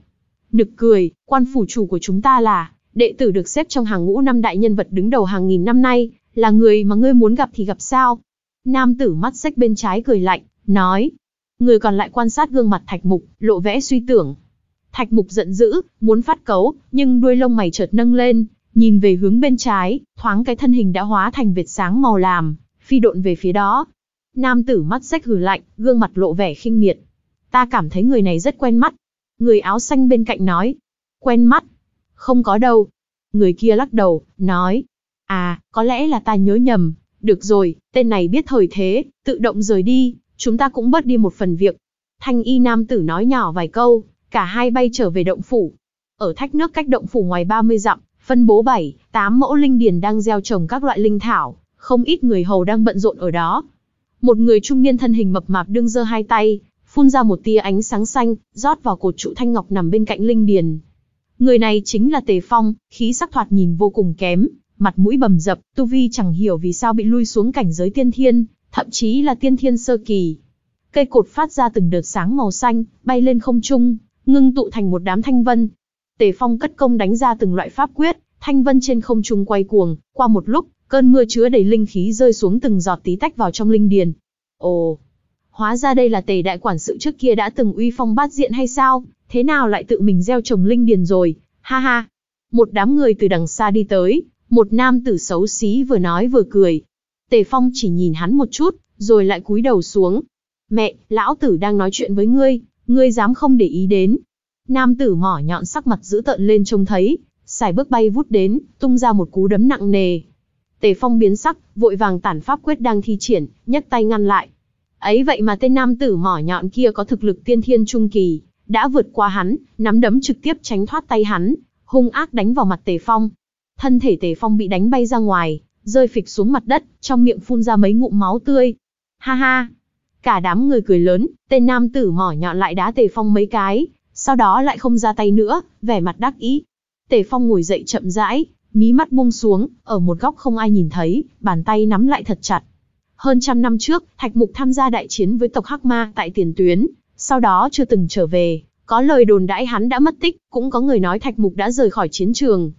Nực cười, quan phủ chủ của chúng ta là đệ tử được xếp trong hàng ngũ năm đại nhân vật đứng đầu hàng nghìn năm nay, là người mà ngươi muốn gặp thì gặp sao? Nam tử mắt xếch bên trái cười lạnh, nói. Người còn lại quan sát gương mặt Thạch Mục, lộ vẻ suy tưởng. Thạch Mục giận dữ, muốn phát cấu, nhưng đuôi lông mày chợt nâng lên, nhìn về hướng bên trái, thoáng cái thân hình đã hóa thành vệt sáng màu làm, phi độn về phía đó. Nam tử mắt xếch hừ lạnh, gương mặt lộ vẻ khinh miệt. Ta cảm thấy người này rất quen mắt. Người áo xanh bên cạnh nói. Quen mắt? Không có đâu. Người kia lắc đầu, nói. À, có lẽ là ta nhớ nhầm. Được rồi, tên này biết thời thế, tự động rời đi, chúng ta cũng bớt đi một phần việc. Thanh y nam tử nói nhỏ vài câu, cả hai bay trở về động phủ. Ở thách nước cách động phủ ngoài ba mươi dặm, phân bố bảy, tám mẫu linh điền đang gieo trồng các loại linh thảo, không ít người hầu đang bận rộn ở đó. Một người trung niên thân hình mập mạp đương giơ hai tay, phun ra một tia ánh sáng xanh, rót vào cột trụ thanh ngọc nằm bên cạnh linh điền. Người này chính là Tề Phong, khí sắc thoạt nhìn vô cùng kém, mặt mũi bầm dập, tu vi chẳng hiểu vì sao bị lui xuống cảnh giới tiên thiên, thậm chí là tiên thiên sơ kỳ. Cây cột phát ra từng đợt sáng màu xanh, bay lên không trung, ngưng tụ thành một đám thanh vân. Tề Phong cất công đánh ra từng loại pháp quyết, thanh vân trên không trung quay cuồng, qua một lúc, cơn mưa chứa đầy linh khí rơi xuống từng giọt tí tách vào trong linh điền. Ồ, hóa ra đây là Tề đại quản sự trước kia đã từng uy phong bát diện hay sao? Thế nào lại tự mình gieo trồng linh điền rồi? Ha ha. Một đám người từ đằng xa đi tới, một nam tử xấu xí vừa nói vừa cười. Tề Phong chỉ nhìn hắn một chút, rồi lại cúi đầu xuống. Mẹ, lão tử đang nói chuyện với ngươi, ngươi dám không để ý đến? Nam tử mỏ nhọn sắc mặt dữ tợn lên trông thấy, sải bước bay vút đến, tung ra một cú đấm nặng nề. Tề Phong biến sắc, vội vàng tản pháp quyết đang thi triển, nhấc tay ngăn lại. Ấy vậy mà tên nam tử mỏ nhọn kia có thực lực tiên thiên trung kỳ, đã vượt qua hắn, nắm đấm trực tiếp tránh thoát tay hắn, hung ác đánh vào mặt Tề Phong. Thân thể Tề Phong bị đánh bay ra ngoài, rơi phịch xuống mặt đất, trong miệng phun ra mấy ngụm máu tươi. Ha ha! Cả đám người cười lớn, tên nam tử mỏ nhọn lại đá Tề Phong mấy cái, sau đó lại không ra tay nữa, vẻ mặt đắc ý. Tề Phong ngồi dậy chậm rãi, mí mắt buông xuống, ở một góc không ai nhìn thấy, bàn tay nắm lại thật chặt. Hơn trăm năm trước, Thạch Mục tham gia đại chiến với tộc Hắc Ma tại tiền tuyến, sau đó chưa từng trở về, có lời đồn đãi hắn đã mất tích, cũng có người nói Thạch Mục đã rời khỏi chiến trường.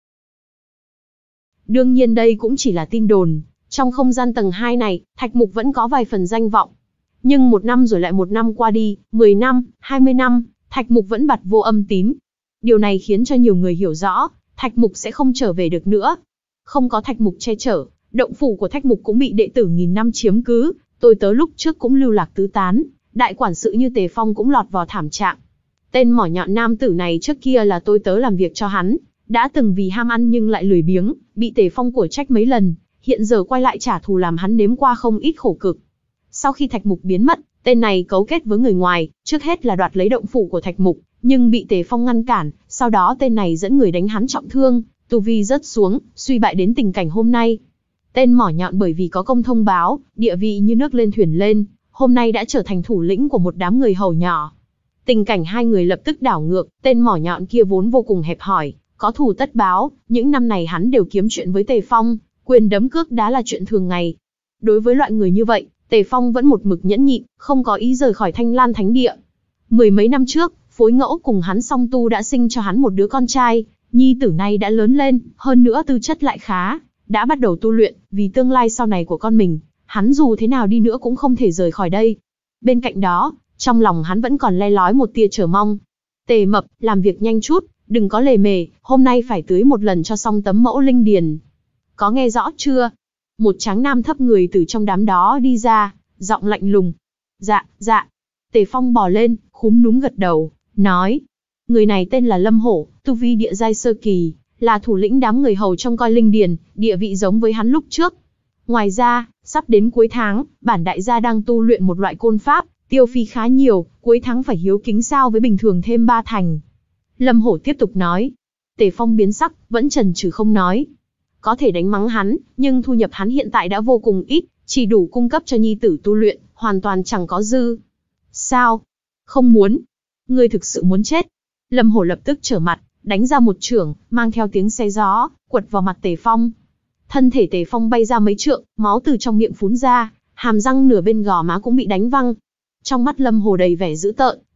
Đương nhiên đây cũng chỉ là tin đồn, trong không gian tầng hai này, Thạch Mục vẫn có vài phần danh vọng. Nhưng một năm rồi lại một năm qua đi, mười năm, hai mươi năm, Thạch Mục vẫn bặt vô âm tín. Điều này khiến cho nhiều người hiểu rõ, Thạch Mục sẽ không trở về được nữa. Không có Thạch Mục che chở, động phủ của Thạch Mục cũng bị đệ tử nghìn năm chiếm cứ, tôi tớ lúc trước cũng lưu lạc tứ tán, đại quản sự như Tề Phong cũng lọt vào thảm trạng. Tên mỏ nhọn nam tử này trước kia là tôi tớ làm việc cho hắn, đã từng vì ham ăn nhưng lại lười biếng, bị Tề Phong của trách mấy lần, hiện giờ quay lại trả thù làm hắn nếm qua không ít khổ cực. Sau khi Thạch Mục biến mất, tên này cấu kết với người ngoài, trước hết là đoạt lấy động phủ của Thạch Mục, nhưng bị Tề Phong ngăn cản, sau đó tên này dẫn người đánh hắn trọng thương, tu vi rớt xuống, suy bại đến tình cảnh hôm nay. Tên mỏ nhọn bởi vì có công thông báo, địa vị như nước lên thuyền lên, hôm nay đã trở thành thủ lĩnh của một đám người hầu nhỏ. Tình cảnh hai người lập tức đảo ngược, tên mỏ nhọn kia vốn vô cùng hẹp hòi, có thù tất báo, những năm này hắn đều kiếm chuyện với Tề Phong, quyền đấm cước đá là chuyện thường ngày. Đối với loại người như vậy, Tề Phong vẫn một mực nhẫn nhịn, không có ý rời khỏi Thanh Lan Thánh Địa. Mười mấy năm trước, phối ngẫu cùng hắn song tu đã sinh cho hắn một đứa con trai, nhi tử này đã lớn lên, hơn nữa tư chất lại khá, đã bắt đầu tu luyện, vì tương lai sau này của con mình, hắn dù thế nào đi nữa cũng không thể rời khỏi đây. Bên cạnh đó, trong lòng hắn vẫn còn le lói một tia chờ mong. Tề Mập, làm việc nhanh chút, đừng có lề mề, hôm nay phải tưới một lần cho xong tấm mẫu linh điền. Có nghe rõ chưa? Một tráng nam thấp người từ trong đám đó đi ra, giọng lạnh lùng. Dạ, dạ. Tề Phong bò lên, khúm núm gật đầu, nói. Người này tên là Lâm Hổ, tu vi địa giai sơ kỳ, là thủ lĩnh đám người hầu trong coi linh điền, địa vị giống với hắn lúc trước. Ngoài ra, sắp đến cuối tháng, bản đại gia đang tu luyện một loại côn pháp, tiêu phí khá nhiều, cuối tháng phải hiếu kính sao với bình thường thêm ba thành. Lâm Hổ tiếp tục nói. Tề Phong biến sắc, vẫn chần chừ không nói. Có thể đánh mắng hắn, nhưng thu nhập hắn hiện tại đã vô cùng ít, chỉ đủ cung cấp cho nhi tử tu luyện, hoàn toàn chẳng có dư. Sao? Không muốn? Ngươi thực sự muốn chết? Lâm Hổ lập tức trở mặt, đánh ra một chưởng, mang theo tiếng xe gió, quật vào mặt Tề Phong. Thân thể Tề Phong bay ra mấy trượng, máu từ trong miệng phún ra, hàm răng nửa bên gò má cũng bị đánh văng. Trong mắt Lâm Hổ đầy vẻ dữ tợn,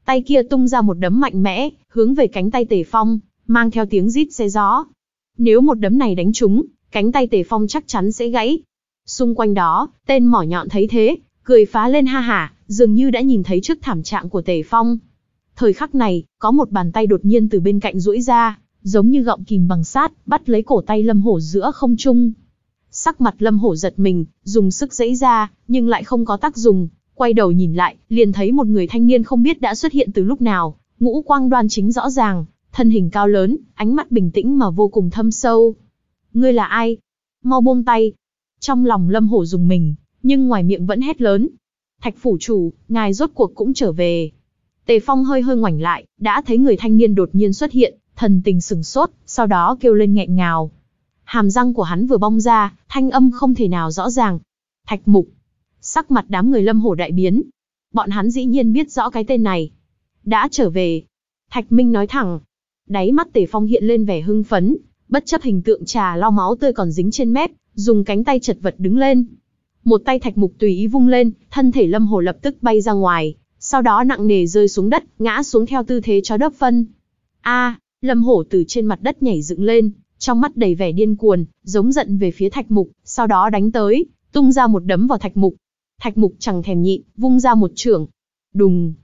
Tay kia tung ra một đấm mạnh mẽ, hướng về cánh tay Tề Phong, mang theo tiếng rít xé gió. Nếu một đấm này đánh trúng, cánh tay Tề Phong chắc chắn sẽ gãy. Xung quanh đó, tên mỏ nhọn thấy thế, cười phá lên ha hả, dường như đã nhìn thấy trước thảm trạng của Tề Phong. Thời khắc này, có một bàn tay đột nhiên từ bên cạnh duỗi ra, giống như gọng kìm bằng sắt, bắt lấy cổ tay Lâm Hổ giữa không trung. Sắc mặt Lâm Hổ giật mình, dùng sức giãy ra, nhưng lại không có tác dụng. Quay đầu nhìn lại, liền thấy một người thanh niên không biết đã xuất hiện từ lúc nào, ngũ quang đoan chính rõ ràng, thân hình cao lớn, ánh mắt bình tĩnh mà vô cùng thâm sâu. Ngươi là ai? Mau buông tay. Trong lòng Lâm Hổ rùng mình, nhưng ngoài miệng vẫn hét lớn. Thạch phủ chủ, ngài rốt cuộc cũng trở về. Tề Phong hơi hơi ngoảnh lại, đã thấy người thanh niên đột nhiên xuất hiện, thần tình sửng sốt, sau đó kêu lên nghẹn ngào. Hàm răng của hắn vừa bong ra, thanh âm không thể nào rõ ràng. Thạch Mục. Sắc mặt đám người Lâm Hổ đại biến. Bọn hắn dĩ nhiên biết rõ cái tên này. Đã trở về. Thạch Minh nói thẳng. Đáy mắt Tề Phong hiện lên vẻ hưng phấn, bất chấp hình tượng trà lau máu tươi còn dính trên mép, dùng cánh tay chật vật đứng lên. Một tay Thạch Mục tùy ý vung lên, thân thể Lâm Hổ lập tức bay ra ngoài, sau đó nặng nề rơi xuống đất, ngã xuống theo tư thế chó đớp phân. A, Lâm Hổ từ trên mặt đất nhảy dựng lên, trong mắt đầy vẻ điên cuồng, giống giận về phía Thạch Mục, sau đó đánh tới, tung ra một đấm vào Thạch Mục. Thạch Mục chẳng thèm nhịn, vung ra một chưởng. Đùng.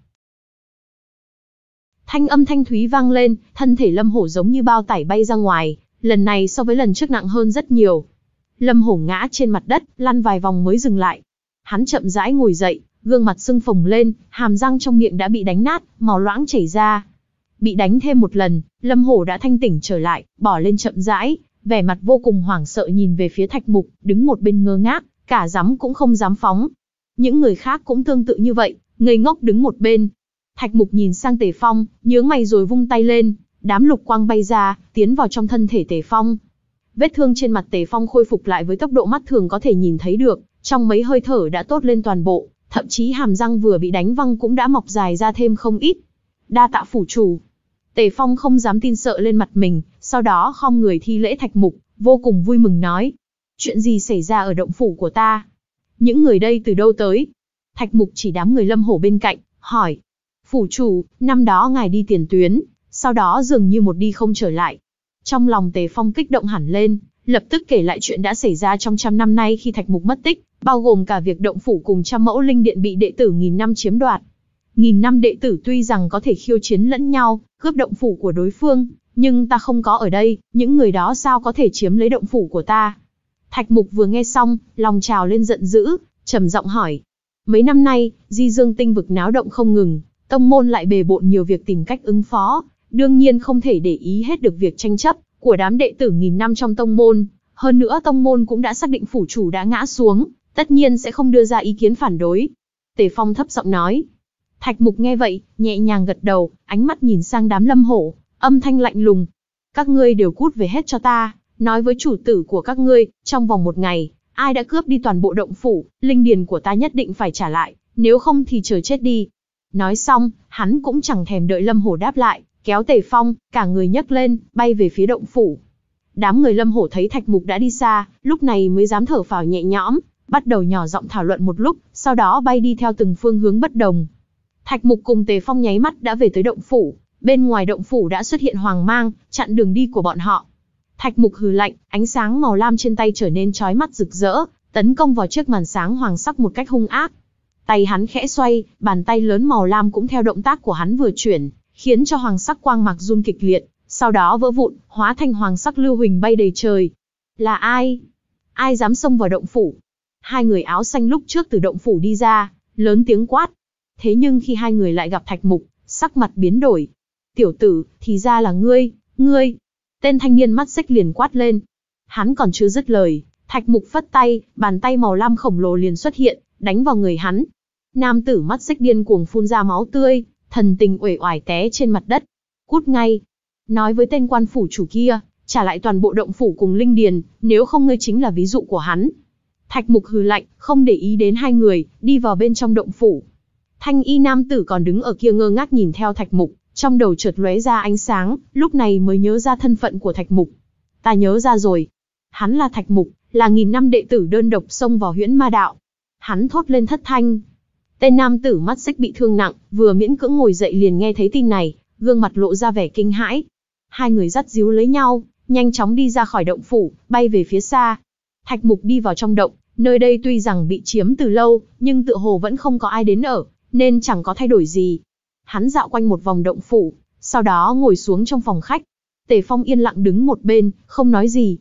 Thanh âm thanh thúy vang lên, thân thể Lâm Hổ giống như bao tải bay ra ngoài, lần này so với lần trước nặng hơn rất nhiều. Lâm Hổ ngã trên mặt đất, lăn vài vòng mới dừng lại. Hắn chậm rãi ngồi dậy, gương mặt sưng phồng lên, hàm răng trong miệng đã bị đánh nát, máu loãng chảy ra. Bị đánh thêm một lần, Lâm Hổ đã thanh tỉnh trở lại, bỏ lên chậm rãi, vẻ mặt vô cùng hoảng sợ nhìn về phía Thạch Mục, đứng một bên ngơ ngác, cả dám cũng không dám phóng. Những người khác cũng tương tự như vậy, ngây ngốc đứng một bên. Thạch Mục nhìn sang Tề Phong, nhướng mày rồi vung tay lên, đám lục quang bay ra, tiến vào trong thân thể Tề Phong. Vết thương trên mặt Tề Phong khôi phục lại với tốc độ mắt thường có thể nhìn thấy được, trong mấy hơi thở đã tốt lên toàn bộ, thậm chí hàm răng vừa bị đánh văng cũng đã mọc dài ra thêm không ít. Đa tạ phủ chủ. Tề Phong không dám tin sợ lên mặt mình, sau đó khom người thi lễ Thạch Mục, vô cùng vui mừng nói. Chuyện gì xảy ra ở động phủ của ta? Những người đây từ đâu tới? Thạch Mục chỉ đám người Lâm Hổ bên cạnh, hỏi. Phủ chủ, năm đó ngài đi tiền tuyến, sau đó dường như một đi không trở lại. Trong lòng Tề Phong kích động hẳn lên, lập tức kể lại chuyện đã xảy ra trong trăm năm nay khi Thạch Mục mất tích, bao gồm cả việc động phủ cùng trăm mẫu linh điện bị đệ tử nghìn năm chiếm đoạt. Nghìn năm đệ tử tuy rằng có thể khiêu chiến lẫn nhau, cướp động phủ của đối phương, nhưng ta không có ở đây, những người đó sao có thể chiếm lấy động phủ của ta? Thạch Mục vừa nghe xong, lòng trào lên giận dữ, trầm giọng hỏi. Mấy năm nay, Di Dương tinh vực náo động không ngừng, tông môn lại bề bộn nhiều việc tìm cách ứng phó, đương nhiên không thể để ý hết được việc tranh chấp của đám đệ tử nghìn năm trong tông môn. Hơn nữa tông môn cũng đã xác định phủ chủ đã ngã xuống, tất nhiên sẽ không đưa ra ý kiến phản đối. Tề Phong thấp giọng nói. Thạch Mục nghe vậy, nhẹ nhàng gật đầu, ánh mắt nhìn sang đám Lâm Hổ, âm thanh lạnh lùng. Các ngươi đều cút về hết cho ta, nói với chủ tử của các ngươi, trong vòng một ngày, ai đã cướp đi toàn bộ động phủ, linh điền của ta nhất định phải trả lại, nếu không thì chờ chết đi. Nói xong, hắn cũng chẳng thèm đợi Lâm Hổ đáp lại, kéo Tề Phong, cả người nhấc lên, bay về phía động phủ. Đám người Lâm Hổ thấy Thạch Mục đã đi xa, lúc này mới dám thở phào nhẹ nhõm, bắt đầu nhỏ giọng thảo luận một lúc, sau đó bay đi theo từng phương hướng bất đồng. Thạch Mục cùng Tề Phong nháy mắt đã về tới động phủ, bên ngoài động phủ đã xuất hiện hoàng mang, chặn đường đi của bọn họ. Thạch Mục hừ lạnh, ánh sáng màu lam trên tay trở nên chói mắt rực rỡ, tấn công vào chiếc màn sáng hoàng sắc một cách hung ác. Tay hắn khẽ xoay, bàn tay lớn màu lam cũng theo động tác của hắn vừa chuyển, khiến cho hoàng sắc quang mạc run kịch liệt, sau đó vỡ vụn, hóa thành hoàng sắc lưu huỳnh bay đầy trời. Là ai? Ai dám xông vào động phủ? Hai người áo xanh lúc trước từ động phủ đi ra, lớn tiếng quát. Thế nhưng khi hai người lại gặp Thạch Mục, sắc mặt biến đổi. Tiểu tử, thì ra là ngươi, ngươi. Tên thanh niên mắt xích liền quát lên. Hắn còn chưa dứt lời, Thạch Mục phất tay, bàn tay màu lam khổng lồ liền xuất hiện, đánh vào người hắn. Nam tử mắt xích điên cuồng phun ra máu tươi, thần tình uể oải té trên mặt đất. Cút ngay. Nói với tên quan phủ chủ kia, trả lại toàn bộ động phủ cùng linh điền, nếu không ngươi chính là ví dụ của hắn. Thạch Mục hừ lạnh, không để ý đến hai người, đi vào bên trong động phủ. Thanh y nam tử còn đứng ở kia ngơ ngác nhìn theo Thạch Mục, trong đầu chợt lóe ra ánh sáng, lúc này mới nhớ ra thân phận của Thạch Mục. Ta nhớ ra rồi. Hắn là Thạch Mục, là nghìn năm đệ tử đơn độc xông vào huyễn ma đạo. Hắn thốt lên thất thanh. Tên nam tử mắt xích bị thương nặng, vừa miễn cưỡng ngồi dậy liền nghe thấy tin này, gương mặt lộ ra vẻ kinh hãi. Hai người dắt díu lấy nhau, nhanh chóng đi ra khỏi động phủ, bay về phía xa. Thạch Mục đi vào trong động, nơi đây tuy rằng bị chiếm từ lâu, nhưng tựa hồ vẫn không có ai đến ở, nên chẳng có thay đổi gì. Hắn dạo quanh một vòng động phủ, sau đó ngồi xuống trong phòng khách. Tề Phong yên lặng đứng một bên, không nói gì.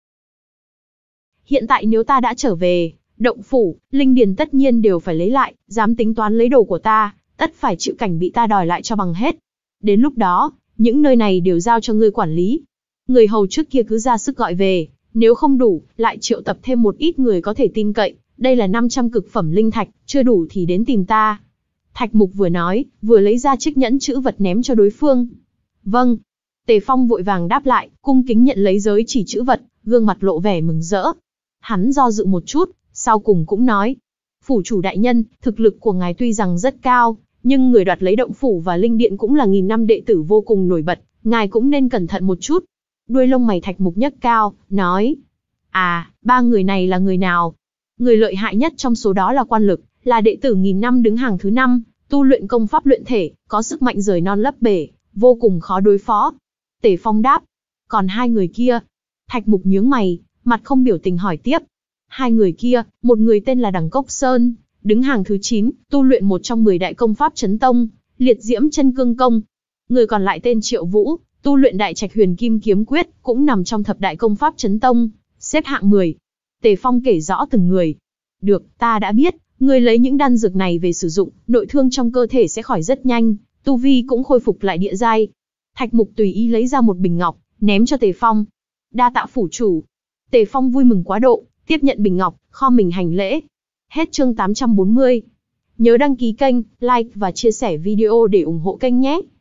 Hiện tại nếu ta đã trở về, động phủ, linh điền tất nhiên đều phải lấy lại, dám tính toán lấy đồ của ta, tất phải chịu cảnh bị ta đòi lại cho bằng hết. Đến lúc đó, những nơi này đều giao cho ngươi quản lý. Người hầu trước kia cứ ra sức gọi về, nếu không đủ, lại triệu tập thêm một ít người có thể tin cậy, đây là năm trăm cực phẩm linh thạch, chưa đủ thì đến tìm ta. Thạch Mục vừa nói, vừa lấy ra chiếc nhẫn chữ vật ném cho đối phương. Vâng. Tề Phong vội vàng đáp lại, cung kính nhận lấy giới chỉ chữ vật, gương mặt lộ vẻ mừng rỡ. Hắn do dự một chút, sau cùng cũng nói. Phủ chủ đại nhân, thực lực của ngài tuy rằng rất cao, nhưng người đoạt lấy động phủ và linh điện cũng là nghìn năm đệ tử vô cùng nổi bật, ngài cũng nên cẩn thận một chút. Đuôi lông mày Thạch Mục nhấc cao, nói. À, ba người này là người nào? Người lợi hại nhất trong số đó là Quan Lực, là đệ tử nghìn năm đứng hàng thứ năm, tu luyện công pháp luyện thể, có sức mạnh rời non lấp bể, vô cùng khó đối phó. Tề Phong đáp. Còn hai người kia? Thạch Mục nhướng mày, mặt không biểu tình hỏi tiếp. Hai người kia, một người tên là Đằng Cốc Sơn, đứng hàng thứ chín, tu luyện một trong mười đại công pháp chấn tông, liệt diễm chân cương công. Người còn lại tên Triệu Vũ, tu luyện đại trạch huyền kim kiếm quyết, cũng nằm trong thập đại công pháp chấn tông, xếp hạng mười. Tề Phong kể rõ từng người. Được, ta đã biết, người lấy những đan dược này về sử dụng, nội thương trong cơ thể sẽ khỏi rất nhanh, tu vi cũng khôi phục lại địa giai. Thạch Mục tùy ý lấy ra một bình ngọc, ném cho Tề Phong. Đa tạ phủ chủ. Tề Phong vui mừng quá độ, tiếp nhận bình ngọc, khom mình hành lễ. Hết chương tám trăm bốn mươi. Nhớ đăng ký kênh, like và chia sẻ video để ủng hộ kênh nhé.